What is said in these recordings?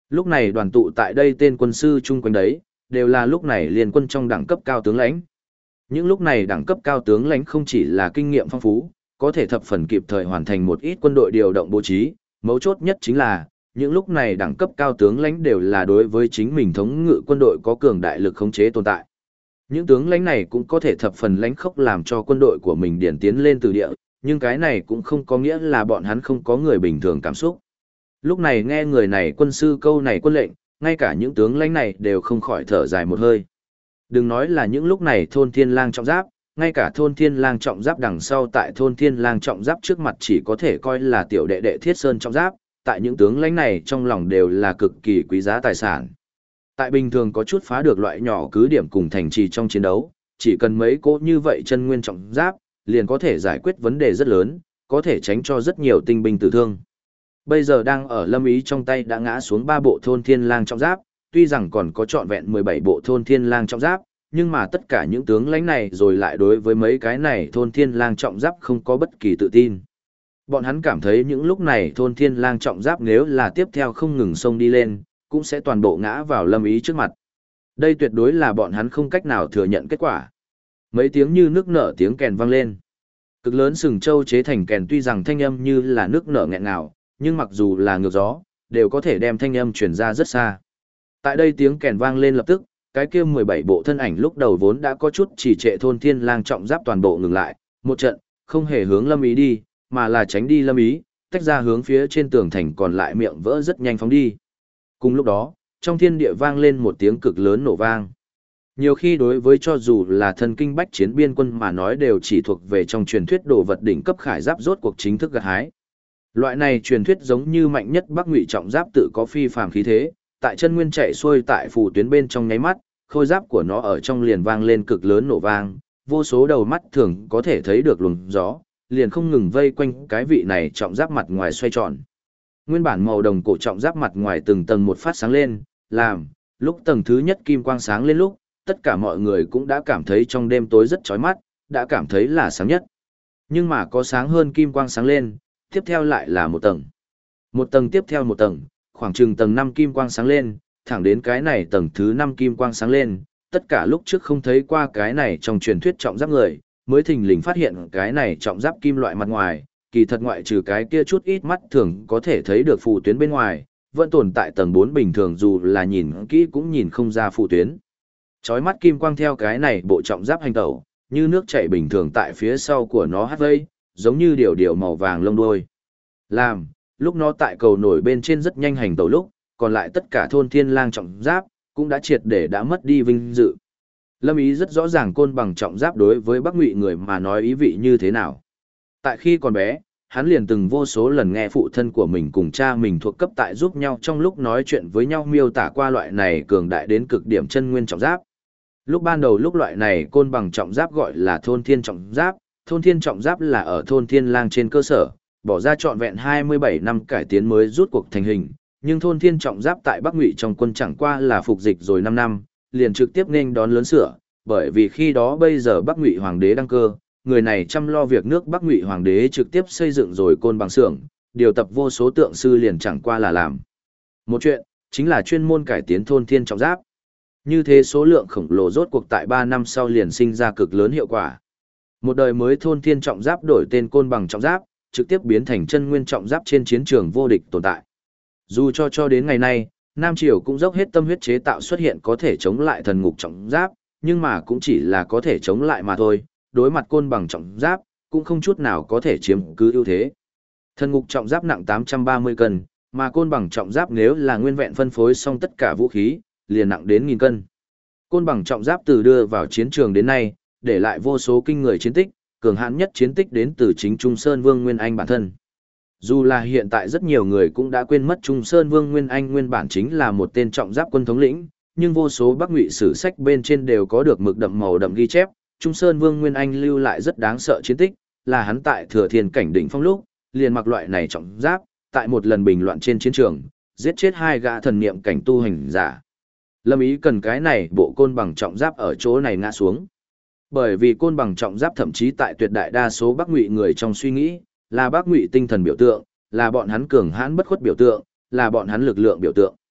Lúc này đoàn tụ tại đây tên quân sư chung quanh đấy, đều là lúc này liên quân trong đẳng cấp cao tướng lãnh. Những lúc này đẳng cấp cao tướng lãnh không chỉ là kinh nghiệm phong phú, có thể thập phần kịp thời hoàn thành một ít quân đội điều động bố trí, mấu chốt nhất chính là, những lúc này đẳng cấp cao tướng lãnh đều là đối với chính mình thống ngự quân đội có cường đại lực khống chế tồn tại. Những tướng lãnh này cũng có thể thập phần lãnh khốc làm cho quân đội của mình điển tiến lên từ địa, nhưng cái này cũng không có nghĩa là bọn hắn không có người bình thường cảm xúc. Lúc này nghe người này quân sư câu này quân lệnh, ngay cả những tướng lãnh này đều không khỏi thở dài một hơi. Đừng nói là những lúc này thôn thiên lang trọng giáp, ngay cả thôn thiên lang trọng giáp đằng sau tại thôn thiên lang trọng giáp trước mặt chỉ có thể coi là tiểu đệ đệ thiết sơn trọng giáp, tại những tướng lãnh này trong lòng đều là cực kỳ quý giá tài sản. Tại bình thường có chút phá được loại nhỏ cứ điểm cùng thành trì trong chiến đấu, chỉ cần mấy cỗ như vậy chân nguyên trọng giáp, liền có thể giải quyết vấn đề rất lớn, có thể tránh cho rất nhiều tinh binh tử thương. Bây giờ đang ở Lâm Ý trong tay đã ngã xuống 3 bộ thôn thiên lang trọng giáp, tuy rằng còn có trọn vẹn 17 bộ thôn thiên lang trọng giáp, nhưng mà tất cả những tướng lãnh này rồi lại đối với mấy cái này thôn thiên lang trọng giáp không có bất kỳ tự tin. Bọn hắn cảm thấy những lúc này thôn thiên lang trọng giáp nếu là tiếp theo không ngừng xông đi lên, cũng sẽ toàn bộ ngã vào Lâm Ý trước mặt. Đây tuyệt đối là bọn hắn không cách nào thừa nhận kết quả. Mấy tiếng như nước nở tiếng kèn vang lên. Cực lớn sừng châu chế thành kèn tuy rằng thanh âm như là nước nở nghẹn ngào, nhưng mặc dù là ngược gió, đều có thể đem thanh âm truyền ra rất xa. Tại đây tiếng kèn vang lên lập tức, cái kia 17 bộ thân ảnh lúc đầu vốn đã có chút chỉ trệ thôn thiên lang trọng giáp toàn bộ ngừng lại, một trận, không hề hướng Lâm Ý đi, mà là tránh đi Lâm Ý, tách ra hướng phía trên tường thành còn lại miệng vỡ rất nhanh phóng đi. Cùng lúc đó, trong thiên địa vang lên một tiếng cực lớn nổ vang. Nhiều khi đối với cho dù là thân kinh bách chiến biên quân mà nói đều chỉ thuộc về trong truyền thuyết đồ vật đỉnh cấp khải giáp rốt cuộc chính thức gặt hái. Loại này truyền thuyết giống như mạnh nhất Bắc Ngụy trọng giáp tự có phi phàm khí thế, tại chân nguyên chạy xuôi tại phù tuyến bên trong nháy mắt, khôi giáp của nó ở trong liền vang lên cực lớn nổ vang, vô số đầu mắt thường có thể thấy được luồng gió, liền không ngừng vây quanh cái vị này trọng giáp mặt ngoài xoay tròn. Nguyên bản màu đồng cổ trọng giáp mặt ngoài từng tầng một phát sáng lên, làm, lúc tầng thứ nhất kim quang sáng lên lúc, tất cả mọi người cũng đã cảm thấy trong đêm tối rất chói mắt, đã cảm thấy là sáng nhất. Nhưng mà có sáng hơn kim quang sáng lên, tiếp theo lại là một tầng. Một tầng tiếp theo một tầng, khoảng chừng tầng 5 kim quang sáng lên, thẳng đến cái này tầng thứ 5 kim quang sáng lên, tất cả lúc trước không thấy qua cái này trong truyền thuyết trọng giáp người, mới thình lình phát hiện cái này trọng giáp kim loại mặt ngoài, kỳ thật ngoại trừ cái kia chút ít mắt thường có thể thấy được phù tuyến bên ngoài, vẫn tồn tại tầng 4 bình thường dù là nhìn kỹ cũng nhìn không ra phù tuyến. Chói mắt kim quang theo cái này bộ trọng giáp hành tẩu, như nước chảy bình thường tại phía sau của nó hát vây, giống như điều màu vàng lông đuôi. Làm, lúc nó tại cầu nổi bên trên rất nhanh hành tẩu lúc, còn lại tất cả thôn thiên lang trọng giáp, cũng đã triệt để đã mất đi vinh dự. Lâm Ý rất rõ ràng côn bằng trọng giáp đối với Bắc Ngụy người mà nói ý vị như thế nào. Tại khi còn bé, hắn liền từng vô số lần nghe phụ thân của mình cùng cha mình thuộc cấp tại giúp nhau trong lúc nói chuyện với nhau miêu tả qua loại này cường đại đến cực điểm chân nguyên trọng giáp. Lúc ban đầu lúc loại này côn bằng trọng giáp gọi là thôn thiên trọng giáp, thôn thiên trọng giáp là ở thôn thiên lang trên cơ sở, bỏ ra trọn vẹn 27 năm cải tiến mới rút cuộc thành hình, nhưng thôn thiên trọng giáp tại Bắc Ngụy trong quân chẳng qua là phục dịch rồi 5 năm, liền trực tiếp nên đón lớn sửa, bởi vì khi đó bây giờ Bắc Ngụy hoàng đế đăng cơ, người này chăm lo việc nước Bắc Ngụy hoàng đế trực tiếp xây dựng rồi côn bằng xưởng, điều tập vô số tượng sư liền chẳng qua là làm một chuyện, chính là chuyên môn cải tiến thôn thiên trọng giáp. Như thế số lượng khổng lồ rốt cuộc tại 3 năm sau liền sinh ra cực lớn hiệu quả. Một đời mới thôn thiên trọng giáp đổi tên côn bằng trọng giáp, trực tiếp biến thành chân nguyên trọng giáp trên chiến trường vô địch tồn tại. Dù cho đến ngày nay, Nam Triều cũng dốc hết tâm huyết chế tạo xuất hiện có thể chống lại thần ngục trọng giáp, nhưng mà cũng chỉ là có thể chống lại mà thôi, đối mặt côn bằng trọng giáp, cũng không chút nào có thể chiếm cứ ưu thế. Thần ngục trọng giáp nặng 830 cân, mà côn bằng trọng giáp nếu là nguyên vẹn phân phối xong tất cả vũ khí, liền nặng đến 1000 cân. Côn bằng trọng giáp từ đưa vào chiến trường đến nay, để lại vô số kinh người chiến tích, cường hãn nhất chiến tích đến từ chính Trung Sơn Vương Nguyên Anh bản thân. Dù là hiện tại rất nhiều người cũng đã quên mất Trung Sơn Vương Nguyên Anh nguyên bản chính là một tên trọng giáp quân thống lĩnh, nhưng vô số Bắc Ngụy sử sách bên trên đều có được mực đậm màu đậm ghi chép, Trung Sơn Vương Nguyên Anh lưu lại rất đáng sợ chiến tích, là hắn tại Thừa Thiên cảnh đỉnh phong lúc, liền mặc loại này trọng giáp, tại một lần bình loạn trên chiến trường, giết chết 2 gã thần niệm cảnh tu hành giả. Lâm Ý cần cái này bộ côn bằng trọng giáp ở chỗ này ngã xuống. Bởi vì côn bằng trọng giáp thậm chí tại tuyệt đại đa số Bắc Ngụy người trong suy nghĩ, là Bắc Ngụy tinh thần biểu tượng, là bọn hắn cường hãn bất khuất biểu tượng, là bọn hắn lực lượng biểu tượng.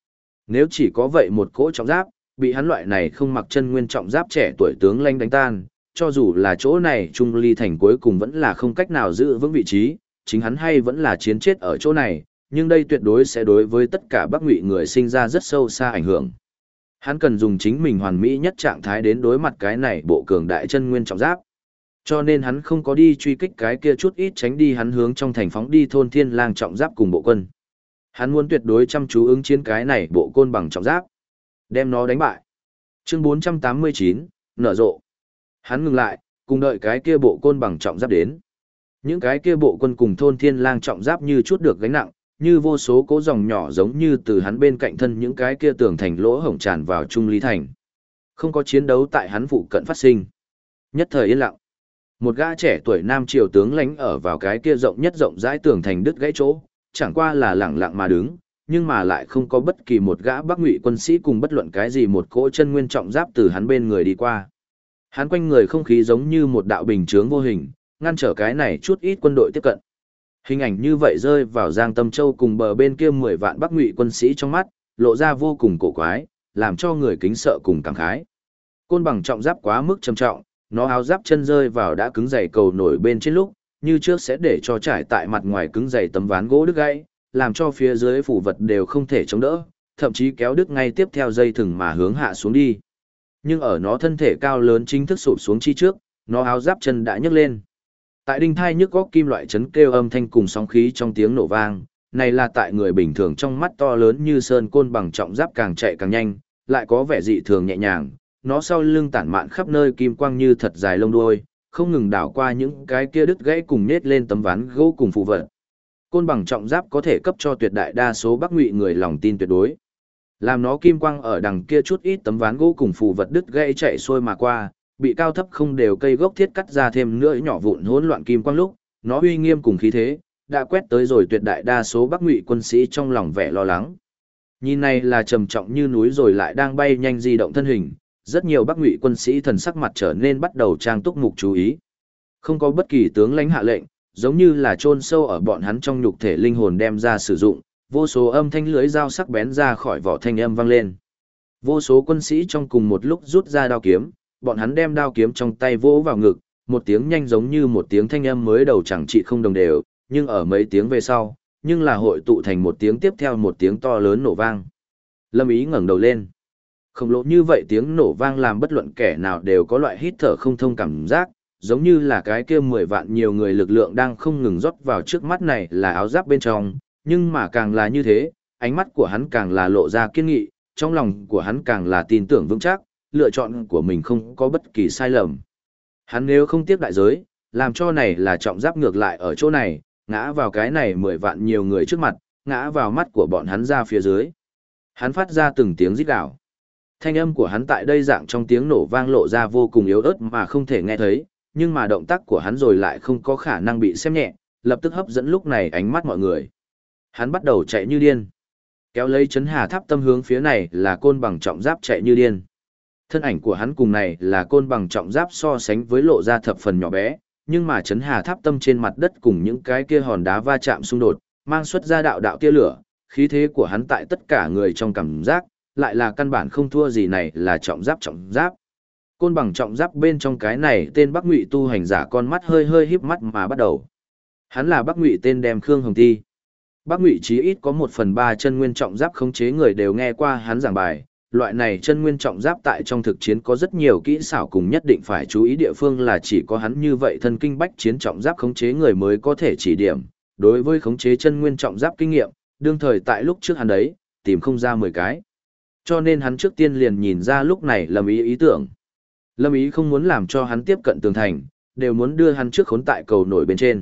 Nếu chỉ có vậy một cỗ trọng giáp, bị hắn loại này không mặc chân nguyên trọng giáp trẻ tuổi tướng lãnh đánh tan, cho dù là chỗ này Trung Ly Thành cuối cùng vẫn là không cách nào giữ vững vị trí, chính hắn hay vẫn là chiến chết ở chỗ này, nhưng đây tuyệt đối sẽ đối với tất cả Bắc Ngụy người sinh ra rất sâu xa ảnh hưởng. Hắn cần dùng chính mình hoàn mỹ nhất trạng thái đến đối mặt cái này bộ cường đại chân nguyên trọng giáp. Cho nên hắn không có đi truy kích cái kia chút ít, tránh đi hắn hướng trong thành phóng đi thôn Thiên Lang trọng giáp cùng bộ quân. Hắn muốn tuyệt đối chăm chú ứng chiến cái này bộ côn bằng trọng giáp, đem nó đánh bại. Chương 489, nở rộ. Hắn ngừng lại, cùng đợi cái kia bộ côn bằng trọng giáp đến. Những cái kia bộ quân cùng thôn Thiên Lang trọng giáp như chút được gánh nặng, như vô số cỗ dòng nhỏ giống như từ hắn bên cạnh thân những cái kia tường thành lỗ hổng tràn vào Trung Lý Thành. Không có chiến đấu tại hắn phụ cận phát sinh. Nhất thời yên lặng. Một gã trẻ tuổi nam triều tướng lãnh ở vào cái kia rộng nhất rộng rãi tường thành đứt gãy chỗ, chẳng qua là lẳng lặng mà đứng, nhưng mà lại không có bất kỳ một gã Bắc Ngụy quân sĩ cùng bất luận cái gì một cỗ chân nguyên trọng giáp từ hắn bên người đi qua. Hắn quanh người không khí giống như một đạo bình chướng vô hình, ngăn trở cái này chút ít quân đội tiếp cận. Hình ảnh như vậy rơi vào Giang Tâm Châu cùng bờ bên kia 10 vạn Bắc Ngụy quân sĩ trong mắt, lộ ra vô cùng cổ quái, làm cho người kính sợ cùng cảm khái. Côn bằng trọng giáp quá mức trầm trọng, nó áo giáp chân rơi vào đã cứng dày cầu nổi bên trên lúc, như trước sẽ để cho trải tại mặt ngoài cứng dày tấm ván gỗ đứt gãy, làm cho phía dưới phủ vật đều không thể chống đỡ, thậm chí kéo đứt ngay tiếp theo dây thừng mà hướng hạ xuống đi. Nhưng ở nó thân thể cao lớn chính thức sụp xuống chi trước, nó áo giáp chân đã nhấc lên. Tại đinh thai nhức góc kim loại chấn kêu âm thanh cùng sóng khí trong tiếng nổ vang, này là tại người bình thường trong mắt to lớn như sơn côn bằng trọng giáp càng chạy càng nhanh, lại có vẻ dị thường nhẹ nhàng, nó sau lưng tản mạn khắp nơi kim quang như thật dài lông đuôi, không ngừng đảo qua những cái kia đứt gãy cùng nết lên tấm ván gỗ cùng phụ vật. Côn bằng trọng giáp có thể cấp cho tuyệt đại đa số Bắc Ngụy người lòng tin tuyệt đối. Làm nó kim quang ở đằng kia chút ít tấm ván gỗ cùng phù vật đứt gãy chạy xuôi mà qua, bị cao thấp không đều cây gốc thiết cắt ra thêm nữa nhỏ vụn hỗn loạn kim quang lúc, nó uy nghiêm cùng khí thế, đã quét tới rồi tuyệt đại đa số Bắc Ngụy quân sĩ trong lòng vẻ lo lắng. Nhìn này là trầm trọng như núi rồi lại đang bay nhanh di động thân hình, rất nhiều Bắc Ngụy quân sĩ thần sắc mặt trở nên bắt đầu trang túc mục chú ý. Không có bất kỳ tướng lãnh hạ lệnh, giống như là chôn sâu ở bọn hắn trong nhục thể linh hồn đem ra sử dụng, vô số âm thanh lưới dao sắc bén ra khỏi vỏ thanh âm vang lên. Vô số quân sĩ trong cùng một lúc rút ra đao kiếm, bọn hắn đem đao kiếm trong tay vỗ vào ngực, một tiếng nhanh giống như một tiếng thanh âm mới đầu chẳng trị không đồng đều, nhưng ở mấy tiếng về sau, nhưng là hội tụ thành một tiếng tiếp theo một tiếng to lớn nổ vang. Lâm Ý ngẩng đầu lên. Khổng lồ như vậy tiếng nổ vang làm bất luận kẻ nào đều có loại hít thở không thông cảm giác, giống như là cái kia 10 vạn nhiều người lực lượng đang không ngừng rót vào trước mắt này là áo giáp bên trong, nhưng mà càng là như thế, ánh mắt của hắn càng là lộ ra kiên nghị, trong lòng của hắn càng là tin tưởng vững chắc, lựa chọn của mình không có bất kỳ sai lầm. Hắn nếu không tiếp đại giới, làm cho này là trọng giáp ngược lại ở chỗ này, ngã vào cái này 10 vạn nhiều người trước mặt, ngã vào mắt của bọn hắn ra phía dưới. Hắn phát ra từng tiếng rít gào. Thanh âm của hắn tại đây dạng trong tiếng nổ vang lộ ra vô cùng yếu ớt mà không thể nghe thấy, nhưng mà động tác của hắn rồi lại không có khả năng bị xem nhẹ, lập tức hấp dẫn lúc này ánh mắt mọi người. Hắn bắt đầu chạy như điên. Kéo lấy Trấn Hà Tháp Tâm hướng phía này là côn bằng trọng giáp chạy như điên. Thân ảnh của hắn cùng này là côn bằng trọng giáp so sánh với lộ ra thập phần nhỏ bé, nhưng mà Trấn Hà Tháp Tâm trên mặt đất cùng những cái kia hòn đá va chạm xung đột, mang xuất ra đạo đạo tia lửa, khí thế của hắn tại tất cả người trong cảm giác, lại là căn bản không thua gì này là trọng giáp trọng giáp. Côn bằng trọng giáp bên trong cái này tên Bắc Ngụy tu hành giả con mắt hơi hơi híp mắt mà bắt đầu. Hắn là Bắc Ngụy tên đem Khương Hồng Ti. Bắc Ngụy chí ít có 1/3 chân nguyên trọng giáp khống chế người đều nghe qua hắn giảng bài, loại này chân nguyên trọng giáp tại trong thực chiến có rất nhiều kỹ xảo cùng nhất định phải chú ý địa phương là chỉ có hắn như vậy thân kinh bách chiến trọng giáp khống chế người mới có thể chỉ điểm. Đối với khống chế chân nguyên trọng giáp kinh nghiệm, đương thời tại lúc trước hắn đấy, tìm không ra 10 cái. Cho nên hắn trước tiên liền nhìn ra lúc này Lâm Ý ý tưởng. Lâm Ý không muốn làm cho hắn tiếp cận tường thành, đều muốn đưa hắn trước khốn tại cầu nổi bên trên.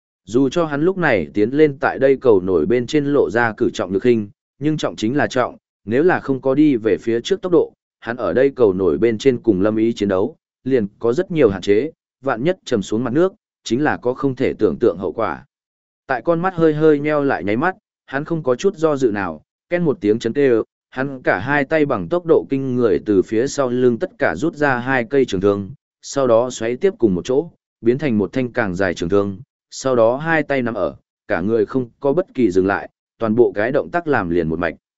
Dù cho hắn lúc này tiến lên tại đây cầu nổi bên trên lộ ra cử trọng lực hình, nhưng trọng chính là trọng, nếu là không có đi về phía trước tốc độ, hắn ở đây cầu nổi bên trên cùng Lâm Ý chiến đấu, liền có rất nhiều hạn chế, vạn nhất trầm xuống mặt nước, chính là có không thể tưởng tượng hậu quả. Tại con mắt hơi hơi nheo lại nháy mắt, hắn không có chút do dự nào, ken một tiếng chấn tê, hắn cả hai tay bằng tốc độ kinh người từ phía sau lưng tất cả rút ra 2 cây trường thương, sau đó xoáy tiếp cùng một chỗ, biến thành một thanh càng dài trường thương, sau đó 2 tay nắm ở, cả người không có bất kỳ dừng lại, toàn bộ cái động tác làm liền một mạch.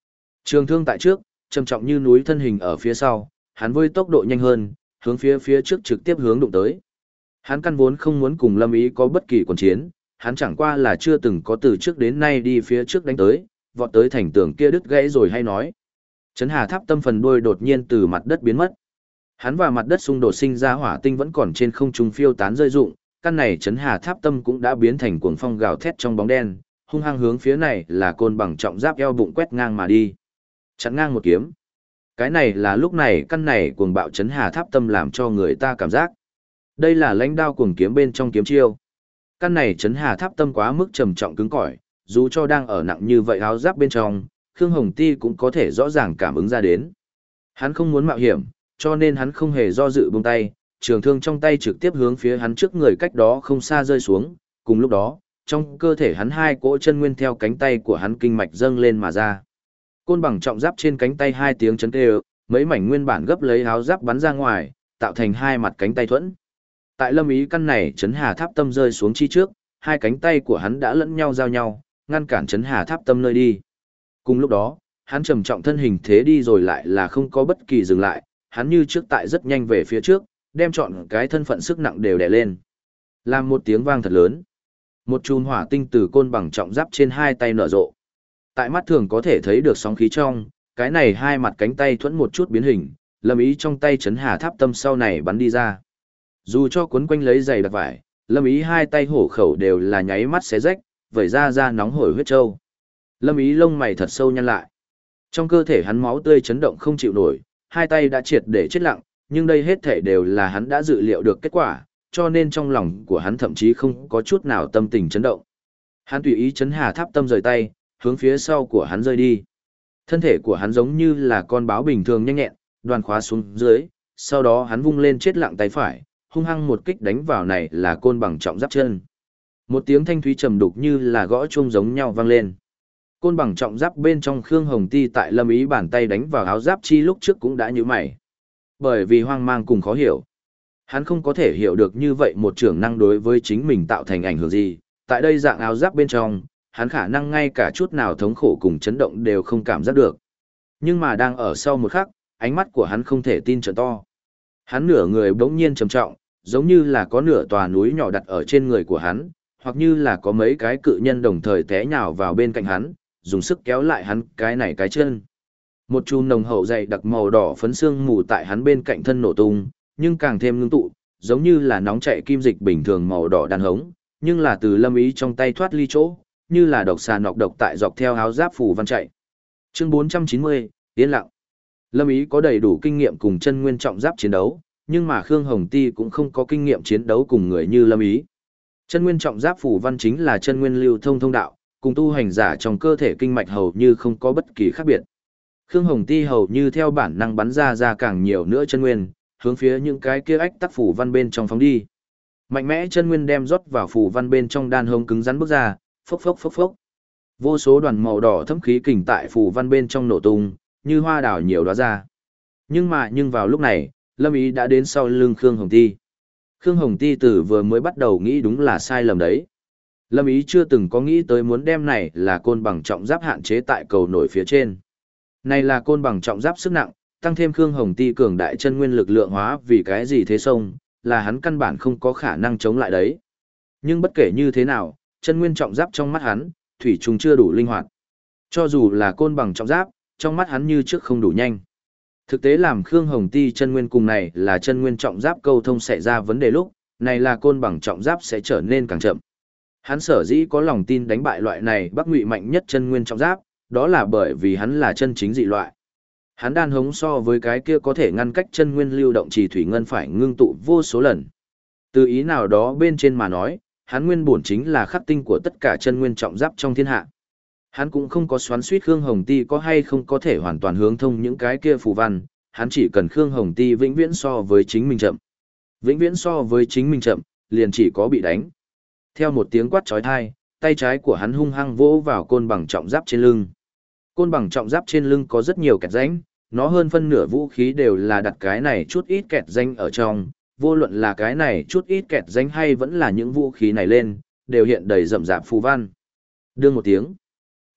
Trường thương tại trước, trầm trọng như núi thân hình ở phía sau, hắn với tốc độ nhanh hơn, hướng phía trước trực tiếp hướng đụng tới. Hắn căn vốn không muốn cùng Lâm Ý có bất kỳ cuộc chiến, hắn chẳng qua là chưa từng có từ trước đến nay đi phía trước đánh tới, vọt tới thành tường kia đứt gãy rồi hay nói. Chấn Hà Tháp Tâm phần đuôi đột nhiên từ mặt đất biến mất. Hắn và mặt đất xung đột sinh ra hỏa tinh vẫn còn trên không trung phiêu tán rơi rụng, căn này Chấn Hà Tháp Tâm cũng đã biến thành cuồng phong gào thét trong bóng đen, hung hăng hướng phía này là côn bằng trọng giáp eo bụng quét ngang mà đi. Chặn ngang một kiếm. Cái này là lúc này căn này cuồng bạo Chấn Hà Tháp Tâm làm cho người ta cảm giác. Đây là lãnh đao cuồng kiếm bên trong kiếm chiêu. Căn này Chấn Hà Tháp Tâm quá mức trầm trọng cứng cỏi, dù cho đang ở nặng như vậy áo giáp bên trong, Khương Hồng Ti cũng có thể rõ ràng cảm ứng ra đến. Hắn không muốn mạo hiểm, cho nên hắn không hề do dự buông tay, trường thương trong tay trực tiếp hướng phía hắn trước người cách đó không xa rơi xuống, cùng lúc đó, trong cơ thể hắn hai cỗ chân nguyên theo cánh tay của hắn kinh mạch dâng lên mà ra. Côn bằng trọng giáp trên cánh tay hai tiếng chấn kêu, mấy mảnh nguyên bản gấp lấy áo giáp bắn ra ngoài, tạo thành hai mặt cánh tay thuẫn. Tại Lâm Ý căn này Chấn Hà Tháp Tâm rơi xuống chi trước, hai cánh tay của hắn đã lẫn nhau giao nhau, ngăn cản Chấn Hà Tháp Tâm nơi đi. Cùng lúc đó, hắn trầm trọng thân hình thế đi rồi lại là không có bất kỳ dừng lại, hắn như trước tại rất nhanh về phía trước, đem chọn cái thân phận sức nặng đều đè lên. Làm một tiếng vang thật lớn. Một chùm hỏa tinh từ côn bằng trọng giáp trên hai tay nở rộ. Tại mắt thường có thể thấy được sóng khí trong, cái này hai mặt cánh tay thuẫn một chút biến hình, Lâm Ý trong tay Chấn Hà Tháp Tâm sau này bắn đi ra. Dù cho cuốn quanh lấy giày đặc vải, Lâm Ý hai tay hổ khẩu đều là nháy mắt xé rách, vẩy ra nóng hổi huyết trâu. Lâm Ý lông mày thật sâu nhăn lại. Trong cơ thể hắn máu tươi chấn động không chịu nổi, hai tay đã triệt để chết lặng, nhưng đây hết thể đều là hắn đã dự liệu được kết quả, cho nên trong lòng của hắn thậm chí không có chút nào tâm tình chấn động. Hắn tùy ý Chấn Hà Tháp Tâm rời tay, hướng phía sau của hắn rơi đi. Thân thể của hắn giống như là con báo bình thường nhanh nhẹn, đoàn khóa xuống dưới, sau đó hắn vung lên chết lặng tay phải, hung hăng một kích đánh vào này là côn bằng trọng giáp chân. Một tiếng thanh thúy trầm đục như là gõ chuông giống nhau vang lên. Côn bằng trọng giáp bên trong Khương Hồng Ti tại Lâm Ý bàn tay đánh vào áo giáp chi lúc trước cũng đã nhíu mày. Bởi vì hoang mang cùng khó hiểu. Hắn không có thể hiểu được như vậy một trưởng năng đối với chính mình tạo thành ảnh hưởng gì. Tại đây dạng áo giáp bên trong, hắn khả năng ngay cả chút nào thống khổ cùng chấn động đều không cảm giác được. Nhưng mà đang ở sau một khắc, ánh mắt của hắn không thể tin trợn to. Hắn nửa người bỗng nhiên trầm trọng, giống như là có nửa tòa núi nhỏ đặt ở trên người của hắn, hoặc như là có mấy cái cự nhân đồng thời té nhào vào bên cạnh hắn, dùng sức kéo lại hắn cái này cái chân. Một chùm nồng hậu dày đặc màu đỏ phấn xương mù tại hắn bên cạnh thân nổ tung, nhưng càng thêm ngưng tụ, giống như là nóng chảy kim dịch bình thường màu đỏ đan hống, nhưng là từ Lâm Ý trong tay thoát ly chỗ, như là độc xà nọc độc tại dọc theo áo giáp phủ văn chạy. Chương 490, yên lặng. Lâm Ý có đầy đủ kinh nghiệm cùng chân nguyên trọng giáp chiến đấu, nhưng mà Khương Hồng Ti cũng không có kinh nghiệm chiến đấu cùng người như Lâm Ý. Chân nguyên trọng giáp phủ văn chính là chân nguyên lưu thông thông đạo, cùng tu hành giả trong cơ thể kinh mạch hầu như không có bất kỳ khác biệt. Khương Hồng Ti hầu như theo bản năng bắn ra càng nhiều nữa chân nguyên, hướng phía những cái kia ách tắc phủ văn bên trong phóng đi. Mạnh mẽ chân nguyên đem rót vào phủ văn bên trong đan hông cứng rắn bước ra, phốc phốc phốc phốc. Vô số đoàn màu đỏ thấm khí kình tại phủ văn bên trong nổ tung, như hoa đào nhiều đóa ra. Nhưng vào lúc này, Lâm Ý đã đến sau lưng Khương Hồng Ti. Khương Hồng Ti từ vừa mới bắt đầu nghĩ đúng là sai lầm đấy. Lâm Ý chưa từng có nghĩ tới muốn đem này là côn bằng trọng giáp hạn chế tại cầu nổi phía trên. Này là côn bằng trọng giáp sức nặng, tăng thêm Khương Hồng Ti cường đại chân nguyên lực lượng hóa vì cái gì thế sông, là hắn căn bản không có khả năng chống lại đấy. Nhưng bất kể như thế nào, chân nguyên trọng giáp trong mắt hắn, thủy trùng chưa đủ linh hoạt. Cho dù là côn bằng trọng giáp, trong mắt hắn như trước không đủ nhanh. Thực tế làm Khương Hồng Ti chân nguyên cùng này là chân nguyên trọng giáp câu thông xảy ra vấn đề lúc, này là côn bằng trọng giáp sẽ trở nên càng chậm. Hắn sở dĩ có lòng tin đánh bại loại này Bắc Ngụy mạnh nhất chân nguyên trọng giáp, đó là bởi vì hắn là chân chính dị loại. Hắn đan hống so với cái kia có thể ngăn cách chân nguyên lưu động trì thủy ngân phải ngưng tụ vô số lần. Từ ý nào đó bên trên mà nói, hắn nguyên bổn chính là khắc tinh của tất cả chân nguyên trọng giáp trong thiên hạ. Hắn cũng không có xoắn suýt Khương Hồng Ti có hay không có thể hoàn toàn hướng thông những cái kia phù văn, hắn chỉ cần Khương Hồng Ti vĩnh viễn so với chính mình chậm. Vĩnh viễn so với chính mình chậm, liền chỉ có bị đánh. Theo một tiếng quát chói tai, tay trái của hắn hung hăng vỗ vào côn bằng trọng giáp trên lưng. Côn bằng trọng giáp trên lưng có rất nhiều kẹt rãnh, nó hơn phân nửa vũ khí đều là đặt cái này chút ít kẹt rãnh ở trong, vô luận là cái này chút ít kẹt rãnh hay vẫn là những vũ khí này lên, đều hiện đầy rậm rạp phù văn. Đương một tiếng,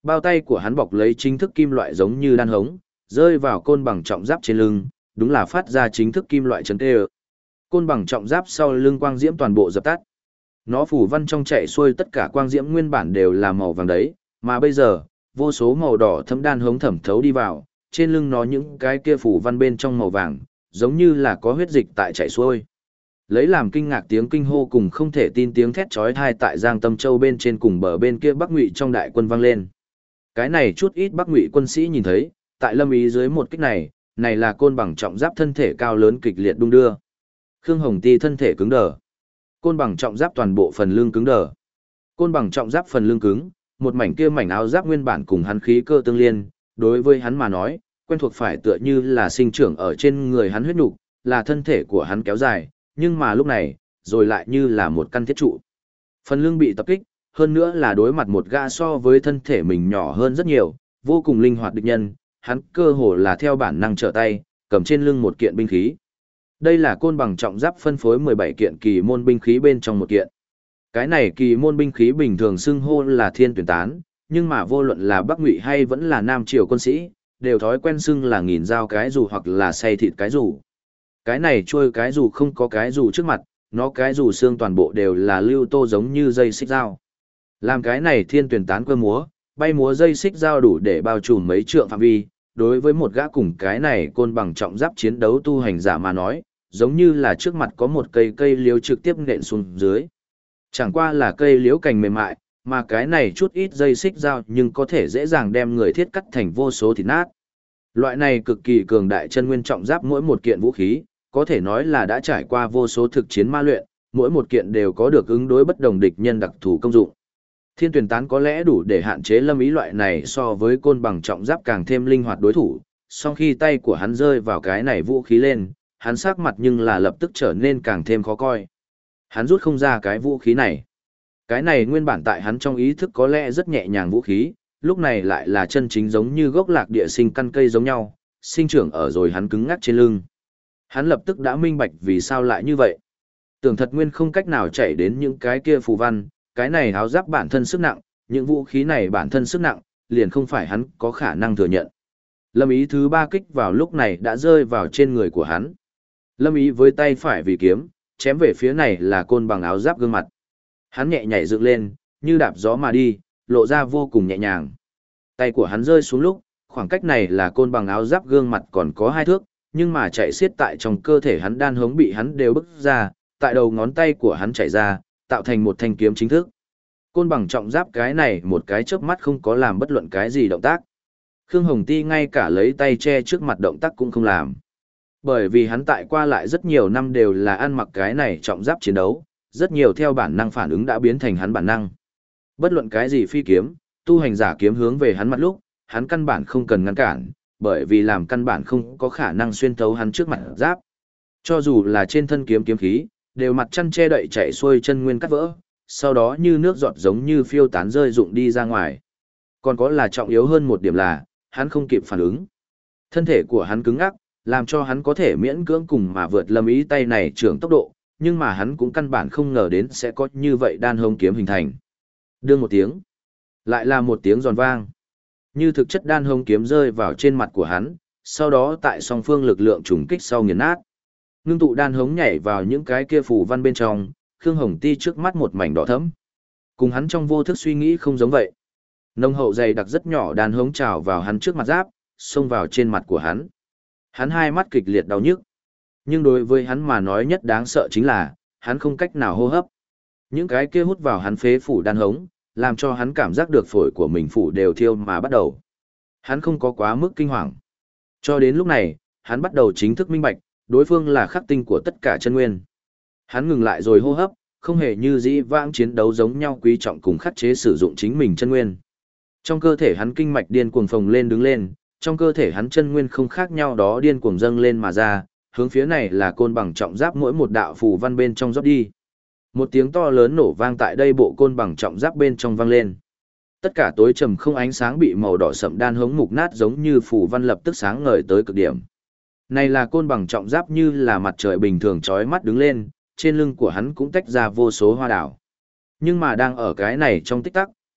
Bao tay của hắn bọc lấy chính thức kim loại giống như đan hống, rơi vào côn bằng trọng giáp trên lưng, đúng là phát ra chính thức kim loại chấn tê. Côn bằng trọng giáp sau lưng quang diễm toàn bộ dập tắt. Nó phủ văn trong chạy xuôi tất cả quang diễm nguyên bản đều là màu vàng đấy, mà bây giờ, vô số màu đỏ thấm đan hống thẩm thấu đi vào, trên lưng nó những cái kia phủ văn bên trong màu vàng, giống như là có huyết dịch tại chạy xuôi. Lấy làm kinh ngạc tiếng kinh hô cùng không thể tin tiếng thét chói tai tại Giang Tâm Châu bên trên cùng bờ bên kia Bắc Ngụy trong đại quân vang lên. Cái này chút ít Bắc Ngụy quân sĩ nhìn thấy, tại Lâm Ý dưới một kích này, này là côn bằng trọng giáp thân thể cao lớn kịch liệt đung đưa. Khương Hồng Ti thân thể cứng đờ. Côn bằng trọng giáp toàn bộ phần lưng cứng đờ. Côn bằng trọng giáp phần lưng cứng, một mảnh kia mảnh áo giáp nguyên bản cùng hắn khí cơ tương liên, đối với hắn mà nói, quen thuộc phải tựa như là sinh trưởng ở trên người hắn huyết nục, là thân thể của hắn kéo dài, nhưng mà lúc này, rồi lại như là một căn thiết trụ. Phần lưng bị tập kích, hơn nữa là đối mặt một gã so với thân thể mình nhỏ hơn rất nhiều, vô cùng linh hoạt địch nhân, hắn cơ hồ là theo bản năng trở tay, cầm trên lưng một kiện binh khí. Đây là côn bằng trọng giáp phân phối 17 kiện kỳ môn binh khí bên trong một kiện. Cái này kỳ môn binh khí bình thường xưng hô là thiên tuyển tán, nhưng mà vô luận là Bắc Ngụy hay vẫn là Nam Triều quân sĩ, đều thói quen xưng là nghìn dao cái dù hoặc là xay thịt cái dù. Cái này trôi cái dù không có cái dù trước mặt, nó cái dù xương toàn bộ đều là lưu tô giống như dây xích dao. Làm cái này thiên tuyển tán cơ múa, bay múa dây xích dao đủ để bao trùm mấy trượng phạm vi, đối với một gã cùng cái này côn bằng trọng giáp chiến đấu tu hành giả mà nói, giống như là trước mặt có một cây cây liễu trực tiếp nện xuống dưới. Chẳng qua là cây liễu cành mềm mại, mà cái này chút ít dây xích dao nhưng có thể dễ dàng đem người thiết cắt thành vô số thịt nát. Loại này cực kỳ cường đại chân nguyên trọng giáp mỗi một kiện vũ khí, có thể nói là đã trải qua vô số thực chiến ma luyện, mỗi một kiện đều có được ứng đối bất đồng địch nhân đặc thù công dụng. Thiên tuyển tán có lẽ đủ để hạn chế Lâm Ý loại này so với côn bằng trọng giáp càng thêm linh hoạt đối thủ, song khi tay của hắn rơi vào cái này vũ khí lên, hắn sắc mặt nhưng là lập tức trở nên càng thêm khó coi. Hắn rút không ra cái vũ khí này. Cái này nguyên bản tại hắn trong ý thức có lẽ rất nhẹ nhàng vũ khí, lúc này lại là chân chính giống như gốc lạc địa sinh căn cây giống nhau, sinh trưởng ở rồi hắn cứng ngắc trên lưng. Hắn lập tức đã minh bạch vì sao lại như vậy. Tưởng thật nguyên không cách nào chạy đến những cái kia phù văn, cái này áo giáp bản thân sức nặng, những vũ khí này bản thân sức nặng, liền không phải hắn có khả năng thừa nhận. Lâm Ý thứ ba kích vào lúc này đã rơi vào trên người của hắn. Lâm Ý với tay phải vì kiếm, chém về phía này là côn bằng áo giáp gương mặt. Hắn nhẹ nhảy dựng lên, như đạp gió mà đi, lộ ra vô cùng nhẹ nhàng. Tay của hắn rơi xuống lúc, khoảng cách này là côn bằng áo giáp gương mặt còn có 2 thước, nhưng mà chạy xiết tại trong cơ thể hắn đan hống bị hắn đều bứt ra, tại đầu ngón tay của hắn chạy ra, tạo thành một thanh kiếm chính thức. Côn bằng trọng giáp cái này một cái chớp mắt không có làm bất luận cái gì động tác. Khương Hồng Ti ngay cả lấy tay che trước mặt động tác cũng không làm. Bởi vì hắn tại qua lại rất nhiều năm đều là ăn mặc cái này trọng giáp chiến đấu, rất nhiều theo bản năng phản ứng đã biến thành hắn bản năng. Bất luận cái gì phi kiếm, tu hành giả kiếm hướng về hắn mặt lúc, hắn căn bản không cần ngăn cản, bởi vì làm căn bản không có khả năng xuyên thấu hắn trước mặt giáp. Cho dù là trên thân kiếm kiếm khí, đều mặt chăn che đậy chạy xuôi chân nguyên cắt vỡ, sau đó như nước giọt giống như phiêu tán rơi rụng đi ra ngoài. Còn có là trọng yếu hơn một điểm là, hắn không kịp phản ứng. Thân thể của hắn cứng ngắc, làm cho hắn có thể miễn cưỡng cùng mà vượt Lâm Ý tay này trưởng tốc độ, nhưng mà hắn cũng căn bản không ngờ đến sẽ có như vậy đan hông kiếm hình thành. Đương một tiếng, lại là một tiếng giòn vang. Như thực chất đan hông kiếm rơi vào trên mặt của hắn, sau đó tại song phương lực lượng trùng kích sau nghiền nát. Ngưng tụ đan hống nhảy vào những cái kia phù văn bên trong, Khương Hồng Ti trước mắt một mảnh đỏ thẫm. Cùng hắn trong vô thức suy nghĩ không giống vậy. Nông hậu dày đặc rất nhỏ đan hống trào vào hắn trước mặt giáp, xông vào trên mặt của hắn. Hắn hai mắt kịch liệt đau nhức. Nhưng đối với hắn mà nói nhất đáng sợ chính là, hắn không cách nào hô hấp. Những cái kia hút vào hắn phế phủ đan hống, làm cho hắn cảm giác được phổi của mình phủ đều thiêu mà bắt đầu. Hắn không có quá mức kinh hoàng. Cho đến lúc này, hắn bắt đầu chính thức minh bạch, đối phương là khắc tinh của tất cả chân nguyên. Hắn ngừng lại rồi hô hấp, không hề như dĩ vãng chiến đấu giống nhau quý trọng cùng khắc chế sử dụng chính mình chân nguyên. Trong cơ thể hắn kinh mạch điên cuồng phồng lên đứng lên, trong cơ thể hắn chân nguyên không khác nhau đó điên cuồng dâng lên mà ra, hướng phía này là côn bằng trọng giáp mỗi một đạo phù văn bên trong rót đi. Một tiếng to lớn nổ vang tại đây bộ côn bằng trọng giáp bên trong vang lên. Tất cả tối trầm không ánh sáng bị màu đỏ sậm đan hống mục nát giống như phù văn lập tức sáng ngời tới cực điểm. Này là côn bằng trọng giáp như là mặt trời bình thường chói mắt đứng lên, trên lưng của hắn cũng tách ra vô số hoa đảo. Nhưng mà đang ở cái này trong tích tắc,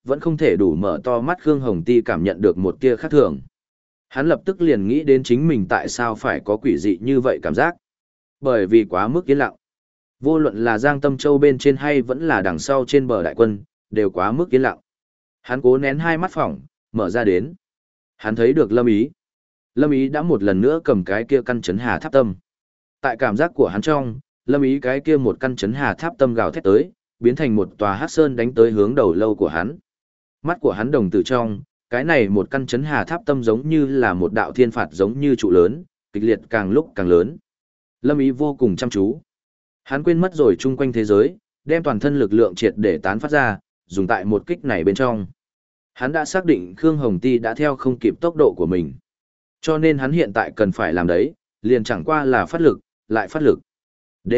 vẫn không thể đủ mở to mắt Khương Hồng Ti cảm nhận được một tia khác thường. Hắn lập tức liền nghĩ đến chính mình tại sao phải có quỷ dị như vậy cảm giác. Bởi vì quá mức yên lặng. Vô luận là Giang Tâm Châu bên trên hay vẫn là đằng sau trên bờ đại quân, đều quá mức yên lặng. Hắn cố nén hai mắt phỏng, mở ra đến. Hắn thấy được Lâm Ý. Lâm Ý đã một lần nữa cầm cái kia căn chấn hà tháp tâm. Tại cảm giác của hắn trong, Lâm Ý cái kia một căn chấn hà tháp tâm gào thét tới, biến thành một tòa hắc sơn đánh tới hướng đầu lâu của hắn. Mắt của hắn đồng tử trong, cái này một căn chấn hà tháp tâm giống như là một đạo thiên phạt giống như trụ lớn, kịch liệt càng lúc càng lớn. Lâm Ý vô cùng chăm chú. Hắn quên mất rồi chung quanh thế giới, đem toàn thân lực lượng triệt để tán phát ra, dùng tại một kích này bên trong. Hắn đã xác định Khương Hồng Ti đã theo không kịp tốc độ của mình. Cho nên hắn hiện tại cần phải làm đấy, liền chẳng qua là phát lực, lại phát lực. D.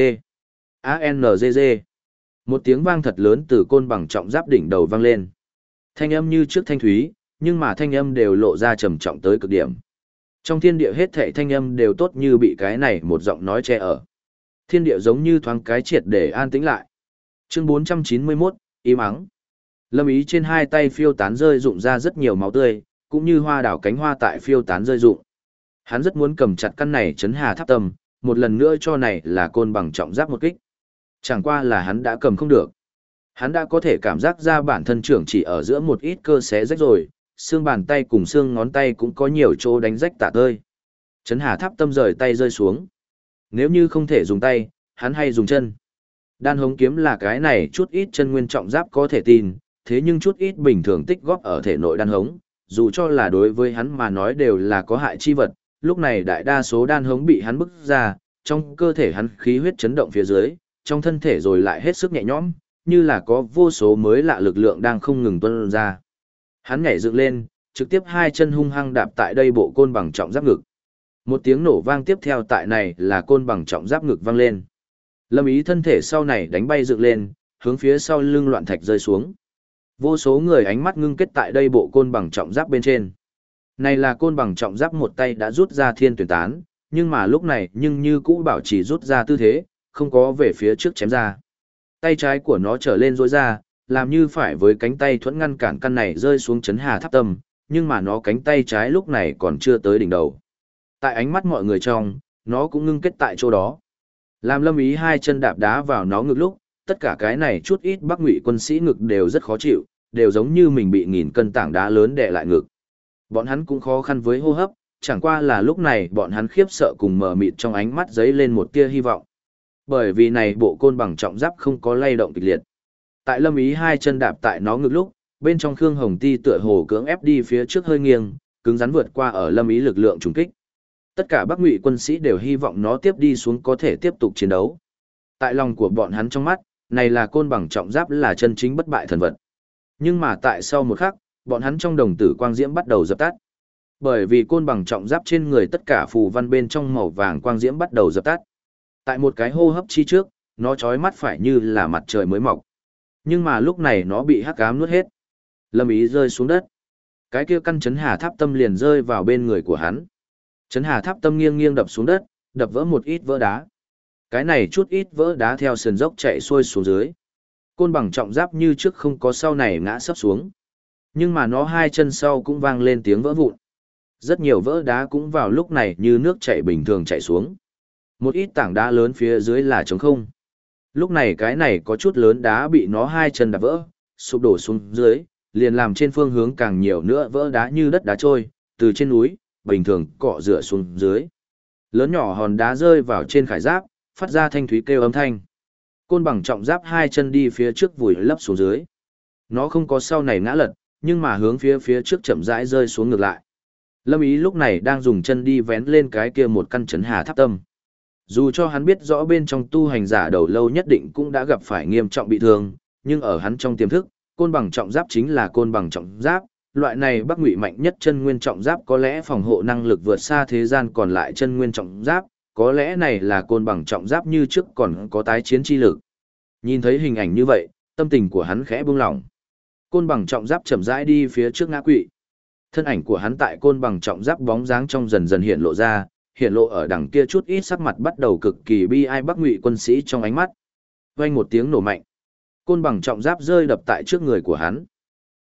A-N-G-G. Một tiếng vang thật lớn từ côn bằng trọng giáp đỉnh đầu vang lên. Thanh âm như trước thanh thúy, nhưng mà thanh âm đều lộ ra trầm trọng tới cực điểm. Trong thiên địa hết thảy thanh âm đều tốt như bị cái này một giọng nói che ở. Thiên địa giống như thoáng cái triệt để an tĩnh lại. Chương 491, im ắng. Lâm Ý trên hai tay phiêu tán rơi rụng ra rất nhiều máu tươi, cũng như hoa đảo cánh hoa tại phiêu tán rơi rụng. Hắn rất muốn cầm chặt căn này chấn hà tháp tâm, một lần nữa cho này là côn bằng trọng giáp một kích. Chẳng qua là hắn đã cầm không được. Hắn đã có thể cảm giác ra bản thân trưởng chỉ ở giữa một ít cơ xé rách rồi, xương bàn tay cùng xương ngón tay cũng có nhiều chỗ đánh rách tả tơi. Chấn hà tháp tâm rời tay rơi xuống. Nếu như không thể dùng tay, hắn hay dùng chân. Đan hống kiếm là cái này chút ít chân nguyên trọng giáp có thể tin, thế nhưng chút ít bình thường tích góp ở thể nội đan hống, dù cho là đối với hắn mà nói đều là có hại chi vật, lúc này đại đa số đan hống bị hắn bức ra, trong cơ thể hắn khí huyết chấn động phía dưới, trong thân thể rồi lại hết sức nhẹ nhõm, như là có vô số mới lạ lực lượng đang không ngừng tuôn ra. Hắn nhảy dựng lên, trực tiếp hai chân hung hăng đạp tại đây bộ côn bằng trọng giáp ngực. Một tiếng nổ vang tiếp theo tại này là côn bằng trọng giáp ngực vang lên. Lâm Ý thân thể sau này đánh bay dựng lên, hướng phía sau lưng loạn thạch rơi xuống. Vô số người ánh mắt ngưng kết tại đây bộ côn bằng trọng giáp bên trên. Này là côn bằng trọng giáp một tay đã rút ra thiên tuyển tán, nhưng mà lúc này nhưng như cũ bảo trì rút ra tư thế, không có về phía trước chém ra. Tay trái của nó trở lên rối ra, làm như phải với cánh tay thuẫn ngăn cản căn này rơi xuống chấn hà tháp tâm, nhưng mà nó cánh tay trái lúc này còn chưa tới đỉnh đầu. Tại ánh mắt mọi người trong, nó cũng ngưng kết tại chỗ đó. Làm Lâm Ý hai chân đạp đá vào nó ngực lúc, tất cả cái này chút ít Bắc Ngụy quân sĩ ngực đều rất khó chịu, đều giống như mình bị nghìn cân tảng đá lớn đè lại ngực. Bọn hắn cũng khó khăn với hô hấp, chẳng qua là lúc này bọn hắn khiếp sợ cùng mờ mịt trong ánh mắt giấy lên một tia hy vọng. Bởi vì này bộ côn bằng trọng giáp không có lay động kịch liệt. Tại Lâm Ý hai chân đạp tại nó ngực lúc, bên trong Khương Hồng Ti tựa hồ cưỡng ép đi phía trước hơi nghiêng, cứng rắn vượt qua ở Lâm Ý lực lượng trùng kích. Tất cả Bắc Ngụy quân sĩ đều hy vọng nó tiếp đi xuống có thể tiếp tục chiến đấu. Tại lòng của bọn hắn trong mắt, này là côn bằng trọng giáp là chân chính bất bại thần vật. Nhưng mà tại sau một khắc, bọn hắn trong đồng tử quang diễm bắt đầu dập tắt. Bởi vì côn bằng trọng giáp trên người tất cả phù văn bên trong màu vàng quang diễm bắt đầu dập tắt. Tại một cái hô hấp chi trước, nó chói mắt phải như là mặt trời mới mọc. Nhưng mà lúc này nó bị hắc ám nuốt hết. Lâm Ý rơi xuống đất. Cái kia căn chấn hà tháp tâm liền rơi vào bên người của hắn. Chấn hà tháp tâm nghiêng nghiêng đập xuống đất, đập vỡ một ít vỡ đá. Cái này chút ít vỡ đá theo sườn dốc chạy xuôi xuống dưới. Côn bằng trọng giáp như trước không có sau này ngã sấp xuống. Nhưng mà nó hai chân sau cũng vang lên tiếng vỡ vụn. Rất nhiều vỡ đá cũng vào lúc này như nước chảy bình thường chảy xuống. Một ít tảng đá lớn phía dưới là trống không. Lúc này cái này có chút lớn đá bị nó hai chân đạp vỡ, sụp đổ xuống dưới, liền làm trên phương hướng càng nhiều nữa vỡ đá như đất đá trôi, từ trên núi, bình thường cọ rửa xuống dưới. Lớn nhỏ hòn đá rơi vào trên khải giáp, phát ra thanh thúy kêu âm thanh. Côn bằng trọng giáp hai chân đi phía trước vùi lấp xuống dưới. Nó không có sau này ngã lật, nhưng mà hướng phía trước chậm rãi rơi xuống ngược lại. Lâm Ý lúc này đang dùng chân đi vén lên cái kia một căn chấn hà tháp tâm. Dù cho hắn biết rõ bên trong tu hành giả đầu lâu nhất định cũng đã gặp phải nghiêm trọng bị thương, nhưng ở hắn trong tiềm thức, côn bằng trọng giáp chính là côn bằng trọng giáp, loại này Bắc Ngụy mạnh nhất chân nguyên trọng giáp có lẽ phòng hộ năng lực vượt xa thế gian còn lại chân nguyên trọng giáp, có lẽ này là côn bằng trọng giáp như trước còn có tái chiến chi lực. Nhìn thấy hình ảnh như vậy, tâm tình của hắn khẽ buông lỏng. Côn bằng trọng giáp chậm rãi đi phía trước ngã quỵ. Thân ảnh của hắn tại côn bằng trọng giáp bóng dáng trong dần dần hiện lộ ra, hiện lộ ở đằng kia chút ít sắc mặt bắt đầu cực kỳ bi ai Bắc Ngụy quân sĩ trong ánh mắt. Vang một tiếng nổ mạnh. Côn bằng trọng giáp rơi đập tại trước người của hắn.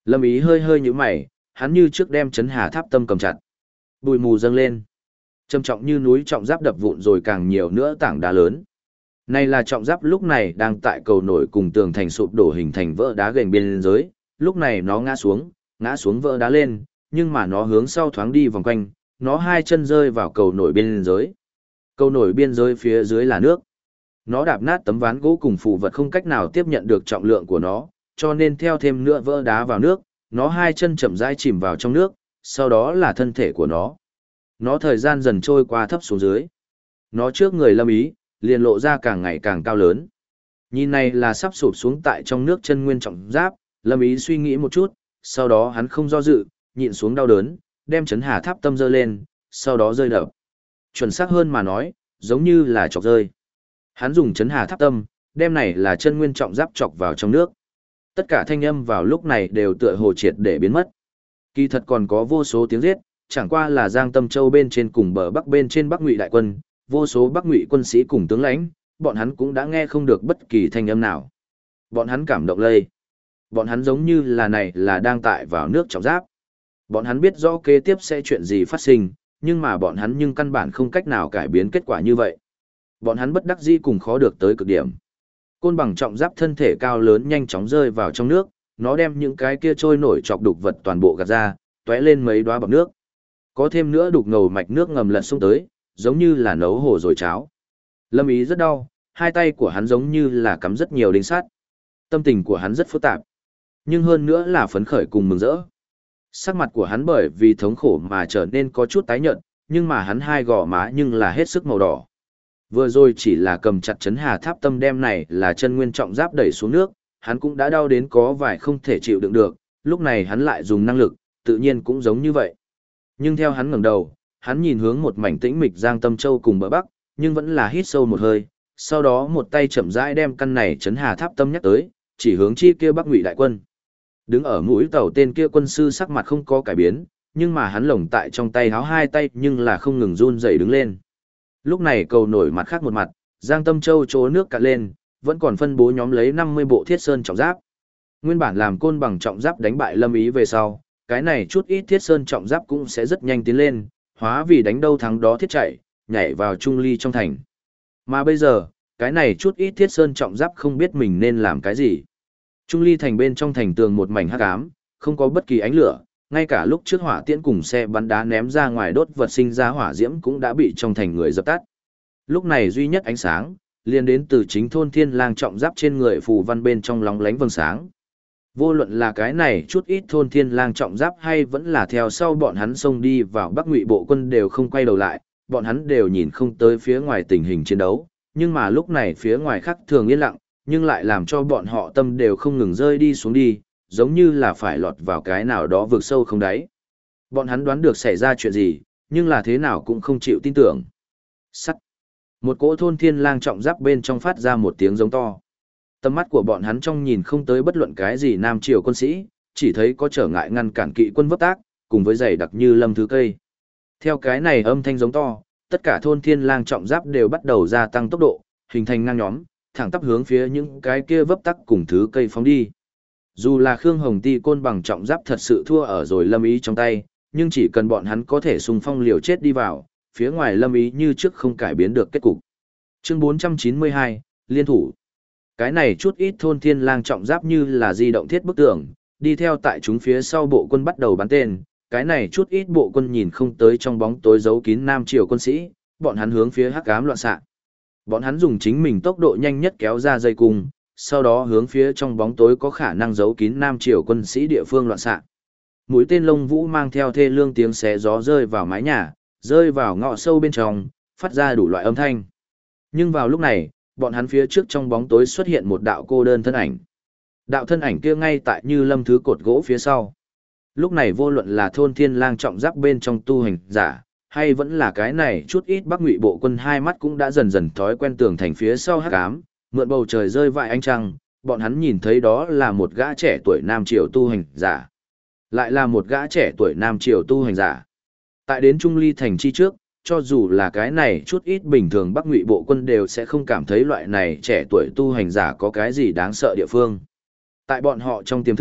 Lâm Ý hơi hơi nhíu mày, hắn như trước đem Trấn Hà Tháp Tâm cầm chặt. Bụi mù dâng lên, trầm trọng như núi trọng giáp đập vụn rồi càng nhiều nữa tảng đá lớn. Này là trọng giáp lúc này đang tại cầu nổi cùng tường thành sụp đổ hình thành vỡ đá gềnh biên giới, lúc này nó ngã xuống vỡ đá lên, nhưng mà nó hướng sau thoáng đi vòng quanh, nó hai chân rơi vào cầu nổi biên giới. Cầu nổi biên giới phía dưới là nước. Nó đạp nát tấm ván gỗ cùng phù vật không cách nào tiếp nhận được trọng lượng của nó, cho nên theo thêm nữa vỡ đá vào nước, nó hai chân chậm rãi chìm vào trong nước, sau đó là thân thể của nó. Nó thời gian dần trôi qua thấp xuống dưới. Nó trước người Lâm Ý, liền lộ ra càng ngày càng cao lớn. Nhìn này là sắp sụp xuống tại trong nước chân nguyên trọng giáp, Lâm Ý suy nghĩ một chút, sau đó hắn không do dự, nhịn xuống đau đớn, đem Trấn Hà Tháp Tâm giơ lên, sau đó rơi đập. Chuẩn xác hơn mà nói, giống như là chọc rơi. Hắn dùng Trấn Hà Tháp Tâm, đem này là chân nguyên trọng giáp chọc vào trong nước. Tất cả thanh âm vào lúc này đều tựa hồ triệt để biến mất. Kỳ thật còn có vô số tiếng giết, chẳng qua là Giang Tâm Châu bên trên cùng bờ bắc bên trên Bắc Ngụy đại quân, vô số Bắc Ngụy quân sĩ cùng tướng lãnh, bọn hắn cũng đã nghe không được bất kỳ thanh âm nào. Bọn hắn cảm động lây. Bọn hắn giống như là này là đang tại vào nước trọng giáp. Bọn hắn biết rõ kế tiếp sẽ chuyện gì phát sinh, nhưng mà bọn hắn nhưng căn bản không cách nào cải biến kết quả như vậy. Bọn hắn bất đắc dĩ cùng khó được tới cực điểm. Côn bằng trọng giáp thân thể cao lớn nhanh chóng rơi vào trong nước, nó đem những cái kia trôi nổi chọc đục vật toàn bộ gạt ra, tóe lên mấy đóa bọt nước. Có thêm nữa đục ngầu mạch nước ngầm lật xuống tới, giống như là nấu hổ rồi cháo. Lâm Ý rất đau, hai tay của hắn giống như là cắm rất nhiều đinh sắt. Tâm tình của hắn rất phức tạp, nhưng hơn nữa là phấn khởi cùng mừng rỡ. Sắc mặt của hắn bởi vì thống khổ mà trở nên có chút tái nhợt, nhưng mà hắn hai gò má nhưng là hết sức màu đỏ. Vừa rồi chỉ là cầm chặt Trấn Hà Tháp Tâm đem này là chân nguyên trọng giáp đẩy xuống nước, hắn cũng đã đau đến có vài không thể chịu đựng được, lúc này hắn lại dùng năng lực, tự nhiên cũng giống như vậy. Nhưng theo hắn ngẩng đầu, hắn nhìn hướng một mảnh tĩnh mịch Giang Tâm Châu cùng bờ bắc, nhưng vẫn là hít sâu một hơi, sau đó một tay chậm rãi đem căn này Trấn Hà Tháp Tâm nhắc tới, chỉ hướng chi kia Bắc Ngụy đại quân. Đứng ở mũi tàu tên kia quân sư sắc mặt không có cải biến, nhưng mà hắn lồng tại trong tay háo hai tay nhưng là không ngừng run rẩy đứng lên. Lúc này cầu nổi mặt khác một mặt, Giang Tâm Châu chỗ nước cạn lên, vẫn còn phân bố nhóm lấy 50 bộ thiết sơn trọng giáp. Nguyên bản làm côn bằng trọng giáp đánh bại Lâm Ý về sau, cái này chút ít thiết sơn trọng giáp cũng sẽ rất nhanh tiến lên, hóa vì đánh đâu thắng đó thiết chạy, nhảy vào Trung Ly trong thành. Mà bây giờ, cái này chút ít thiết sơn trọng giáp không biết mình nên làm cái gì. Trung Ly thành bên trong thành tường một mảnh hắc ám, không có bất kỳ ánh lửa, ngay cả lúc trước hỏa tiễn cùng xe bắn đá ném ra ngoài đốt vật sinh ra hỏa diễm cũng đã bị trong thành người dập tắt. Lúc này duy nhất ánh sáng, liền đến từ chính thôn Thiên Lang trọng giáp trên người phù văn bên trong lóng lánh vầng sáng. Vô luận là cái này chút ít thôn Thiên Lang trọng giáp hay vẫn là theo sau bọn hắn xông đi vào Bắc Ngụy bộ quân đều không quay đầu lại, bọn hắn đều nhìn không tới phía ngoài tình hình chiến đấu, nhưng mà lúc này phía ngoài khác thường yên lặng, nhưng lại làm cho bọn họ tâm đều không ngừng rơi đi xuống đi, giống như là phải lọt vào cái nào đó vực sâu không đáy. Bọn hắn đoán được xảy ra chuyện gì, nhưng là thế nào cũng không chịu tin tưởng. Sắt. Một cỗ thôn Thiên Lang trọng giáp bên trong phát ra một tiếng giống to. Tầm mắt của bọn hắn trong nhìn không tới bất luận cái gì Nam Triều quân sĩ, chỉ thấy có trở ngại ngăn cản kỵ quân vấp tác, cùng với dày đặc như lâm thứ cây. Theo cái này âm thanh giống to, tất cả thôn Thiên Lang trọng giáp đều bắt đầu gia tăng tốc độ, hình thành ngang nhóm, thẳng tắp hướng phía những cái kia vấp tắc cùng thứ cây phóng đi. Dù là Khương Hồng Ti côn bằng trọng giáp thật sự thua ở rồi Lâm Ý trong tay, nhưng chỉ cần bọn hắn có thể xung phong liều chết đi vào, phía ngoài Lâm Ý như trước không cải biến được kết cục. Chương 492, Liên thủ. Cái này chút ít thôn Thiên Lang trọng giáp như là di động thiết bức tường, đi theo tại chúng phía sau bộ quân bắt đầu bắn tên, cái này chút ít bộ quân nhìn không tới trong bóng tối giấu kín Nam Triều quân sĩ, bọn hắn hướng phía hắc ám loạn xạ. Bọn hắn dùng chính mình tốc độ nhanh nhất kéo ra dây cung, sau đó hướng phía trong bóng tối có khả năng giấu kín Nam Triều quân sĩ địa phương loạn xạ. Mũi tên lông vũ mang theo thê lương tiếng xé gió rơi vào mái nhà, rơi vào ngõ sâu bên trong, phát ra đủ loại âm thanh. Nhưng vào lúc này, bọn hắn phía trước trong bóng tối xuất hiện một đạo cô đơn thân ảnh. Đạo thân ảnh kia ngay tại Như Lâm thứ cột gỗ phía sau. Lúc này vô luận là thôn Thiên Lang trọng giáp bên trong tu hành giả, hay vẫn là cái này chút ít Bắc Ngụy bộ quân hai mắt cũng đã dần dần thói quen tường thành phía sau hắc ám, mượn bầu trời rơi vại ánh trăng, bọn hắn nhìn thấy đó là một gã trẻ tuổi Nam Triều tu hành giả. Lại là một gã trẻ tuổi Nam Triều tu hành giả. Tại đến Trung Ly thành chi trước, cho dù là cái này chút ít bình thường Bắc Ngụy bộ quân đều sẽ không cảm thấy loại này trẻ tuổi tu hành giả có cái gì đáng sợ địa phương. Tại bọn họ trong tiềm thức,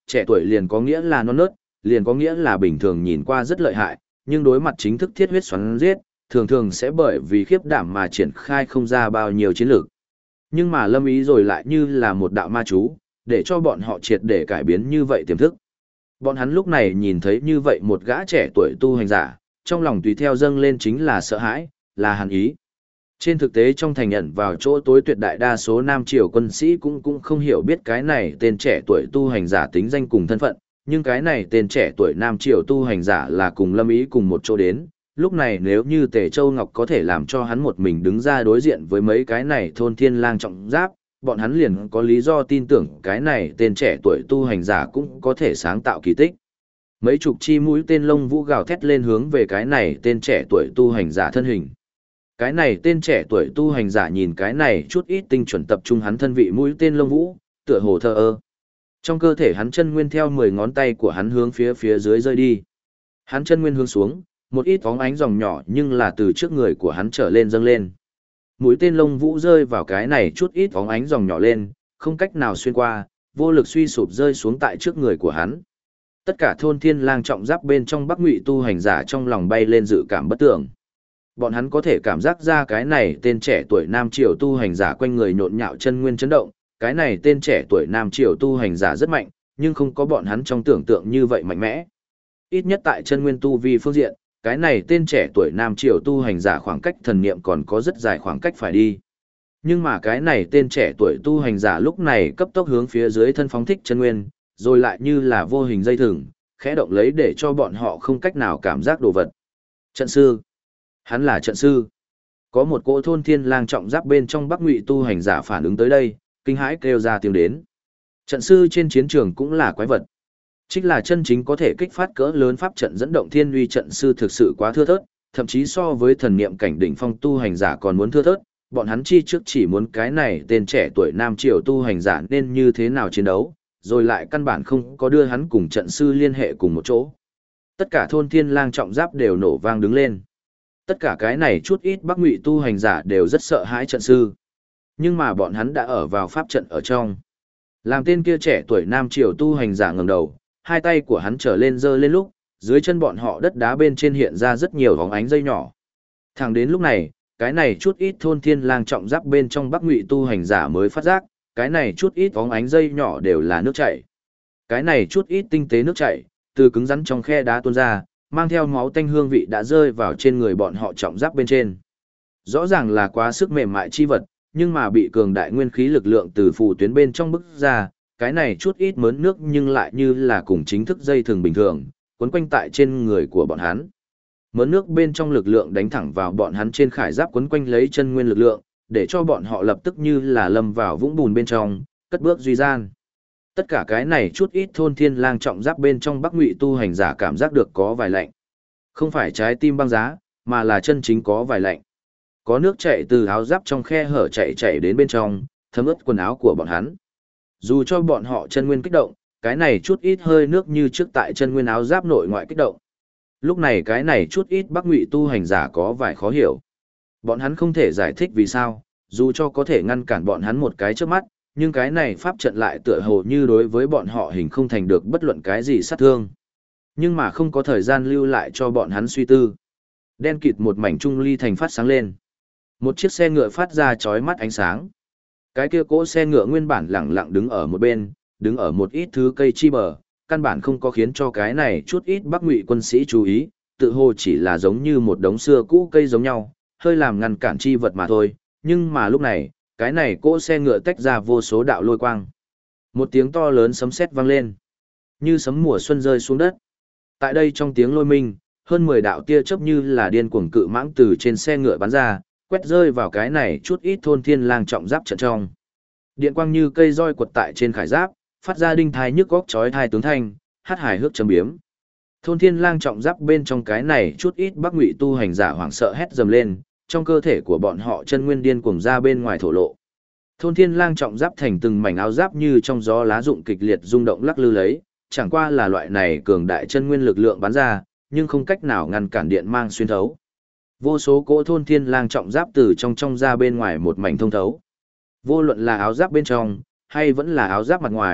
trẻ tuổi liền có nghĩa là non nớt, liền có nghĩa là bình thường nhìn qua rất lợi hại, nhưng đối mặt chính thức thiết huyết xoắn giết, thường thường sẽ bởi vì khiếp đảm mà triển khai không ra bao nhiêu chiến lược. Nhưng mà Lâm Ý rồi lại như là một đạo ma chú, để cho bọn họ triệt để cải biến như vậy tiềm thức. Bọn hắn lúc này nhìn thấy như vậy một gã trẻ tuổi tu hành giả, trong lòng tùy theo dâng lên chính là sợ hãi, là hàn ý. Trên thực tế trong thành nhận vào chỗ tối tuyệt đại đa số Nam Triều quân sĩ cũng không hiểu biết cái này tên trẻ tuổi tu hành giả tính danh cùng thân phận, nhưng cái này tên trẻ tuổi Nam Triều tu hành giả là cùng Lâm Ý cùng một chỗ đến. Lúc này nếu như Tề Châu Ngọc có thể làm cho hắn một mình đứng ra đối diện với mấy cái này thôn thiên lang trọng giáp, bọn hắn liền có lý do tin tưởng cái này tên trẻ tuổi tu hành giả cũng có thể sáng tạo kỳ tích. Mấy chục chi mũi tên lông vũ gào thét lên hướng về cái này tên trẻ tuổi tu hành giả thân hình. Cái này tên trẻ tuổi tu hành giả nhìn cái này chút ít tinh chuẩn tập trung hắn thân vị mũi tên lông vũ, tựa hồ thờ ơ. Trong cơ thể hắn chân nguyên theo 10 ngón tay của hắn hướng phía dưới rơi đi. Hắn chân nguyên hướng xuống, một ít bóng ánh dòng nhỏ nhưng là từ trước người của hắn trở lên dâng lên. Mũi tên lông vũ rơi vào cái này chút ít bóng ánh dòng nhỏ lên, không cách nào xuyên qua, vô lực suy sụp rơi xuống tại trước người của hắn. Tất cả thôn thiên lang trọng giáp bên trong Bắc Ngụy tu hành giả trong lòng bay lên dự cảm bất tưởng. Bọn hắn có thể cảm giác ra cái này tên trẻ tuổi Nam Triều tu hành giả quanh người nhộn nhạo chân nguyên chấn động, cái này tên trẻ tuổi Nam Triều tu hành giả rất mạnh, nhưng không có bọn hắn trong tưởng tượng như vậy mạnh mẽ. Ít nhất tại chân nguyên tu vi phương diện, cái này tên trẻ tuổi Nam Triều tu hành giả khoảng cách thần niệm còn có rất dài khoảng cách phải đi. Nhưng mà cái này tên trẻ tuổi tu hành giả lúc này cấp tốc hướng phía dưới thân phóng thích chân nguyên, rồi lại như là vô hình dây thừng, khẽ động lấy để cho bọn họ không cách nào cảm giác đồ vật. Trận sư. Hắn là trận sư. Có một cỗ thôn thiên lang trọng giáp bên trong Bắc Ngụy tu hành giả phản ứng tới đây, kinh hãi kêu ra tiếng đến. Trận sư trên chiến trường cũng là quái vật. Chính là chân chính có thể kích phát cỡ lớn pháp trận dẫn động thiên uy trận sư thực sự quá thưa thớt, thậm chí so với thần niệm cảnh đỉnh phong tu hành giả còn muốn thưa thớt, bọn hắn chi trước chỉ muốn cái này tên trẻ tuổi Nam Triều tu hành giả nên như thế nào chiến đấu, rồi lại căn bản không có đưa hắn cùng trận sư liên hệ cùng một chỗ. Tất cả thôn thiên lang trọng giáp đều nổ vang đứng lên. Tất cả cái này chút ít Bắc Ngụy tu hành giả đều rất sợ hãi trận sư. Nhưng mà bọn hắn đã ở vào pháp trận ở trong. Làm tên kia trẻ tuổi Nam Triều tu hành giả ngẩng đầu, hai tay của hắn trở lên giơ lên lúc, dưới chân bọn họ đất đá bên trên hiện ra rất nhiều bóng ánh dây nhỏ. Thẳng đến lúc này, cái này chút ít thôn thiên lang trọng giáp bên trong Bắc Ngụy tu hành giả mới phát giác, cái này chút ít bóng ánh dây nhỏ đều là nước chảy. Cái này chút ít tinh tế nước chảy, từ cứng rắn trong khe đá tuôn ra, mang theo máu tanh hương vị đã rơi vào trên người bọn họ trọng giáp bên trên. Rõ ràng là quá sức mềm mại chi vật, nhưng mà bị cường đại nguyên khí lực lượng từ phù tuyến bên trong bức ra, cái này chút ít mớn nước nhưng lại như là cùng chính thức dây thường bình thường, quấn quanh tại trên người của bọn hắn. Mớn nước bên trong lực lượng đánh thẳng vào bọn hắn trên khải giáp quấn quanh lấy chân nguyên lực lượng, để cho bọn họ lập tức như là lâm vào vũng bùn bên trong, cất bước duy gian. Tất cả cái này chút ít thôn thiên lang trọng giáp bên trong Bắc Ngụy tu hành giả cảm giác được có vài lạnh. Không phải trái tim băng giá, mà là chân chính có vài lạnh. Có nước chảy từ áo giáp trong khe hở chảy đến bên trong, thấm ướt quần áo của bọn hắn. Dù cho bọn họ chân nguyên kích động, cái này chút ít hơi nước như trước tại chân nguyên áo giáp nội ngoại kích động. Lúc này cái này chút ít Bắc Ngụy tu hành giả có vài khó hiểu. Bọn hắn không thể giải thích vì sao, dù cho có thể ngăn cản bọn hắn một cái trước mắt, nhưng cái này pháp trận lại tựa hồ như đối với bọn họ hình không thành được bất luận cái gì sát thương. Nhưng mà không có thời gian lưu lại cho bọn hắn suy tư. Đen kịt một mảnh trung ly thành phát sáng lên. Một chiếc xe ngựa phát ra chói mắt ánh sáng. Cái kia cỗ xe ngựa nguyên bản lẳng lặng đứng ở một bên, đứng ở một ít thứ cây chi bờ, căn bản không có khiến cho cái này chút ít Bắc Ngụy quân sĩ chú ý, tự hồ chỉ là giống như một đống xưa cũ cây giống nhau, hơi làm ngăn cản chi vật mà thôi. Nhưng mà lúc này, cái này cỗ xe ngựa tách ra vô số đạo lôi quang. Một tiếng to lớn sấm sét vang lên, như sấm mùa xuân rơi xuống đất. Tại đây trong tiếng lôi minh, hơn 10 đạo tia chớp như là điên cuồng cự mãng từ trên xe ngựa bắn ra, quét rơi vào cái này chút ít thôn thiên lang trọng giáp trận trong. Điện quang như cây roi quật tại trên khải giáp, phát ra đinh thai nhức góc chói tai tướng thanh, hát hài hước châm biếm. Thôn thiên lang trọng giáp bên trong cái này chút ít Bắc Ngụy tu hành giả hoảng sợ hét dầm lên, trong cơ thể của bọn họ chân nguyên điên cuồng ra bên ngoài thổ lộ. Thôn thiên lang trọng giáp thành từng mảnh áo giáp như trong gió lá rụng kịch liệt rung động lắc lư lấy, chẳng qua là loại này cường đại chân nguyên lực lượng bắn ra, nhưng không cách nào ngăn cản điện mang xuyên thấu. Vô số cỗ thôn thiên lang trọng giáp từ trong ra bên ngoài một mảnh thông thấu. Vô luận là áo giáp bên trong, hay vẫn là áo giáp mặt ngoài,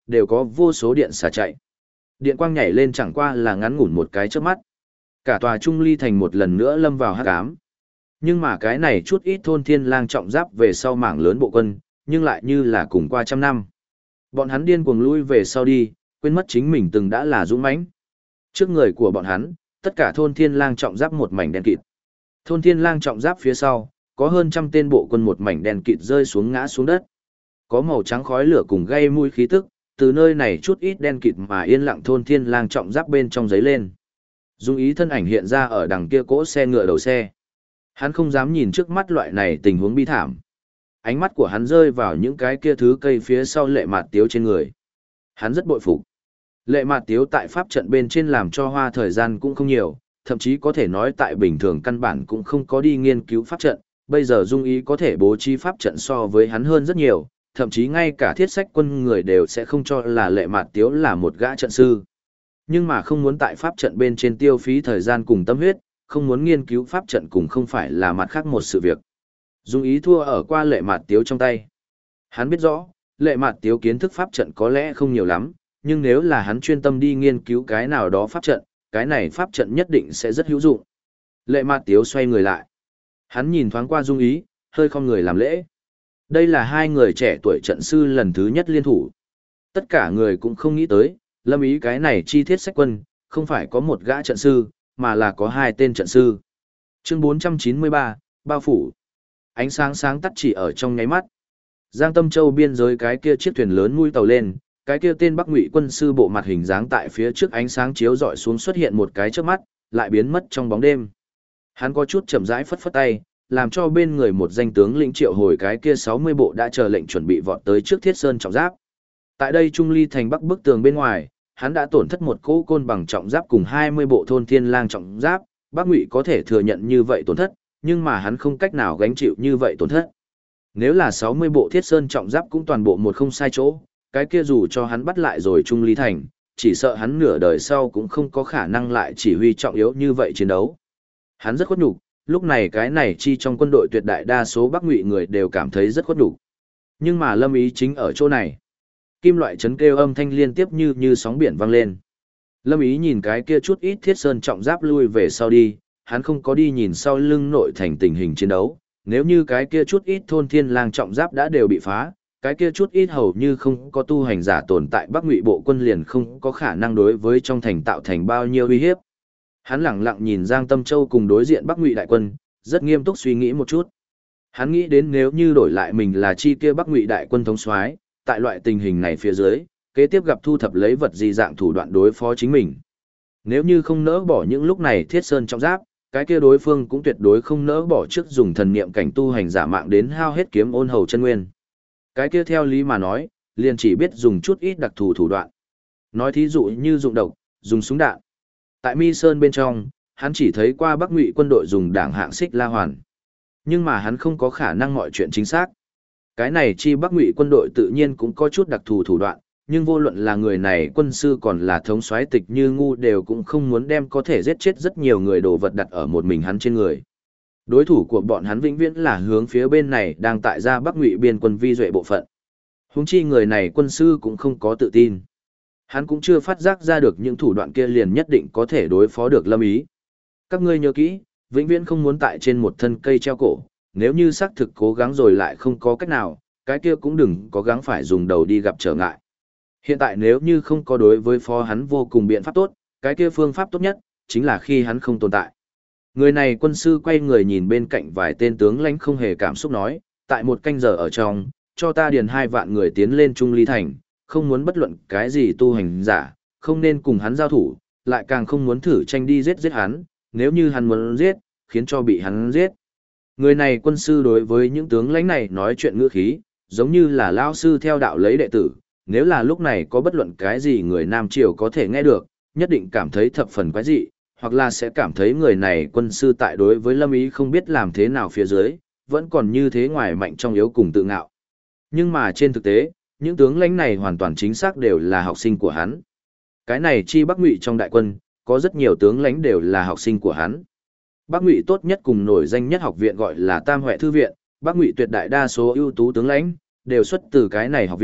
đều có vô số điện xả chạy. Điện quang nhảy lên chẳng qua là ngắn ngủn một cái chớp mắt. Cả tòa Trung Ly thành một lần nữa lâm vào hắc ám. Nhưng mà cái này chút ít thôn thiên lang trọng giáp về sau mảng lớn bộ quân, nhưng lại như là cùng qua trăm năm. Bọn hắn điên cuồng lui về sau đi, quên mất chính mình từng đã là dũng mãnh. Trước người của bọn hắn, tất cả thôn thiên lang trọng giáp một mảnh đen kịt. Thôn thiên lang trọng giáp phía sau, có hơn trăm tên bộ quân một mảnh đen kịt rơi xuống ngã xuống đất. Có màu trắng khói lửa cùng gây mùi khí tức, từ nơi này chút ít đen kịt mà yên lặng thôn thiên lang trọng giáp bên trong giấy lên. Dung ý thân ảnh hiện ra ở đằng kia cỗ xe ngựa đầu xe. Hắn không dám nhìn trước mắt loại này tình huống bi thảm. Ánh mắt của hắn rơi vào những cái kia thứ cây phía sau lệ mạt tiếu trên người. Hắn rất bội phục. Lệ mạt tiếu tại pháp trận bên trên làm cho hoa thời gian cũng không nhiều, thậm chí có thể nói tại bình thường căn bản cũng không có đi nghiên cứu pháp trận. Bây giờ Dung ý có thể bố trí pháp trận so với hắn hơn rất nhiều, thậm chí ngay cả thiết sách quân người đều sẽ không cho là lệ mạt tiếu là một gã trận sư. Nhưng mà không muốn tại pháp trận bên trên tiêu phí thời gian cùng tâm huyết, không muốn nghiên cứu pháp trận cùng không phải là mặt khác một sự việc. Dung ý thua ở qua lệ mạt tiếu trong tay. Hắn biết rõ, lệ mạt tiếu kiến thức pháp trận có lẽ không nhiều lắm, nhưng nếu là hắn chuyên tâm đi nghiên cứu cái nào đó pháp trận, cái này pháp trận nhất định sẽ rất hữu dụng. Lệ mạt tiếu xoay người lại. Hắn nhìn thoáng qua Dung ý, hơi không người làm lễ. Đây là hai người trẻ tuổi trận sư lần thứ nhất liên thủ. Tất cả người cũng không nghĩ tới, Lâm Ý cái này chi thiết sách quân, không phải có một gã trận sư, mà là có hai tên trận sư. Chương 493, bao phủ. Ánh sáng sáng tắt chỉ ở trong nháy mắt. Giang Tâm Châu biên giới cái kia chiếc thuyền lớn mũi tàu lên, cái kia tên Bắc Ngụy quân sư bộ mặt hình dáng tại phía trước ánh sáng chiếu rọi xuống xuất hiện một cái chớp mắt, lại biến mất trong bóng đêm. Hắn có chút chậm rãi phất phất tay, làm cho bên người một danh tướng lĩnh triệu hồi cái kia 60 bộ đã chờ lệnh chuẩn bị vọt tới trước Thiết Sơn trọng giáp. Tại đây Trung Ly thành bắc bức tường bên ngoài, hắn đã tổn thất một cỗ côn bằng trọng giáp cùng 20 bộ thôn thiên lang trọng giáp, Bắc Ngụy có thể thừa nhận như vậy tổn thất, nhưng mà hắn không cách nào gánh chịu như vậy tổn thất. Nếu là 60 bộ Thiết Sơn trọng giáp cũng toàn bộ một không sai chỗ, cái kia dù cho hắn bắt lại rồi Trung Ly thành, chỉ sợ hắn nửa đời sau cũng không có khả năng lại chỉ huy trọng yếu như vậy chiến đấu. Hắn rất khuất nhục, lúc này cái này chi trong quân đội tuyệt đại đa số Bắc Ngụy người đều cảm thấy rất khuất nhục. Nhưng mà Lâm Ý chính ở chỗ này. Kim loại chấn kêu âm thanh liên tiếp như sóng biển vang lên. Lâm Ý nhìn cái kia chút ít Thiết Sơn trọng giáp lui về sau đi, hắn không có đi nhìn sau lưng nội thành tình hình chiến đấu. Nếu như cái kia chút ít thôn thiên lang trọng giáp đã đều bị phá, cái kia chút ít hầu như không có tu hành giả tồn tại Bắc Ngụy bộ quân liền không có khả năng đối với trong thành tạo thành bao nhiêu uy hiếp. Hắn lẳng lặng nhìn Giang Tâm Châu cùng đối diện Bắc Ngụy đại quân, rất nghiêm túc suy nghĩ một chút. Hắn nghĩ đến nếu như đổi lại mình là chi kia Bắc Ngụy đại quân thống soái, tại loại tình hình này phía dưới, kế tiếp gặp thu thập lấy vật gì dạng thủ đoạn đối phó chính mình. Nếu như không nỡ bỏ những lúc này Thiết Sơn trọng giáp, cái kia đối phương cũng tuyệt đối không nỡ bỏ trước dùng thần niệm cảnh tu hành giả mạng đến hao hết kiếm ôn hầu chân nguyên. Cái kia theo lý mà nói, liền chỉ biết dùng chút ít đặc thù thủ đoạn. Nói thí dụ như dụng độc, dùng súng đạn. Tại Mi Sơn bên trong, hắn chỉ thấy qua Bắc Ngụy quân đội dùng đảng hạng xích la hoàn. Nhưng mà hắn không có khả năng mọi chuyện chính xác. Cái này chi Bắc Ngụy quân đội tự nhiên cũng có chút đặc thù thủ đoạn, nhưng vô luận là người này quân sư còn là thống soái Tịch Như Ngu đều cũng không muốn đem có thể giết chết rất nhiều người đồ vật đặt ở một mình hắn trên người. Đối thủ của bọn hắn vĩnh viễn là hướng phía bên này đang tại ra Bắc Ngụy biên quân vi duệ bộ phận. Huống chi người này quân sư cũng không có tự tin. Hắn cũng chưa phát giác ra được những thủ đoạn kia liền nhất định có thể đối phó được Lâm Ý. Các ngươi nhớ kỹ, vĩnh viễn không muốn tại trên một thân cây treo cổ, nếu như xác thực cố gắng rồi lại không có cách nào, cái kia cũng đừng cố gắng phải dùng đầu đi gặp trở ngại. Hiện tại nếu như không có đối với phó hắn vô cùng biện pháp tốt, cái kia phương pháp tốt nhất, chính là khi hắn không tồn tại. Người này quân sư quay người nhìn bên cạnh vài tên tướng lãnh không hề cảm xúc nói, tại một canh giờ ở trong, cho ta điền 2 vạn người tiến lên Trung Ly Thành, không muốn bất luận cái gì tu hành giả, không nên cùng hắn giao thủ, lại càng không muốn thử tranh đi giết hắn, nếu như hắn muốn giết, khiến cho bị hắn giết. Người này quân sư đối với những tướng lãnh này nói chuyện ngữ khí, giống như là lao sư theo đạo lấy đệ tử, nếu là lúc này có bất luận cái gì người Nam Triều có thể nghe được, nhất định cảm thấy thập phần quái dị, hoặc là sẽ cảm thấy người này quân sư tại đối với Lâm Ý không biết làm thế nào phía dưới, vẫn còn như thế ngoài mạnh trong yếu cùng tự ngạo. Nhưng mà trên thực tế, những tướng lãnh này hoàn toàn chính xác đều là học sinh của hắn. Cái này chi Bắc Ngụy trong đại quân, có rất nhiều tướng lãnh đều là học sinh của hắn. Bắc Ngụy tốt nhất cùng nổi danh nhất học viện gọi là Tam Huệ Thư viện, Bắc Ngụy tuyệt đại đa số ưu tú tướng lãnh đều xuất từ cái này học viện,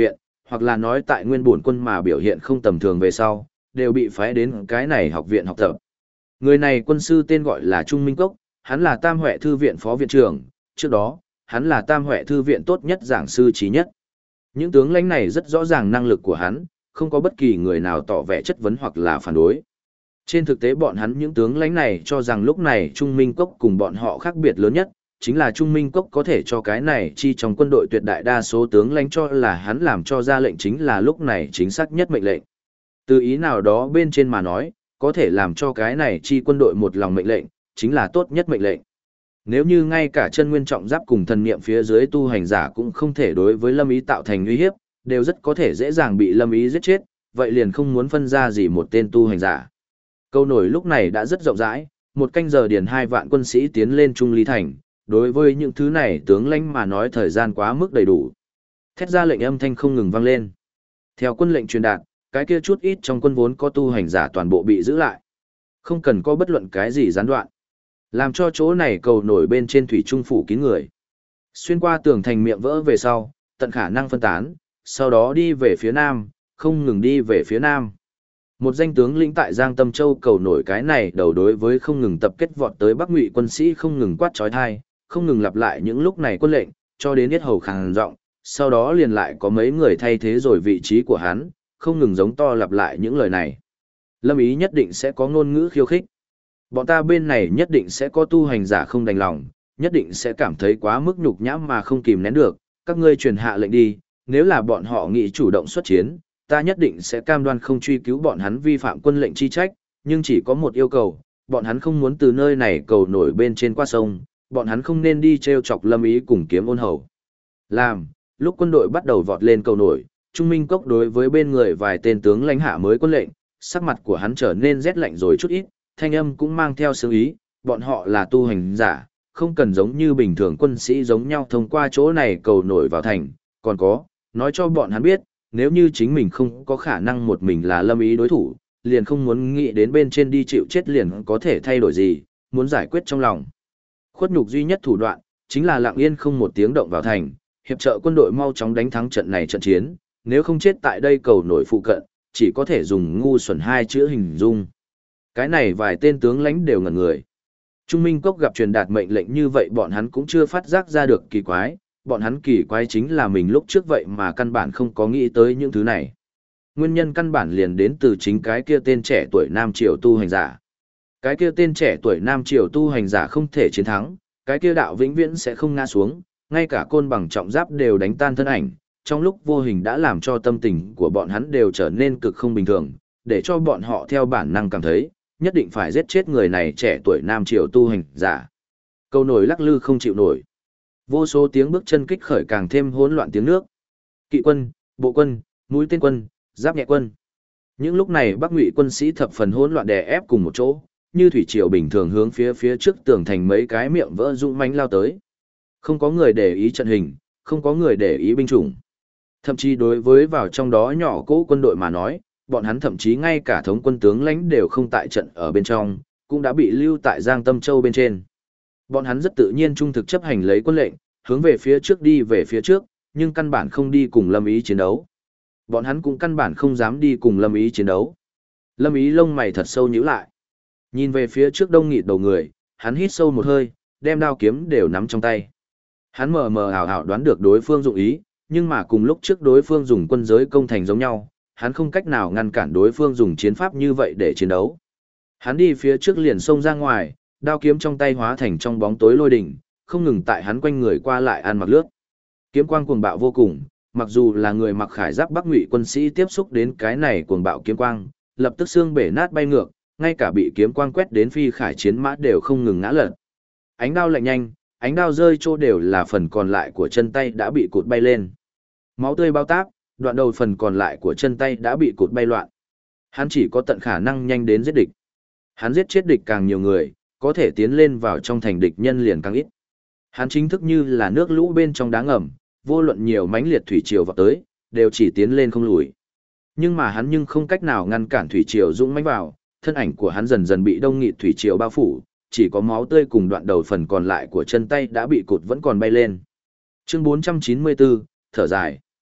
hoặc là nói tại nguyên bổn quân mà biểu hiện không tầm thường về sau, đều bị phái đến cái này học viện học tập. Người này quân sư tên gọi là Trung Minh Cốc, hắn là Tam Huệ Thư viện phó viện trưởng, trước đó, hắn là Tam Huệ Thư viện tốt nhất giảng sư trí nhất. Những tướng lãnh này rất rõ ràng năng lực của hắn, không có bất kỳ người nào tỏ vẻ chất vấn hoặc là phản đối. Trên thực tế bọn hắn những tướng lãnh này cho rằng lúc này Trung Minh Cốc cùng bọn họ khác biệt lớn nhất, chính là Trung Minh Cốc có thể cho cái này chi trong quân đội tuyệt đại đa số tướng lãnh cho là hắn làm cho ra lệnh chính là lúc này chính xác nhất mệnh lệnh. Từ ý nào đó bên trên mà nói, có thể làm cho cái này chi quân đội một lòng mệnh lệnh, chính là tốt nhất mệnh lệnh. Nếu như ngay cả chân nguyên trọng giáp cùng thần niệm phía dưới tu hành giả cũng không thể đối với Lâm Ý tạo thành uy hiếp, đều rất có thể dễ dàng bị Lâm Ý giết chết, vậy liền không muốn phân ra gì một tên tu hành giả. Câu nổi lúc này đã rất rộng rãi, một canh giờ điền 2 vạn quân sĩ tiến lên Trung Lý Thành, đối với những thứ này tướng lãnh mà nói thời gian quá mức đầy đủ. Thét ra lệnh âm thanh không ngừng vang lên. Theo quân lệnh truyền đạt, cái kia chút ít trong quân vốn có tu hành giả toàn bộ bị giữ lại. Không cần có bất luận cái gì gián đoạn. Làm cho chỗ này cầu nổi bên trên thủy trung phủ kín người. Xuyên qua tường thành miệng vỡ về sau, tận khả năng phân tán, sau đó đi về phía nam, không ngừng đi về phía nam. Một danh tướng lĩnh tại Giang Tâm Châu cầu nổi cái này đầu đối với không ngừng tập kết vọt tới Bắc Ngụy quân sĩ không ngừng quát chói tai, không ngừng lặp lại những lúc này quân lệnh, cho đến yết hầu khàn giọng, sau đó liền lại có mấy người thay thế rồi vị trí của hắn, không ngừng giống to lặp lại những lời này. Lâm Ý nhất định sẽ có ngôn ngữ khiêu khích. Bọn ta bên này nhất định sẽ có tu hành giả không đành lòng, nhất định sẽ cảm thấy quá mức nhục nhã mà không kìm nén được, các ngươi truyền hạ lệnh đi, nếu là bọn họ nghĩ chủ động xuất chiến, ta nhất định sẽ cam đoan không truy cứu bọn hắn vi phạm quân lệnh chi trách, nhưng chỉ có một yêu cầu, bọn hắn không muốn từ nơi này cầu nổi bên trên qua sông, bọn hắn không nên đi treo chọc Lâm Ý cùng Kiếm Ôn Hầu. Làm, lúc quân đội bắt đầu vọt lên cầu nổi, Trung Minh Cốc đối với bên người vài tên tướng lãnh hạ mới quân lệnh, sắc mặt của hắn trở nên rét lạnh rồi chút ít, thanh âm cũng mang theo sướng ý, bọn họ là tu hành giả, không cần giống như bình thường quân sĩ giống nhau thông qua chỗ này cầu nổi vào thành, còn có, nói cho bọn hắn biết, nếu như chính mình không có khả năng một mình là Lâm Ý đối thủ, liền không muốn nghĩ đến bên trên đi chịu chết liền có thể thay đổi gì, muốn giải quyết trong lòng. Khuất nhục duy nhất thủ đoạn, chính là lặng yên không một tiếng động vào thành, hiệp trợ quân đội mau chóng đánh thắng trận này trận chiến, nếu không chết tại đây cầu nổi phụ cận, chỉ có thể dùng ngu xuẩn 2 chữ hình dung. Cái này vài tên tướng lãnh đều ngẩn người. Trung Minh Cốc gặp truyền đạt mệnh lệnh như vậy bọn hắn cũng chưa phát giác ra được kỳ quái, bọn hắn kỳ quái chính là mình lúc trước vậy mà căn bản không có nghĩ tới những thứ này. Nguyên nhân căn bản liền đến từ chính cái kia tên trẻ tuổi Nam Triều tu hành giả. Cái kia tên trẻ tuổi Nam Triều tu hành giả không thể chiến thắng, cái kia đạo vĩnh viễn sẽ không ngã xuống, ngay cả côn bằng trọng giáp đều đánh tan thân ảnh, trong lúc vô hình đã làm cho tâm tình của bọn hắn đều trở nên cực không bình thường, để cho bọn họ theo bản năng cảm thấy, nhất định phải giết chết người này trẻ tuổi Nam Triều tu hành giả. Cầu nổi lắc lư không chịu nổi. Vô số tiếng bước chân kích khởi càng thêm hỗn loạn tiếng nước. Kỵ quân, bộ quân, mũi tên quân, giáp nhẹ quân. Những lúc này Bắc Ngụy quân sĩ thập phần hỗn loạn đè ép cùng một chỗ, như thủy triều bình thường hướng phía trước tường thành mấy cái miệng vỡ dũng mãnh lao tới. Không có người để ý trận hình, không có người để ý binh chủng. Thậm chí đối với vào trong đó nhỏ cỗ quân đội mà nói, bọn hắn thậm chí ngay cả thống quân tướng lãnh đều không tại trận ở bên trong, cũng đã bị lưu tại Giang Tâm Châu bên trên. Bọn hắn rất tự nhiên trung thực chấp hành lấy quân lệnh, hướng về phía trước đi về phía trước, nhưng căn bản không đi cùng Lâm Ý chiến đấu. Bọn hắn cũng căn bản không dám đi cùng Lâm Ý chiến đấu. Lâm Ý lông mày thật sâu nhíu lại. Nhìn về phía trước đông nghịt đầu người, hắn hít sâu một hơi, đem đao kiếm đều nắm trong tay. Hắn mờ mờ ảo ảo đoán được đối phương dụng ý, nhưng mà cùng lúc trước đối phương dùng quân giới công thành giống nhau, hắn không cách nào ngăn cản đối phương dùng chiến pháp như vậy để chiến đấu. Hắn đi phía trước liền xông ra ngoài, đao kiếm trong tay hóa thành trong bóng tối lôi đỉnh, không ngừng tại hắn quanh người qua lại ăn mặc lướt. Kiếm quang cuồng bạo vô cùng, mặc dù là người mặc khải giáp Bắc Ngụy quân sĩ tiếp xúc đến cái này cuồng bạo kiếm quang, lập tức xương bể nát bay ngược, ngay cả bị kiếm quang quét đến phi khải chiến mã đều không ngừng ngã lật. Ánh đao lạnh nhanh, ánh đao rơi chỗ đều là phần còn lại của chân tay đã bị cụt bay lên. Máu tươi bao táp, đoạn đầu phần còn lại của chân tay đã bị cụt bay loạn. Hắn chỉ có tận khả năng nhanh đến giết địch. Hắn giết chết địch càng nhiều người, có thể tiến lên vào trong thành địch nhân liền càng ít. Hắn chính thức như là nước lũ bên trong đá ngầm, vô luận nhiều mãnh liệt thủy triều vào tới, đều chỉ tiến lên không lùi. Nhưng mà hắn không cách nào ngăn cản thủy triều dũng mãnh vào, thân ảnh của hắn dần dần bị đông nghịt thủy triều bao phủ, chỉ có máu tươi cùng đoạn đầu phần còn lại của chân tay đã bị cụt vẫn còn bay lên. Chương 494, thở dài.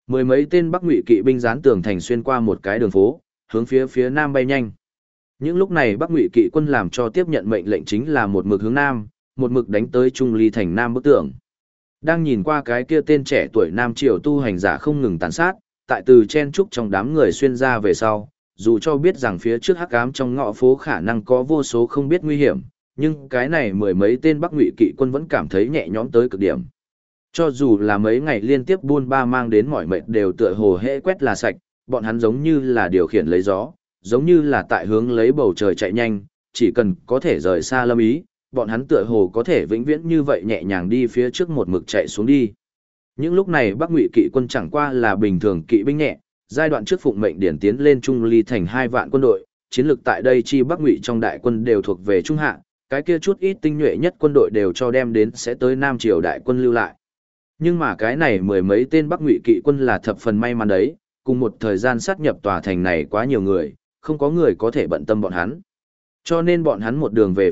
Mười mấy tên Bắc Ngụy kỵ binh dán tường thành xuyên qua một cái đường phố, hướng phía nam bay nhanh. Những lúc này Bắc Ngụy kỵ quân làm cho tiếp nhận mệnh lệnh chính là một mực hướng nam, một mực đánh tới Trung Ly thành nam bức tường. Đang nhìn qua cái kia tên trẻ tuổi nam triều tu hành giả không ngừng tàn sát, tại từ chen trúc trong đám người xuyên ra về sau, dù cho biết rằng phía trước hắc ám trong ngõ phố khả năng có vô số không biết nguy hiểm, nhưng cái này mười mấy tên Bắc Ngụy kỵ quân vẫn cảm thấy nhẹ nhõm tới cực điểm. Cho dù là mấy ngày liên tiếp buôn ba mang đến mỏi mệt đều tựa hồ hễ quét là sạch, bọn hắn giống như là điều khiển lấy gió, giống như là tại hướng lấy bầu trời chạy nhanh, chỉ cần có thể rời xa Lâm Ý, bọn hắn tựa hồ có thể vĩnh viễn như vậy nhẹ nhàng đi phía trước một mực chạy xuống đi. Những lúc này Bắc Ngụy kỵ quân chẳng qua là bình thường kỵ binh nhẹ, giai đoạn trước phụng mệnh điển tiến lên Trung Ly thành 2 vạn quân đội, chiến lược tại đây chi Bắc Ngụy trong đại quân đều thuộc về trung hạ, cái kia chút ít tinh nhuệ nhất quân đội đều cho đem đến sẽ tới Nam triều đại quân lưu lại. Nhưng mà cái này mười mấy tên Bắc Ngụy kỵ quân là thập phần may mắn đấy, cùng một thời gian sát nhập tòa thành này quá nhiều người, không có người có thể bận tâm bọn hắn. Cho nên bọn hắn một đường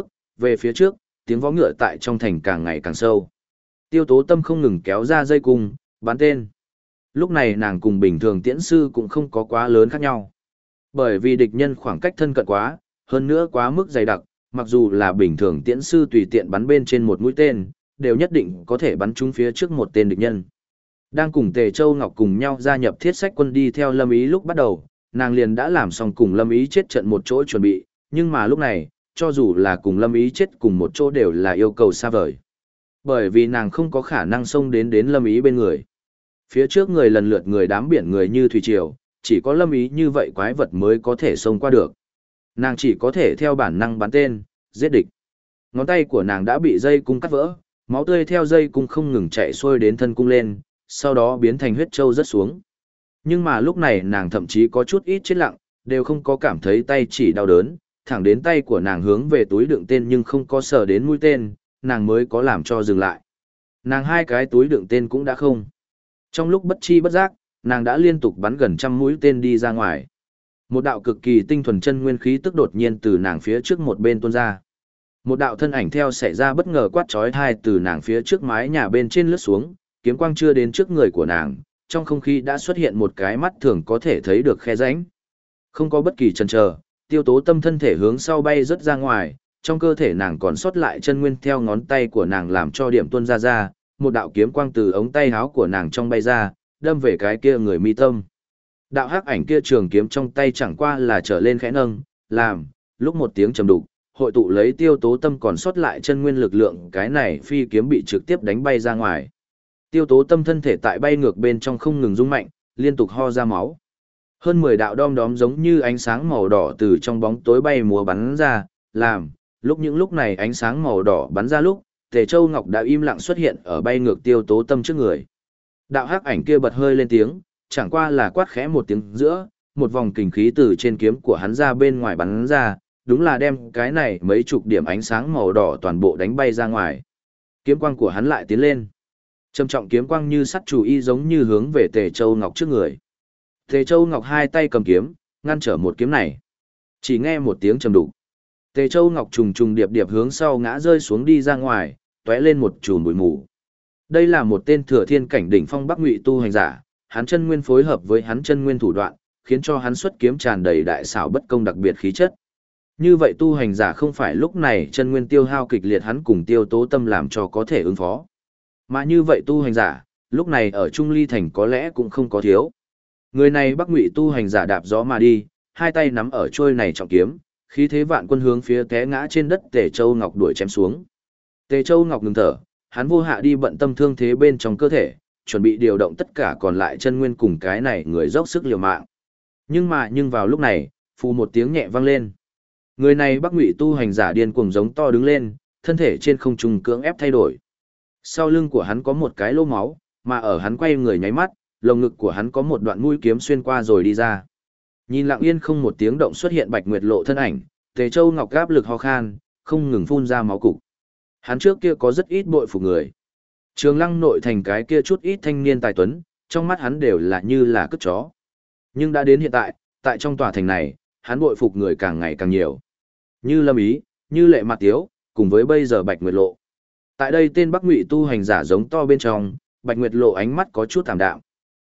về phía trước, tiếng vó ngựa tại trong thành càng ngày càng sâu. Tiêu Tố Tâm không ngừng kéo ra dây cung, bắn tên. Lúc này nàng cùng bình thường tiễn sư cũng không có quá lớn khác nhau. Bởi vì địch nhân khoảng cách thân cận quá, hơn nữa quá mức dày đặc, mặc dù là bình thường tiễn sư tùy tiện bắn bên trên một mũi tên, đều nhất định có thể bắn trúng phía trước một tên địch nhân. Đang cùng Tề Châu Ngọc cùng nhau gia nhập Thiết Sách quân đi theo Lâm Ý lúc bắt đầu, nàng liền đã làm xong cùng Lâm Ý chết trận một chỗ chuẩn bị, nhưng mà lúc này, cho dù là cùng Lâm Ý chết cùng một chỗ đều là yêu cầu xa vời. Bởi vì nàng không có khả năng xông đến Lâm Ý bên người. Phía trước người lần lượt người đám biển người như thủy triều, chỉ có Lâm Ý như vậy quái vật mới có thể xông qua được. Nàng chỉ có thể theo bản năng bắn tên, giết địch. Ngón tay của nàng đã bị dây cung cắt vỡ, máu tươi theo dây cung không ngừng chạy xuôi đến thân cung lên, sau đó biến thành huyết trâu rớt xuống. Nhưng mà lúc này nàng thậm chí có chút ít chết lặng, đều không có cảm thấy tay chỉ đau đớn, thẳng đến tay của nàng hướng về túi đựng tên nhưng không có sờ đến mũi tên, nàng mới có làm cho dừng lại. Nàng 2 cái túi đựng tên cũng đã không. Trong lúc bất chi bất giác, nàng đã liên tục bắn gần 100 mũi tên đi ra ngoài. Một đạo cực kỳ tinh thuần chân nguyên khí tức đột nhiên từ nàng phía trước một bên tuôn ra. Một đạo thân ảnh theo xảy ra bất ngờ quát chói tai từ nàng phía trước mái nhà bên trên lướt xuống, kiếm quang chưa đến trước người của nàng, trong không khí đã xuất hiện một cái mắt thường có thể thấy được khe rãnh. Không có bất kỳ chần chờ, Tiêu Tố Tâm thân thể hướng sau bay rất ra ngoài, trong cơ thể nàng còn sót lại chân nguyên theo ngón tay của nàng làm cho điểm tuôn ra, một đạo kiếm quang từ ống tay áo của nàng trong bay ra, đâm về cái kia người mi tâm. Đạo hắc ảnh kia trường kiếm trong tay chẳng qua là trở lên khẽ nâng, làm, lúc một tiếng trầm đục, hội tụ lấy Tiêu Tố Tâm còn sót lại chân nguyên lực lượng, cái này phi kiếm bị trực tiếp đánh bay ra ngoài. Tiêu Tố Tâm thân thể tại bay ngược bên trong không ngừng rung mạnh, liên tục ho ra máu. Hơn 10 đạo đom đóm giống như ánh sáng màu đỏ từ trong bóng tối bay múa bắn ra, làm, những lúc này ánh sáng màu đỏ bắn ra lúc, Tề Châu Ngọc đã im lặng xuất hiện ở bay ngược Tiêu Tố Tâm trước người. Đạo hắc ảnh kia bật hơi lên tiếng, chẳng qua là quát khẽ một tiếng giữa, một vòng kình khí từ trên kiếm của hắn ra bên ngoài bắn ra, đúng là đem cái này mấy chục điểm ánh sáng màu đỏ toàn bộ đánh bay ra ngoài. Kiếm quang của hắn lại tiến lên. Trầm trọng kiếm quang như sắt chùy y giống như hướng về Tề Châu Ngọc trước người. Tề Châu Ngọc 2 tay cầm kiếm, ngăn trở một kiếm này. Chỉ nghe một tiếng trầm đục. Tề Châu Ngọc trùng trùng điệp điệp hướng sau ngã rơi xuống đi ra ngoài, tóe lên một chùm bụi mù. Đây là một tên thừa thiên cảnh đỉnh phong Bắc Ngụy tu hành giả, hắn chân nguyên phối hợp với hắn chân nguyên thủ đoạn, khiến cho hắn xuất kiếm tràn đầy đại xảo bất công đặc biệt khí chất. Như vậy tu hành giả không phải lúc này chân nguyên tiêu hao kịch liệt hắn cùng Tiêu Tố Tâm làm cho có thể ứng phó. Mà như vậy tu hành giả, lúc này ở Trung Ly thành có lẽ cũng không có thiếu. Người này Bắc Ngụy tu hành giả đạp gió mà đi, 2 tay nắm ở trôi này trọng kiếm, khí thế vạn quân hướng phía té ngã trên đất Tề Châu Ngọc đuổi chém xuống. Tề Châu Ngọc ngừng thở, hắn vô hạ đi bận tâm thương thế bên trong cơ thể, chuẩn bị điều động tất cả còn lại chân nguyên cùng cái này người dốc sức liều mạng. Nhưng vào lúc này, phù một tiếng nhẹ vang lên. Người này Bắc Ngụy tu hành giả điên cuồng giống to đứng lên, thân thể trên không trung cưỡng ép thay đổi. Sau lưng của hắn có một cái lỗ máu, mà ở hắn quay người nháy mắt, lồng ngực của hắn có một đoạn mũi kiếm xuyên qua rồi đi ra. Nhìn lặng yên không một tiếng động xuất hiện Bạch Nguyệt Lộ thân ảnh, Tề Châu Ngọc gáp lực ho khan, không ngừng phun ra máu cục. Hắn trước kia có rất ít bội phục người. Trường Lăng nội thành cái kia chút ít thanh niên tài tuấn, trong mắt hắn đều là như là cất chó. Nhưng đã đến hiện tại, tại trong tòa thành này, hắn bội phục người càng ngày càng nhiều. Như Lâm Ý, như Lệ Mạt Tiếu, cùng với bây giờ Bạch Nguyệt Lộ. Tại đây tên Bắc Ngụy tu hành giả giống to bên trong, Bạch Nguyệt Lộ ánh mắt có chút thảm đạm.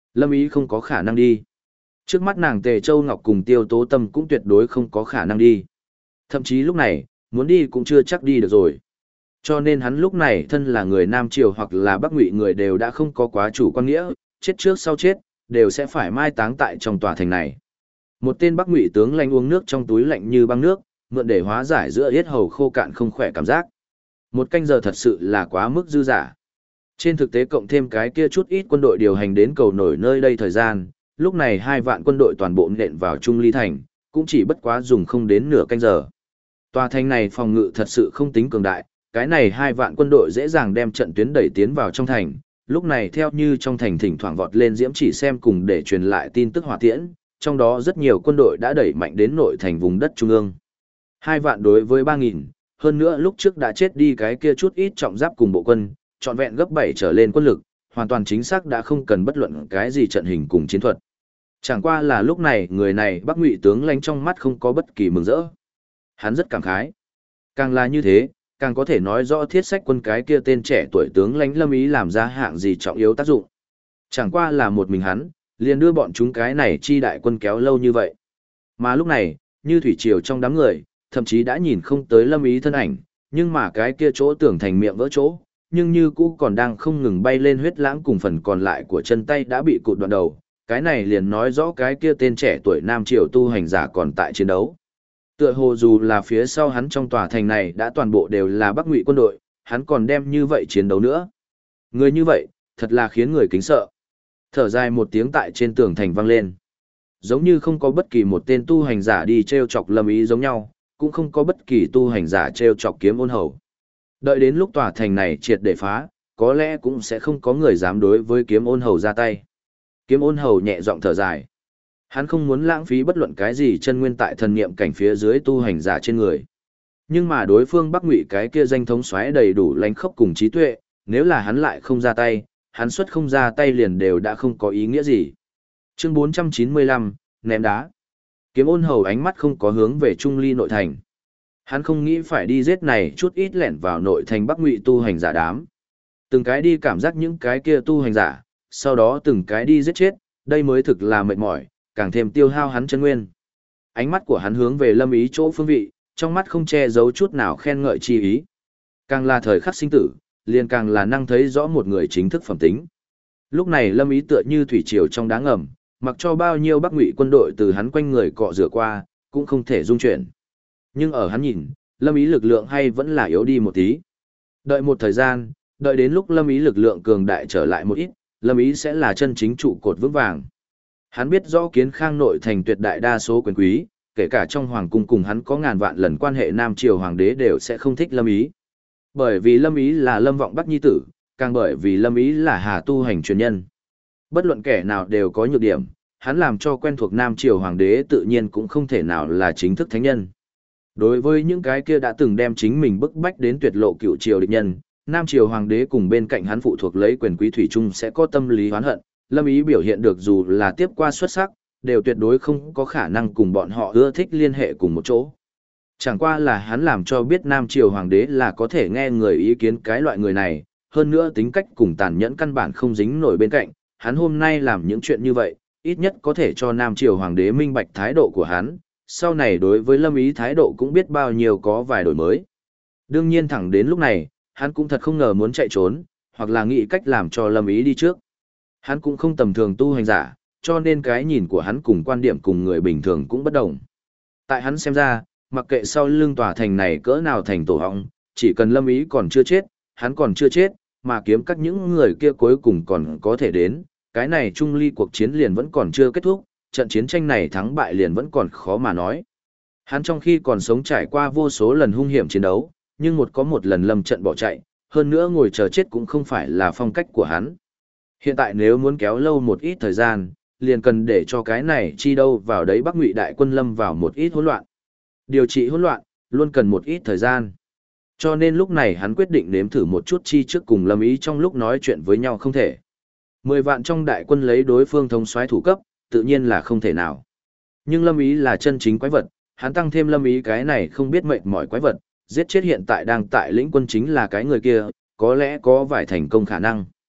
Lâm Ý không có khả năng đi. Trước mắt nàng Tề Châu Ngọc cùng Tiêu Tố Tâm cũng tuyệt đối không có khả năng đi. Thậm chí lúc này, muốn đi cũng chưa chắc đi được rồi. Cho nên hắn lúc này thân là người Nam Triều hoặc là Bắc Ngụy người đều đã không có quá chủ quan nghĩa, chết trước sau chết, đều sẽ phải mai táng tại trong tòa thành này. Một tên Bắc Ngụy tướng lãnh uống nước trong túi lạnh như băng nước, mượn để hóa giải giữa yết hầu khô cạn không khỏe cảm giác. Một canh giờ thật sự là quá mức dư dả. Trên thực tế cộng thêm cái kia chút ít quân đội điều hành đến cầu nổi nơi đây thời gian, lúc này 2 vạn quân đội toàn bộ nện vào Trung Ly Thành, cũng chỉ bất quá dùng không đến nửa canh giờ. Tòa thành này phòng ngự thật sự không tính cường đại, cái này 2 vạn quân đội dễ dàng đem trận tuyến đẩy tiến vào trong thành, lúc này theo như trong thành thỉnh thoảng vọt lên diễm chỉ xem cùng để truyền lại tin tức hỏa tiễn, trong đó rất nhiều quân đội đã đẩy mạnh đến nội thành vùng đất trung ương. 2 vạn đối với 3.000, hơn nữa lúc trước đã chết đi cái kia chút ít trọng giáp cùng bộ quân, trọn vẹn gấp 7 trở lên quân lực, hoàn toàn chính xác đã không cần bất luận cái gì trận hình cùng chiến thuật. Chẳng qua là lúc này người này Bắc Ngụy tướng lãnh trong mắt không có bất kỳ mừng rỡ. Hắn rất cảm khái. Càng là như thế, càng có thể nói rõ thiết sách quân cái kia tên trẻ tuổi tướng lãnh Lâm Ý làm ra hạng gì trọng yếu tác dụng. Chẳng qua là một mình hắn, liền đưa bọn chúng cái này chi đại quân kéo lâu như vậy. Mà lúc này, như thủy triều trong đám người, thậm chí đã nhìn không tới Lâm Ý thân ảnh, nhưng mà cái kia chỗ tưởng thành miệng vỡ chỗ, nhưng như cũ còn đang không ngừng bay lên huyết lãng cùng phần còn lại của chân tay đã bị cụt đoạn đầu. Cái này liền nói rõ cái kia tên trẻ tuổi Nam Triều tu hành giả còn tại chiến đấu. Tựa hồ dù là phía sau hắn trong tòa thành này đã toàn bộ đều là Bắc Ngụy quân đội, hắn còn đem như vậy chiến đấu nữa. Người như vậy, thật là khiến người kính sợ. Thở dài một tiếng tại trên tường thành vang lên. Giống như không có bất kỳ một tên tu hành giả đi treo chọc Lâm Ý giống nhau, cũng không có bất kỳ tu hành giả treo chọc Kiếm Ôn Hầu. Đợi đến lúc tòa thành này triệt để phá, có lẽ cũng sẽ không có người dám đối với Kiếm Ôn Hầu ra tay. Kiếm Ôn Hầu nhẹ giọng thở dài. Hắn không muốn lãng phí bất luận cái gì chân nguyên tại thần niệm cảnh phía dưới tu hành giả trên người. Nhưng mà đối phương Bắc Ngụy cái kia danh thống soái đầy đủ lãnh khốc cùng trí tuệ, nếu là hắn lại không ra tay, hắn xuất không ra tay liền đều đã không có ý nghĩa gì. Chương 495, ném đá. Kiếm Ôn Hầu ánh mắt không có hướng về Trung Ly nội thành. Hắn không nghĩ phải đi giết này chút ít lẻn vào nội thành Bắc Ngụy tu hành giả đám. Từng cái đi cảm giác những cái kia tu hành giả, sau đó từng cái đi giết chết, đây mới thực là mệt mỏi, càng thêm tiêu hao hắn chân nguyên. Ánh mắt của hắn hướng về Lâm Ý chỗ phương vị, trong mắt không che giấu chút nào khen ngợi chi ý. Càng là thời khắc sinh tử, liền càng là năng thấy rõ một người chính thức phẩm tính. Lúc này Lâm Ý tựa như thủy triều trong đá ngầm, mặc cho bao nhiêu Bắc Ngụy quân đội từ hắn quanh người cọ rửa qua, cũng không thể dung chuyển. Nhưng ở hắn nhìn, Lâm Ý lực lượng hay vẫn là yếu đi một tí. Đợi một thời gian, đợi đến lúc Lâm Ý lực lượng cường đại trở lại một ít, Lâm Ý sẽ là chân chính trụ cột vững vàng. Hắn biết rõ Kiến Khang nội thành tuyệt đại đa số quyền quý, kể cả trong hoàng cung cùng hắn có ngàn vạn lần quan hệ Nam Triều hoàng đế đều sẽ không thích Lâm Ý. Bởi vì Lâm Ý là Lâm Vọng Bắc nhi tử, càng bởi vì Lâm Ý là Hà tu hành truyền nhân. Bất luận kẻ nào đều có nhược điểm, hắn làm cho quen thuộc Nam Triều hoàng đế tự nhiên cũng không thể nào là chính thức thánh nhân. Đối với những cái kia đã từng đem chính mình bức bách đến tuyệt lộ cựu triều địch nhân, Nam Triều hoàng đế cùng bên cạnh hắn phụ thuộc lấy quyền quý thủy chung sẽ có tâm lý oán hận. Lâm Ý biểu hiện được dù là tiếp qua xuất sắc, đều tuyệt đối không có khả năng cùng bọn họ ưa thích liên hệ cùng một chỗ. Chẳng qua là hắn làm cho biết Nam Triều Hoàng đế là có thể nghe người ý kiến cái loại người này, hơn nữa tính cách cùng tàn nhẫn căn bản không dính nổi bên cạnh, hắn hôm nay làm những chuyện như vậy, ít nhất có thể cho Nam Triều Hoàng đế minh bạch thái độ của hắn, sau này đối với Lâm Ý thái độ cũng biết bao nhiêu có vài đổi mới. Đương nhiên thẳng đến lúc này, hắn cũng thật không ngờ muốn chạy trốn, hoặc là nghĩ cách làm cho Lâm Ý đi trước. Hắn cũng không tầm thường tu hành giả, cho nên cái nhìn của hắn cùng quan điểm cùng người bình thường cũng bất đồng. Tại hắn xem ra, mặc kệ sau lưng tòa thành này cỡ nào thành tổ họng, chỉ cần Lâm Ý còn chưa chết, hắn còn chưa chết, mà kiếm các những người kia cuối cùng còn có thể đến, cái này Trung Ly cuộc chiến liền vẫn còn chưa kết thúc, trận chiến tranh này thắng bại liền vẫn còn khó mà nói. Hắn trong khi còn sống trải qua vô số lần hung hiểm chiến đấu, nhưng có một lần lâm trận bỏ chạy, hơn nữa ngồi chờ chết cũng không phải là phong cách của hắn. Hiện tại nếu muốn kéo lâu một ít thời gian, liền cần để cho cái này chi đâu vào đấy Bắc Ngụy đại quân lâm vào một ít hỗn loạn. Điều trị hỗn loạn, luôn cần một ít thời gian. Cho nên lúc này hắn quyết định nếm thử một chút chi trước cùng Lâm Ý trong lúc nói chuyện với nhau không thể. 10 vạn trong đại quân lấy đối phương thống soái thủ cấp, tự nhiên là không thể nào. Nhưng Lâm Ý là chân chính quái vật, hắn tăng thêm Lâm Ý cái này không biết mệt mỏi quái vật, giết chết hiện tại đang tại lĩnh quân chính là cái người kia, có lẽ có vài thành công khả năng.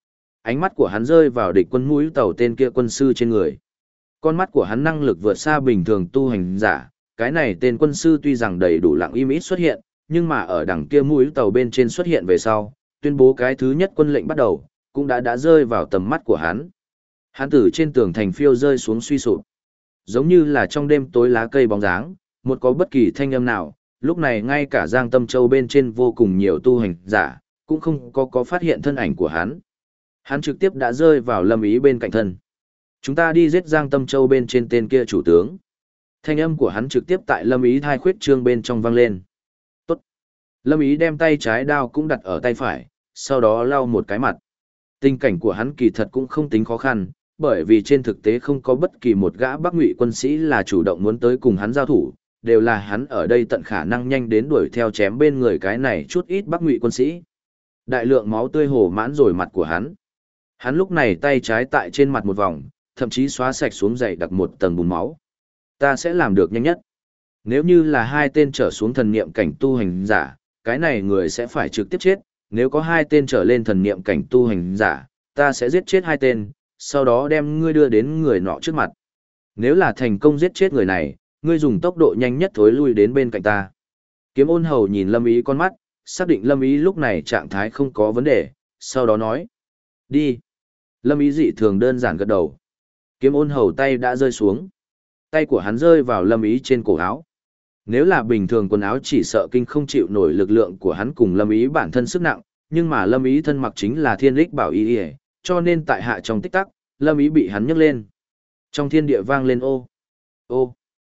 Ánh mắt của hắn rơi vào địch quân mũi tàu tên kia quân sư trên người. Con mắt của hắn năng lực vượt xa bình thường tu hành giả, cái này tên quân sư tuy rằng đầy đủ lặng im ít xuất hiện, nhưng mà ở đằng kia mũi tàu bên trên xuất hiện về sau, tuyên bố cái thứ nhất quân lệnh bắt đầu, cũng đã rơi vào tầm mắt của hắn. Hắn từ trên tường thành phiêu rơi xuống suy sụp. Giống như là trong đêm tối lá cây bóng dáng, một có bất kỳ thanh âm nào, lúc này ngay cả Giang Tâm Châu bên trên vô cùng nhiều tu hành giả, cũng không có phát hiện thân ảnh của hắn. Hắn trực tiếp đã rơi vào Lâm Ý bên cạnh thân. Chúng ta đi giết Giang Tâm Châu bên trên tên kia chủ tướng. Thanh âm của hắn trực tiếp tại Lâm Ý thai khuyết trương bên trong vang lên. Tốt. Lâm Ý đem tay trái đao cũng đặt ở tay phải, sau đó lau một cái mặt. Tình cảnh của hắn kỳ thật cũng không tính khó khăn, bởi vì trên thực tế không có bất kỳ một gã Bắc Ngụy quân sĩ là chủ động muốn tới cùng hắn giao thủ, đều là hắn ở đây tận khả năng nhanh đến đuổi theo chém bên người cái này chút ít Bắc Ngụy quân sĩ. Đại lượng máu tươi hồ mãn rồi mặt của hắn. Hắn lúc này tay trái tại trên mặt một vòng, thậm chí xóa sạch xuống dày đặc một tầng bùn máu. Ta sẽ làm được nhanh nhất. Nếu như là hai tên trở xuống thần niệm cảnh tu hành giả, cái này người sẽ phải trực tiếp chết. Nếu có hai tên trở lên thần niệm cảnh tu hành giả, ta sẽ giết chết hai tên, sau đó đem ngươi đưa đến người nọ trước mặt. Nếu là thành công giết chết người này, ngươi dùng tốc độ nhanh nhất thối lui đến bên cạnh ta. Kiếm Ôn Hầu nhìn Lâm Ý con mắt, xác định Lâm Ý lúc này trạng thái không có vấn đề, sau đó nói. Đi. Lâm Ý dị thường đơn giản gật đầu. Kiếm Ôn Hầu tay đã rơi xuống. Tay của hắn rơi vào Lâm Ý trên cổ áo. Nếu là bình thường quần áo chỉ sợ kinh không chịu nổi lực lượng của hắn cùng Lâm Ý bản thân sức nặng, nhưng mà Lâm Ý thân mặc chính là thiên lích bảo y, cho nên tại hạ trong tích tắc, Lâm Ý bị hắn nhấc lên. Trong thiên địa vang lên ô,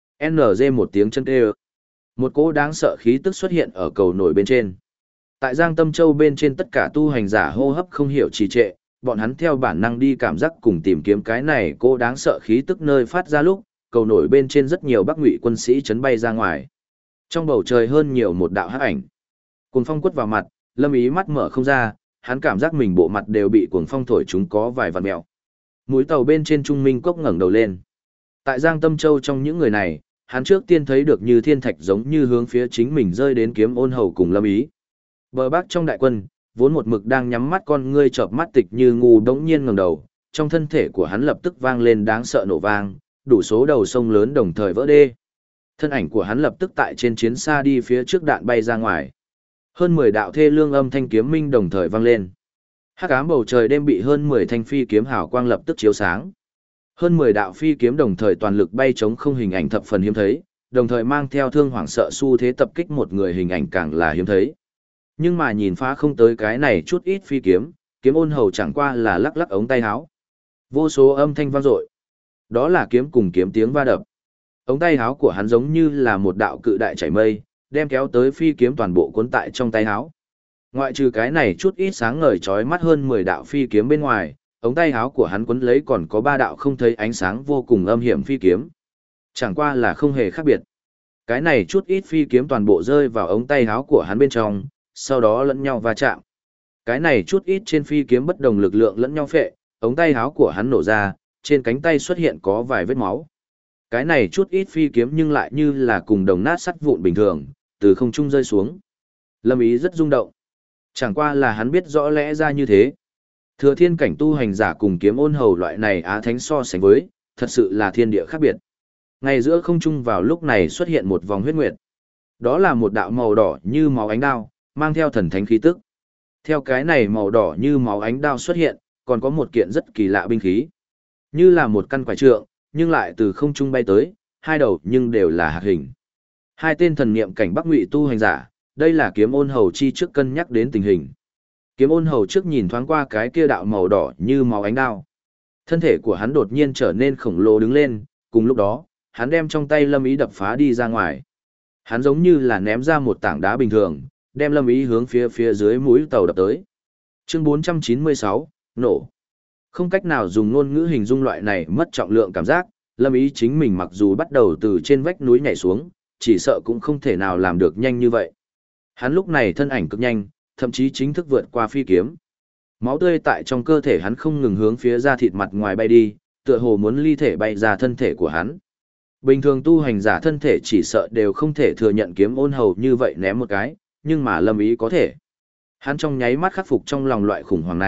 NG một tiếng chân kêu. Một cỗ đáng sợ khí tức xuất hiện ở cầu nổi bên trên. Tại Giang Tâm Châu bên trên tất cả tu hành giả hô hấp không hiểu trì trệ, bọn hắn theo bản năng đi cảm giác cùng tìm kiếm cái này cỗ đáng sợ khí tức nơi phát ra lúc, cầu nổi bên trên rất nhiều Bắc Ngụy quân sĩ chấn bay ra ngoài. Trong bầu trời hơn nhiều một đạo hắc ảnh. Cuồng phong quất vào mặt, Lâm Ý mắt mở không ra, hắn cảm giác mình bộ mặt đều bị cuồng phong thổi chúng có vài vạt mèo. Mũi tàu bên trên Trung Minh Cốc ngẩng đầu lên. Tại Giang Tâm Châu trong những người này, hắn trước tiên thấy được như thiên thạch giống như hướng phía chính mình rơi đến Kiếm Ôn Hầu cùng Lâm Ý. Bờ Bắc trong đại quân, vốn một mực đang nhắm mắt con ngươi chợp mắt tịch như ngu đống nhiên ngẩng đầu, trong thân thể của hắn lập tức vang lên đáng sợ nổ vang, đủ số đầu sông lớn đồng thời vỡ đê. Thân ảnh của hắn lập tức tại trên chiến xa đi phía trước đạn bay ra ngoài. Hơn 10 đạo thê lương âm thanh kiếm minh đồng thời vang lên. Hắc ám bầu trời đêm bị hơn 10 thanh phi kiếm hào quang lập tức chiếu sáng. Hơn 10 đạo phi kiếm đồng thời toàn lực bay chống không hình ảnh thập phần hiếm thấy, đồng thời mang theo thương hoảng sợ xu thế tập kích một người hình ảnh càng là hiếm thấy. Nhưng mà nhìn phá không tới cái này chút ít phi kiếm, Kiếm Ôn Hầu chẳng qua là lắc lắc ống tay áo. Vô số âm thanh vang dội. Đó là kiếm cùng kiếm tiếng va đập. Ống tay áo của hắn giống như là một đạo cự đại chảy mây, đem kéo tới phi kiếm toàn bộ cuốn tại trong tay áo. Ngoại trừ cái này chút ít sáng ngời chói mắt hơn 10 đạo phi kiếm bên ngoài, ống tay áo của hắn quấn lấy còn có 3 đạo không thấy ánh sáng vô cùng âm hiểm phi kiếm. Chẳng qua là không hề khác biệt. Cái này chút ít phi kiếm toàn bộ rơi vào ống tay áo của hắn bên trong, sau đó lẫn nhau va chạm. Cái này chút ít trên phi kiếm bất đồng lực lượng lẫn nhau phệ, ống tay áo của hắn nổ ra, trên cánh tay xuất hiện có vài vết máu. Cái này chút ít phi kiếm nhưng lại như là cùng đồng nát sắt vụn bình thường, từ không trung rơi xuống. Lâm Ý rất rung động. Chẳng qua là hắn biết rõ lẽ ra như thế. Thừa thiên cảnh tu hành giả cùng Kiếm Ôn Hầu loại này á thánh so sánh với, thật sự là thiên địa khác biệt. Ngay giữa không trung vào lúc này xuất hiện một vòng huyết nguyệt. Đó là một đạo màu đỏ như máu ánh đao, mang theo thần thánh khí tức. Theo cái này màu đỏ như máu ánh đao xuất hiện, còn có một kiện rất kỳ lạ binh khí. Như là một căn quải trượng, nhưng lại từ không trung bay tới, hai đầu nhưng đều là hạt hình. Hai tên thần niệm cảnh Bắc Ngụy tu hành giả, đây là Kiếm Ôn Hầu chi trước cân nhắc đến tình hình. Kiếm Ôn Hầu trước nhìn thoáng qua cái kia đạo màu đỏ như máu ánh đao. Thân thể của hắn đột nhiên trở nên khổng lồ đứng lên, cùng lúc đó, hắn đem trong tay Lâm Ý đập phá đi ra ngoài. Hắn giống như là ném ra một tảng đá bình thường, đem Lâm Ý hướng phía dưới mũi tàu đập tới. Chương 496, nổ. Không cách nào dùng ngôn ngữ hình dung loại này mất trọng lượng cảm giác, Lâm Ý chính mình mặc dù bắt đầu từ trên vách núi nhảy xuống, chỉ sợ cũng không thể nào làm được nhanh như vậy. Hắn lúc này thân ảnh cực nhanh, thậm chí chính thức vượt qua phi kiếm. Máu tươi tại trong cơ thể hắn không ngừng hướng phía da thịt mặt ngoài bay đi, tựa hồ muốn ly thể bay ra thân thể của hắn. Bình thường tu hành giả thân thể chỉ sợ đều không thể thừa nhận Kiếm Ôn Hầu như vậy ném một cái, nhưng mà Lâm Ý có thể. Hắn trong nháy mắt khắc phục trong lòng loại khủng hoảng này,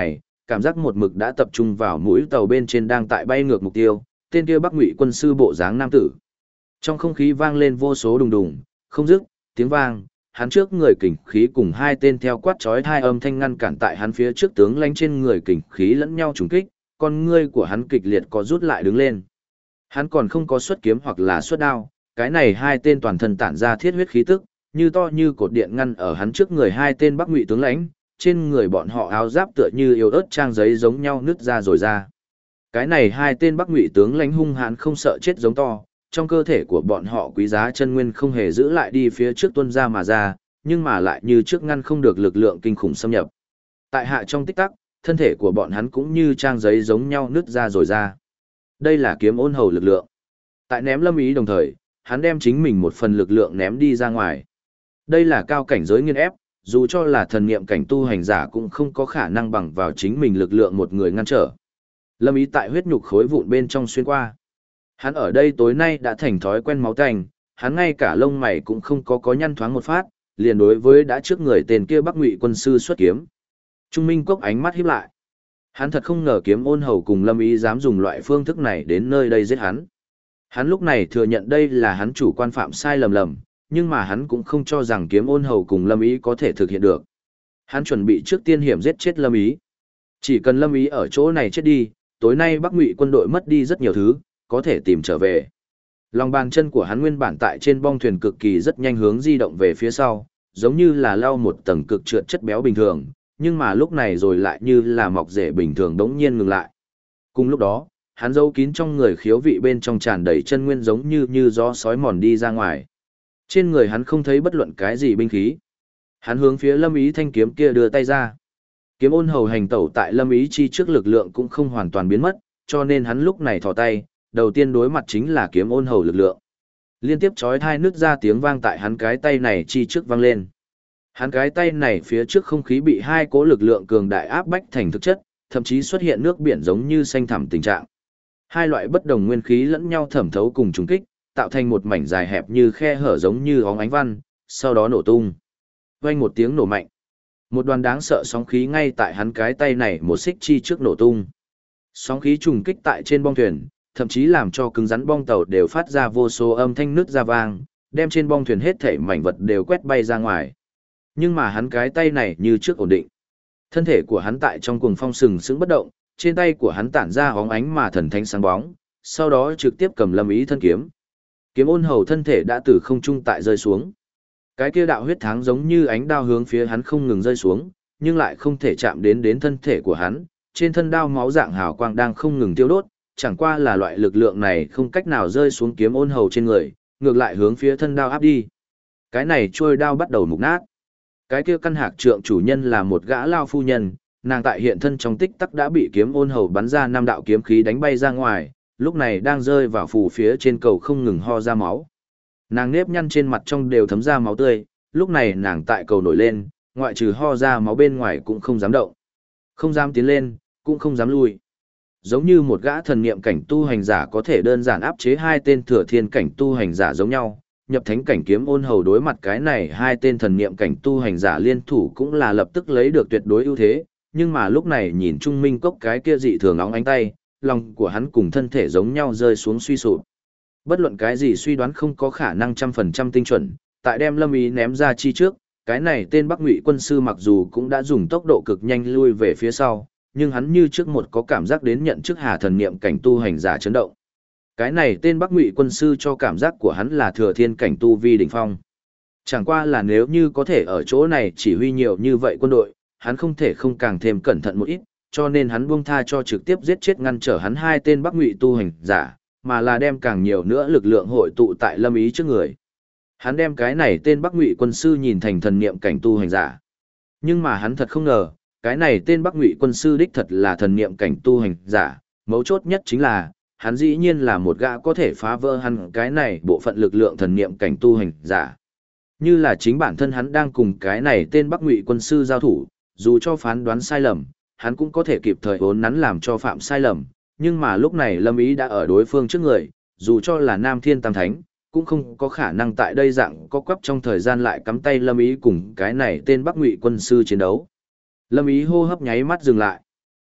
cảm giác một mực đã tập trung vào mũi tàu bên trên đang tại bay ngược mục tiêu, tên kia Bắc Ngụy quân sư bộ dáng nam tử. Trong không khí vang lên vô số đùng đùng, không dứt, tiếng vang, hắn trước người kình khí cùng hai tên theo quát chói hai âm thanh ngăn cản tại hắn phía trước tướng lãnh trên người kình khí lẫn nhau trùng kích, con ngươi của hắn kịch liệt có rút lại đứng lên. Hắn còn không có xuất kiếm hoặc là xuất đao, cái này hai tên toàn thân tản ra thiết huyết khí tức, như to như cột điện ngăn ở hắn trước người hai tên Bắc Ngụy tướng lãnh, trên người bọn họ áo giáp tựa như yếu ớt trang giấy giống nhau nứt ra rồi ra. Cái này hai tên Bắc Ngụy tướng lãnh hung hãn không sợ chết giống to, trong cơ thể của bọn họ quý giá chân nguyên không hề giữ lại đi phía trước tuôn ra mà ra, nhưng mà lại như trước ngăn không được lực lượng kinh khủng xâm nhập. Tại hạ trong tích tắc, thân thể của bọn hắn cũng như trang giấy giống nhau nứt ra rồi ra. Đây là kiếm ôn hầu lực lượng. Tại ném Lâm Ý đồng thời, hắn đem chính mình một phần lực lượng ném đi ra ngoài. Đây là cao cảnh giới nghiên ép, dù cho là thần niệm cảnh tu hành giả cũng không có khả năng bằng vào chính mình lực lượng một người ngăn trở. Lâm Ý tại huyết nhục khối vụn bên trong xuyên qua. Hắn ở đây tối nay đã thành thói quen máu tanh, hắn ngay cả lông mày cũng không có nhăn thoáng một phát, liền đối với đã trước người tên kia Bắc Ngụy quân sư xuất kiếm. Trung Minh Cốc ánh mắt híp lại. Hắn thật không ngờ kiếm ôn hầu cùng Lâm Ý dám dùng loại phương thức này đến nơi đây giết hắn. Hắn lúc này thừa nhận đây là hắn chủ quan phạm sai lầm, nhưng mà hắn cũng không cho rằng kiếm ôn hầu cùng Lâm Ý có thể thực hiện được. Hắn chuẩn bị trước tiên hiểm giết chết Lâm Ý. Chỉ cần Lâm Ý ở chỗ này chết đi, tối nay Bắc Ngụy quân đội mất đi rất nhiều thứ, có thể tìm trở về. Lòng bàn chân của hắn nguyên bản tại trên bong thuyền cực kỳ rất nhanh hướng di động về phía sau, giống như là lau một tầng cực trượt chất béo bình thường, nhưng mà lúc này rồi lại như là mọc rễ bình thường đống nhiên ngừng lại. Cùng lúc đó, hắn giấu kín trong người khiếu vị bên trong tràn đầy chân nguyên giống như gió sói mòn đi ra ngoài. Trên người hắn không thấy bất luận cái gì binh khí. Hắn hướng phía Lâm Ý thanh kiếm kia đưa tay ra. Kiếm ôn hầu hành tẩu tại Lâm Ý chi trước lực lượng cũng không hoàn toàn biến mất, cho nên hắn lúc này thò tay, đầu tiên đối mặt chính là kiếm ôn hầu lực lượng. Liên tiếp chói tai nứt ra tiếng vang tại hắn cái tay này chi trước vang lên. Hắn cái tay này phía trước không khí bị hai cỗ lực lượng cường đại áp bách thành thực chất, thậm chí xuất hiện nước biển giống như xanh thẳm tình trạng. Hai loại bất đồng nguyên khí lẫn nhau thẩm thấu cùng trùng kích, tạo thành một mảnh dài hẹp như khe hở giống như óng ánh văn, sau đó nổ tung. Vang một tiếng nổ mạnh. Một đoàn đáng sợ sóng khí ngay tại hắn cái tay này một xích chi trước nổ tung. Sóng khí trùng kích tại trên bong thuyền, thậm chí làm cho cứng rắn bong tàu đều phát ra vô số âm thanh nứt ra vang, đem trên bong thuyền hết thảy mảnh vật đều quét bay ra ngoài. Nhưng mà hắn cái tay này như trước ổn định. Thân thể của hắn tại trong cuồng phong sừng sững bất động, trên tay của hắn tản ra óng ánh mà thần thánh sáng bóng, sau đó trực tiếp cầm Lâm Ý thân kiếm. Kiếm ôn hầu thân thể đã từ không trung tại rơi xuống. Cái kia đạo huyết tháng giống như ánh đao hướng phía hắn không ngừng rơi xuống, nhưng lại không thể chạm đến thân thể của hắn. Trên thân đao máu dạng hào quang đang không ngừng tiêu đốt, chẳng qua là loại lực lượng này không cách nào rơi xuống kiếm ôn hầu trên người, ngược lại hướng phía thân đao áp đi. Cái này trôi đao bắt đầu mục nát. Cái kia căn hạc trượng chủ nhân là một gã lao phu nhân, nàng tại hiện thân trong tích tắc đã bị kiếm ôn hầu bắn ra 5 đạo kiếm khí đánh bay ra ngoài, lúc này đang rơi vào phù phía trên cầu không ngừng ho ra máu. Nàng nếp nhăn trên mặt trong đều thấm ra máu tươi, lúc này nàng tại cầu nổi lên, ngoại trừ ho ra máu bên ngoài cũng không dám động. Không dám tiến lên, cũng không dám lui. Giống như một gã thần niệm cảnh tu hành giả có thể đơn giản áp chế hai tên thừa thiên cảnh tu hành giả giống nhau, nhập thánh cảnh kiếm ôn hầu đối mặt cái này hai tên thần niệm cảnh tu hành giả liên thủ cũng là lập tức lấy được tuyệt đối ưu thế, nhưng mà lúc này nhìn Trung Minh Cốc cái kia dị thường óng ánh tay, lòng của hắn cùng thân thể giống nhau rơi xuống suy sụp. Bất luận cái gì suy đoán không có khả năng 100% tinh chuẩn, tại đem Lâm Ý ném ra chi trước, cái này tên Bắc Ngụy quân sư mặc dù cũng đã dùng tốc độ cực nhanh lui về phía sau, nhưng hắn như trước một có cảm giác đến nhận trước hà thần niệm cảnh tu hành giả chấn động. Cái này tên Bắc Ngụy quân sư cho cảm giác của hắn là thừa thiên cảnh tu vi đỉnh phong. Chẳng qua là nếu như có thể ở chỗ này chỉ huy nhiều như vậy quân đội, hắn không thể không càng thêm cẩn thận một ít, cho nên hắn buông tha cho trực tiếp giết chết ngăn trở hắn hai tên Bắc Ngụy tu hành giả, mà là đem càng nhiều nữa lực lượng hội tụ tại Lâm Ý trước người. Hắn đem cái này tên Bắc Ngụy quân sư nhìn thành thần niệm cảnh tu hành giả. Nhưng mà hắn thật không ngờ, cái này tên Bắc Ngụy quân sư đích thật là thần niệm cảnh tu hành giả, mấu chốt nhất chính là, hắn dĩ nhiên là một gã có thể phá vỡ hắn cái này bộ phận lực lượng thần niệm cảnh tu hành giả. Như là chính bản thân hắn đang cùng cái này tên Bắc Ngụy quân sư giao thủ, dù cho phán đoán sai lầm, hắn cũng có thể kịp thời uốn nắn làm cho phạm sai lầm, nhưng mà lúc này Lâm Ý đã ở đối phương trước người, dù cho là Nam Thiên Tam Thánh, cũng không có khả năng tại đây dạng có quắp trong thời gian lại cắm tay Lâm Ý cùng cái này tên Bắc Ngụy quân sư chiến đấu. Lâm Ý hô hấp nháy mắt dừng lại.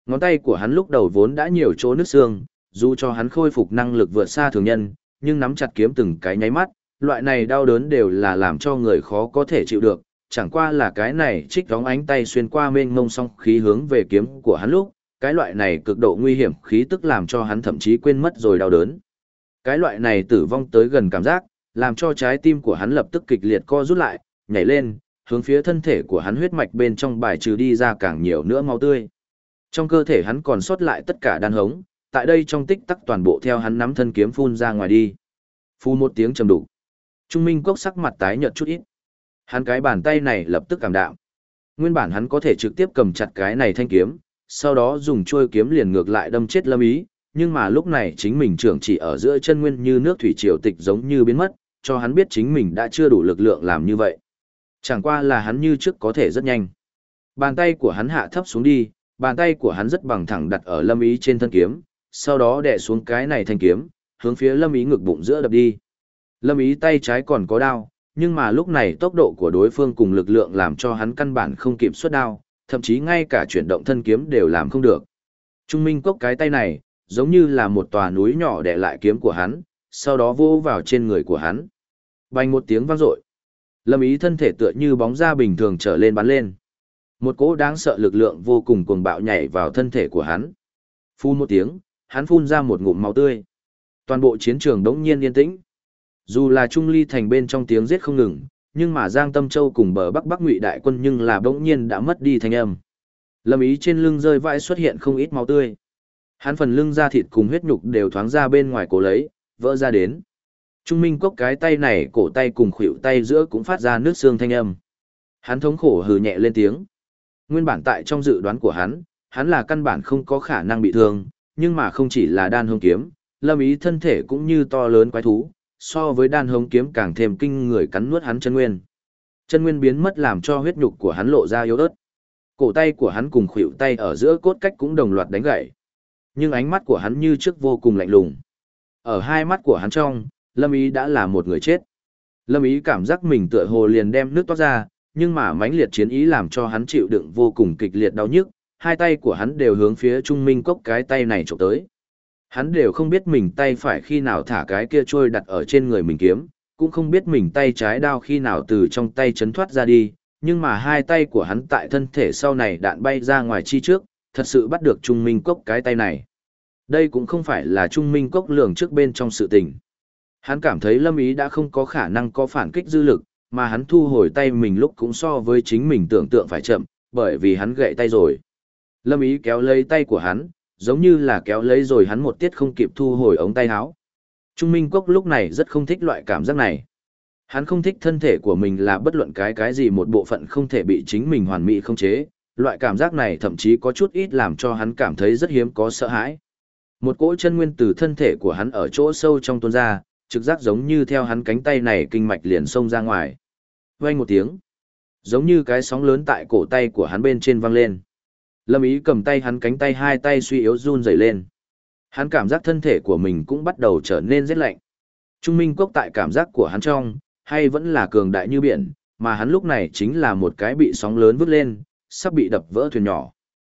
Ngón tay của hắn lúc đầu vốn đã nhiều chỗ nứt xương, dù cho hắn khôi phục năng lực vượt xa thường nhân, nhưng nắm chặt kiếm từng cái nháy mắt, loại này đau đớn đều là làm cho người khó có thể chịu được, chẳng qua là cái này trích đóng ánh tay xuyên qua mênh mông song khí hướng về kiếm của hắn lúc, cái loại này cực độ nguy hiểm khí tức làm cho hắn thậm chí quên mất rồi đau đớn. Cái loại này tử vong tới gần cảm giác, làm cho trái tim của hắn lập tức kịch liệt co rút lại, nhảy lên, hướng phía thân thể của hắn huyết mạch bên trong bài trừ đi ra càng nhiều nữa máu tươi. Trong cơ thể hắn còn sót lại tất cả đan hống, tại đây trong tích tắc toàn bộ theo hắn nắm thân kiếm phun ra ngoài đi. Phu một tiếng trầm đục. Trung Minh Cốc sắc mặt tái nhợt chút ít. Hắn cái bàn tay này lập tức cảm đạm. Nguyên bản hắn có thể trực tiếp cầm chặt cái này thanh kiếm, sau đó dùng chuôi kiếm liền ngược lại đâm chết Lâm Ý, nhưng mà lúc này chính mình trưởng chỉ ở giữa chân nguyên như nước thủy triều tịch giống như biến mất, cho hắn biết chính mình đã chưa đủ lực lượng làm như vậy. Chẳng qua là hắn như trước có thể rất nhanh. Bàn tay của hắn hạ thấp xuống đi, bàn tay của hắn rất bằng thẳng đặt ở Lâm Ý trên thân kiếm, sau đó đè xuống cái này thanh kiếm, hướng phía Lâm Ý ngực bụng giữa đập đi. Lâm Ý tay trái còn có đao, nhưng mà lúc này tốc độ của đối phương cùng lực lượng làm cho hắn căn bản không kịp xuất đao, thậm chí ngay cả chuyển động thân kiếm đều làm không được. Trung Minh Cốc cái tay này, giống như là một tòa núi nhỏ đè lại kiếm của hắn, sau đó vô vào trên người của hắn. Bành một tiếng vang dội. Lâm Ý thân thể tựa như bóng da bình thường trở lên bắn lên. Một cỗ đáng sợ lực lượng vô cùng cuồng bạo nhảy vào thân thể của hắn. Phun một tiếng, hắn phun ra một ngụm máu tươi. Toàn bộ chiến trường đống nhiên yên tĩnh. Dù là Trung Ly thành bên trong tiếng giết không ngừng, nhưng mà Giang Tâm Châu cùng bờ Bắc Bắc Ngụy đại quân nhưng là bỗng nhiên đã mất đi thanh âm. Lâm Ý trên lưng rơi vãi xuất hiện không ít máu tươi. Hắn phần lưng da thịt cùng huyết nhục đều thoáng ra bên ngoài cổ lấy, vỡ ra đến. Trung Minh Cốc cái tay này, cổ tay cùng khuỷu tay giữa cũng phát ra nước xương thanh âm. Hắn thống khổ hừ nhẹ lên tiếng. Nguyên bản tại trong dự đoán của hắn là căn bản không có khả năng bị thương, nhưng mà không chỉ là đan hông kiếm, Lâm Ý thân thể cũng như to lớn quái thú, so với đan hông kiếm càng thêm kinh người cắn nuốt hắn chân nguyên. Chân nguyên biến mất làm cho huyết nhục của hắn lộ ra yếu ớt. Cổ tay của hắn cùng khuỷu tay ở giữa cốt cách cũng đồng loạt đánh gãy. Nhưng ánh mắt của hắn như trước vô cùng lạnh lùng. Ở hai mắt của hắn trong, Lâm Ý đã là một người chết. Lâm Ý cảm giác mình tựa hồ liền đem nước toát ra, nhưng mà mãnh liệt chiến ý làm cho hắn chịu đựng vô cùng kịch liệt đau nhức, hai tay của hắn đều hướng phía Trung Minh Cốc cái tay này chụp tới. Hắn đều không biết mình tay phải khi nào thả cái kia trôi đặt ở trên người mình kiếm, cũng không biết mình tay trái đao khi nào từ trong tay chấn thoát ra đi, nhưng mà hai tay của hắn tại thân thể sau này đạn bay ra ngoài chi trước, thật sự bắt được Trung Minh Cốc cái tay này. Đây cũng không phải là Trung Minh Cốc lường trước bên trong sự tình. Hắn cảm thấy Lâm Ý đã không có khả năng có phản kích dư lực, mà hắn thu hồi tay mình lúc cũng so với chính mình tưởng tượng phải chậm, bởi vì hắn gãy tay rồi. Lâm Ý kéo lấy tay của hắn, giống như là kéo lấy rồi hắn một tiết không kịp thu hồi ống tay áo. Trung Minh Cốc lúc này rất không thích loại cảm giác này. Hắn không thích thân thể của mình là bất luận cái gì một bộ phận không thể bị chính mình hoàn mỹ không chế, loại cảm giác này thậm chí có chút ít làm cho hắn cảm thấy rất hiếm có sợ hãi. Một cỗ chân nguyên từ thân thể của hắn ở chỗ sâu trong tuôn ra, trực giác giống như theo hắn cánh tay này kinh mạch liền xông ra ngoài. Vang một tiếng, giống như cái sóng lớn tại cổ tay của hắn bên trên vang lên. Lâm Ý cầm tay hắn cánh tay hai tay suy yếu run rẩy lên. Hắn cảm giác thân thể của mình cũng bắt đầu trở nên rét lạnh. Trung Minh Cốc tại cảm giác của hắn trong, hay vẫn là cường đại như biển, mà hắn lúc này chính là một cái bị sóng lớn vứt lên, sắp bị đập vỡ thuyền nhỏ.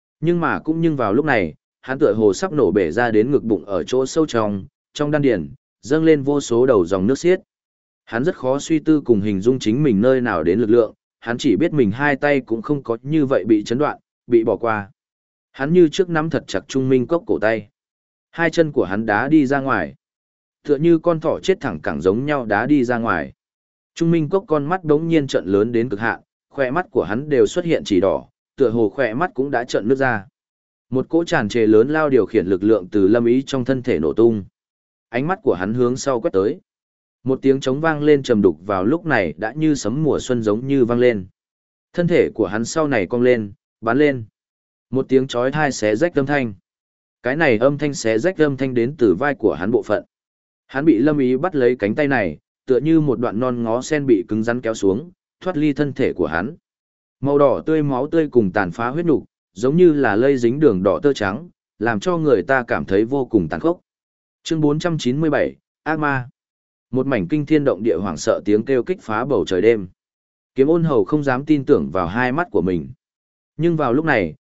Nhưng vào lúc này, hắn tựa hồ sắp nổ bể ra đến ngực bụng ở chỗ sâu trong đan điền, dâng lên vô số đầu dòng nước xiết. Hắn rất khó suy tư cùng hình dung chính mình nơi nào đến lực lượng, hắn chỉ biết mình hai tay cũng không có như vậy bị chấn đoạn, bị bỏ qua. Hắn như trước nắm thật chặt Trung Minh Cốc cổ tay. Hai chân của hắn đá đi ra ngoài. Tựa như con thỏ chết thẳng cẳng giống nhau đá đi ra ngoài. Trung Minh Cốc con mắt đống nhiên trợn lớn đến cực hạn, khỏe mắt của hắn đều xuất hiện chỉ đỏ, tựa hồ khỏe mắt cũng đã trợn nước ra. Một cỗ tràn trề lớn lao điều khiển lực lượng từ Lâm Ý trong thân thể nổ tung. Ánh mắt của hắn hướng sau quét tới. Một tiếng trống vang lên trầm đục vào lúc này đã như sấm mùa xuân giống như vang lên. Thân thể của hắn sau này cong lên, bắn lên. Một tiếng chói tai xé rách âm thanh. Cái này âm thanh xé rách âm thanh đến từ vai của hắn bộ phận. Hắn bị Lâm Ý bắt lấy cánh tay này, tựa như một đoạn non ngó sen bị cứng rắn kéo xuống, thoát ly thân thể của hắn. Màu đỏ tươi máu tươi cùng tàn phá huyết nục, giống như là lây dính đường đỏ tơ trắng, làm cho người ta cảm thấy vô cùng tàn khốc. Chương 497, Ác Ma. Một mảnh kinh thiên động địa hoảng sợ tiếng kêu kích phá bầu trời đêm. Kiếm Ôn Hầu không dám tin tưởng vào hai mắt của mình. Nhưng vào lúc này,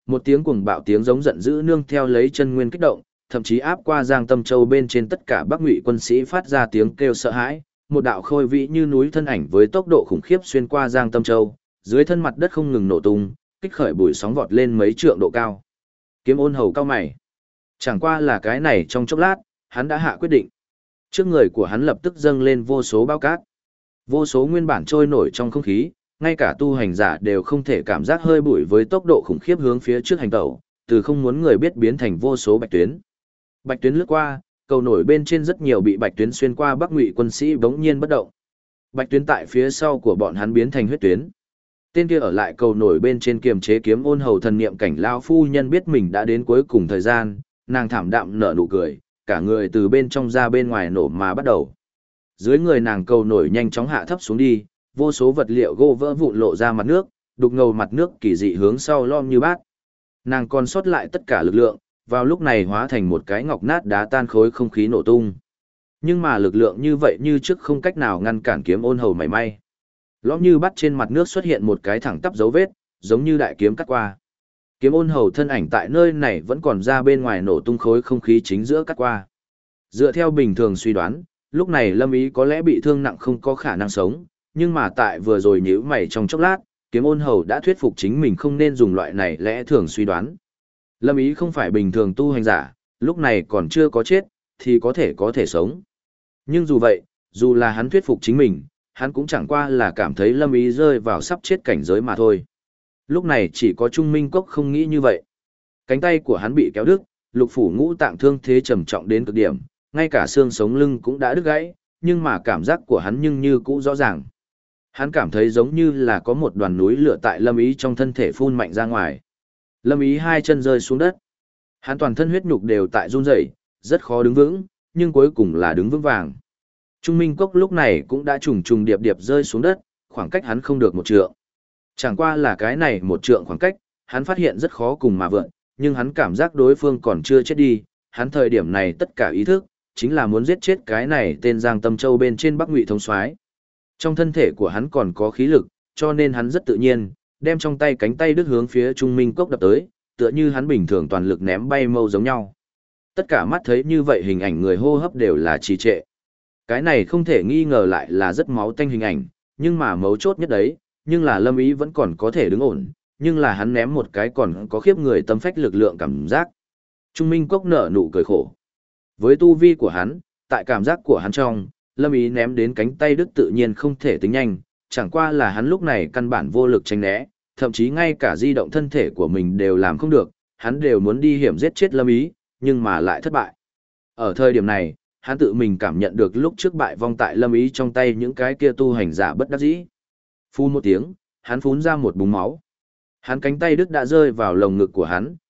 Một tiếng cuồng bạo tiếng giống giận dữ nương theo lấy chân nguyên kích động, thậm chí áp qua Giang Tâm Châu bên trên tất cả Bắc Ngụy quân sĩ phát ra tiếng kêu sợ hãi, một đạo khôi vĩ như núi thân ảnh với tốc độ khủng khiếp xuyên qua Giang Tâm Châu, dưới thân mặt đất không ngừng nổ tung, kích khởi bụi sóng vọt lên mấy trượng độ cao. Kiếm Ôn Hầu cao mày. Chẳng qua là cái này trong chốc lát, hắn đã hạ quyết định. Trước người của hắn lập tức dâng lên vô số bao cát. Vô số nguyên bản trôi nổi trong không khí, ngay cả tu hành giả đều không thể cảm giác hơi bụi với tốc độ khủng khiếp hướng phía trước hành tẩu, từ không muốn người biết biến thành vô số bạch tuyến. Bạch tuyến lướt qua, cầu nổi bên trên rất nhiều bị bạch tuyến xuyên qua Bắc Ngụy quân sĩ bỗng nhiên bất động. Bạch tuyến tại phía sau của bọn hắn biến thành huyết tuyến. Tên kia ở lại cầu nổi bên trên kiềm chế Kiếm Ôn Hầu thần niệm cảnh lão phu nhân biết mình đã đến cuối cùng thời gian, nàng thảm đạm nở nụ cười, cả người từ bên trong ra bên ngoài nổ mà bắt đầu. Dưới người nàng cầu nổi nhanh chóng hạ thấp xuống đi, vô số vật liệu gỗ vỡ vụn lộ ra mặt nước, đục ngầu mặt nước kỳ dị hướng sau lom như bát. Nàng còn sót lại tất cả lực lượng, vào lúc này hóa thành một cái ngọc nát đá tan khối không khí nổ tung. Nhưng mà lực lượng như vậy như trước không cách nào ngăn cản Kiếm Ôn Hầu mảy may. Lõm như bắt trên mặt nước xuất hiện một cái thẳng tắp dấu vết, giống như đại kiếm cắt qua. Kiếm Ôn Hầu thân ảnh tại nơi này vẫn còn ra bên ngoài nổ tung khối không khí chính giữa cắt qua. Dựa theo bình thường suy đoán, lúc này Lâm Ý có lẽ bị thương nặng không có khả năng sống, nhưng mà tại vừa rồi nhíu mày trong chốc lát, Kiếm Ôn Hầu đã thuyết phục chính mình không nên dùng loại này lẽ thường suy đoán. Lâm Ý không phải bình thường tu hành giả, lúc này còn chưa có chết, thì có thể sống. Nhưng dù vậy, dù là hắn thuyết phục chính mình, hắn cũng chẳng qua là cảm thấy Lâm Ý rơi vào sắp chết cảnh giới mà thôi. Lúc này chỉ có Trung Minh Cốc không nghĩ như vậy. Cánh tay của hắn bị kéo đứt, lục phủ ngũ tạng thương thế trầm trọng đến cực điểm, ngay cả xương sống lưng cũng đã đứt gãy, nhưng mà cảm giác của hắn nhưng như cũ rõ ràng. Hắn cảm thấy giống như là có một đoàn núi lửa tại Lâm Ý trong thân thể phun mạnh ra ngoài. Lâm Ý hai chân rơi xuống đất. Hắn toàn thân huyết nhục đều tại run rẩy, rất khó đứng vững, nhưng cuối cùng là đứng vững vàng. Trung Minh Cốc lúc này cũng đã trùng trùng điệp điệp rơi xuống đất, khoảng cách hắn không được một trượng. Chẳng qua là cái này một trượng khoảng cách, hắn phát hiện rất khó cùng mà vượn, nhưng hắn cảm giác đối phương còn chưa chết đi, hắn thời điểm này tất cả ý thức, chính là muốn giết chết cái này tên Giang Tâm Châu bên trên Bắc Ngụy thống soái. Trong thân thể của hắn còn có khí lực, cho nên hắn rất tự nhiên, đem trong tay cánh tay đứt hướng phía Trung Minh Cốc đập tới, tựa như hắn bình thường toàn lực ném bay mâu giống nhau. Tất cả mắt thấy như vậy hình ảnh người hô hấp đều là trì trệ. Cái này không thể nghi ngờ lại là rất máu tanh hình ảnh, nhưng mà mấu chốt nhất đấy, nhưng là Lâm Ý vẫn còn có thể đứng ổn, nhưng là hắn ném một cái còn có khiếp người tâm phách lực lượng cảm giác. Trung Minh Cốc nở nụ cười khổ. Với tu vi của hắn, tại cảm giác của hắn trong, Lâm Ý ném đến cánh tay đứt tự nhiên không thể tính nhanh, chẳng qua là hắn lúc này căn bản vô lực tránh né, thậm chí ngay cả di động thân thể của mình đều làm không được, hắn đều muốn đi hiểm giết chết Lâm Ý, nhưng mà lại thất bại. Ở thời điểm này, hắn tự mình cảm nhận được lúc trước bại vong tại Lâm Ý trong tay những cái kia tu hành giả bất đắc dĩ. Phun một tiếng, hắn phun ra một búng máu. Hắn cánh tay đứt đã rơi vào lồng ngực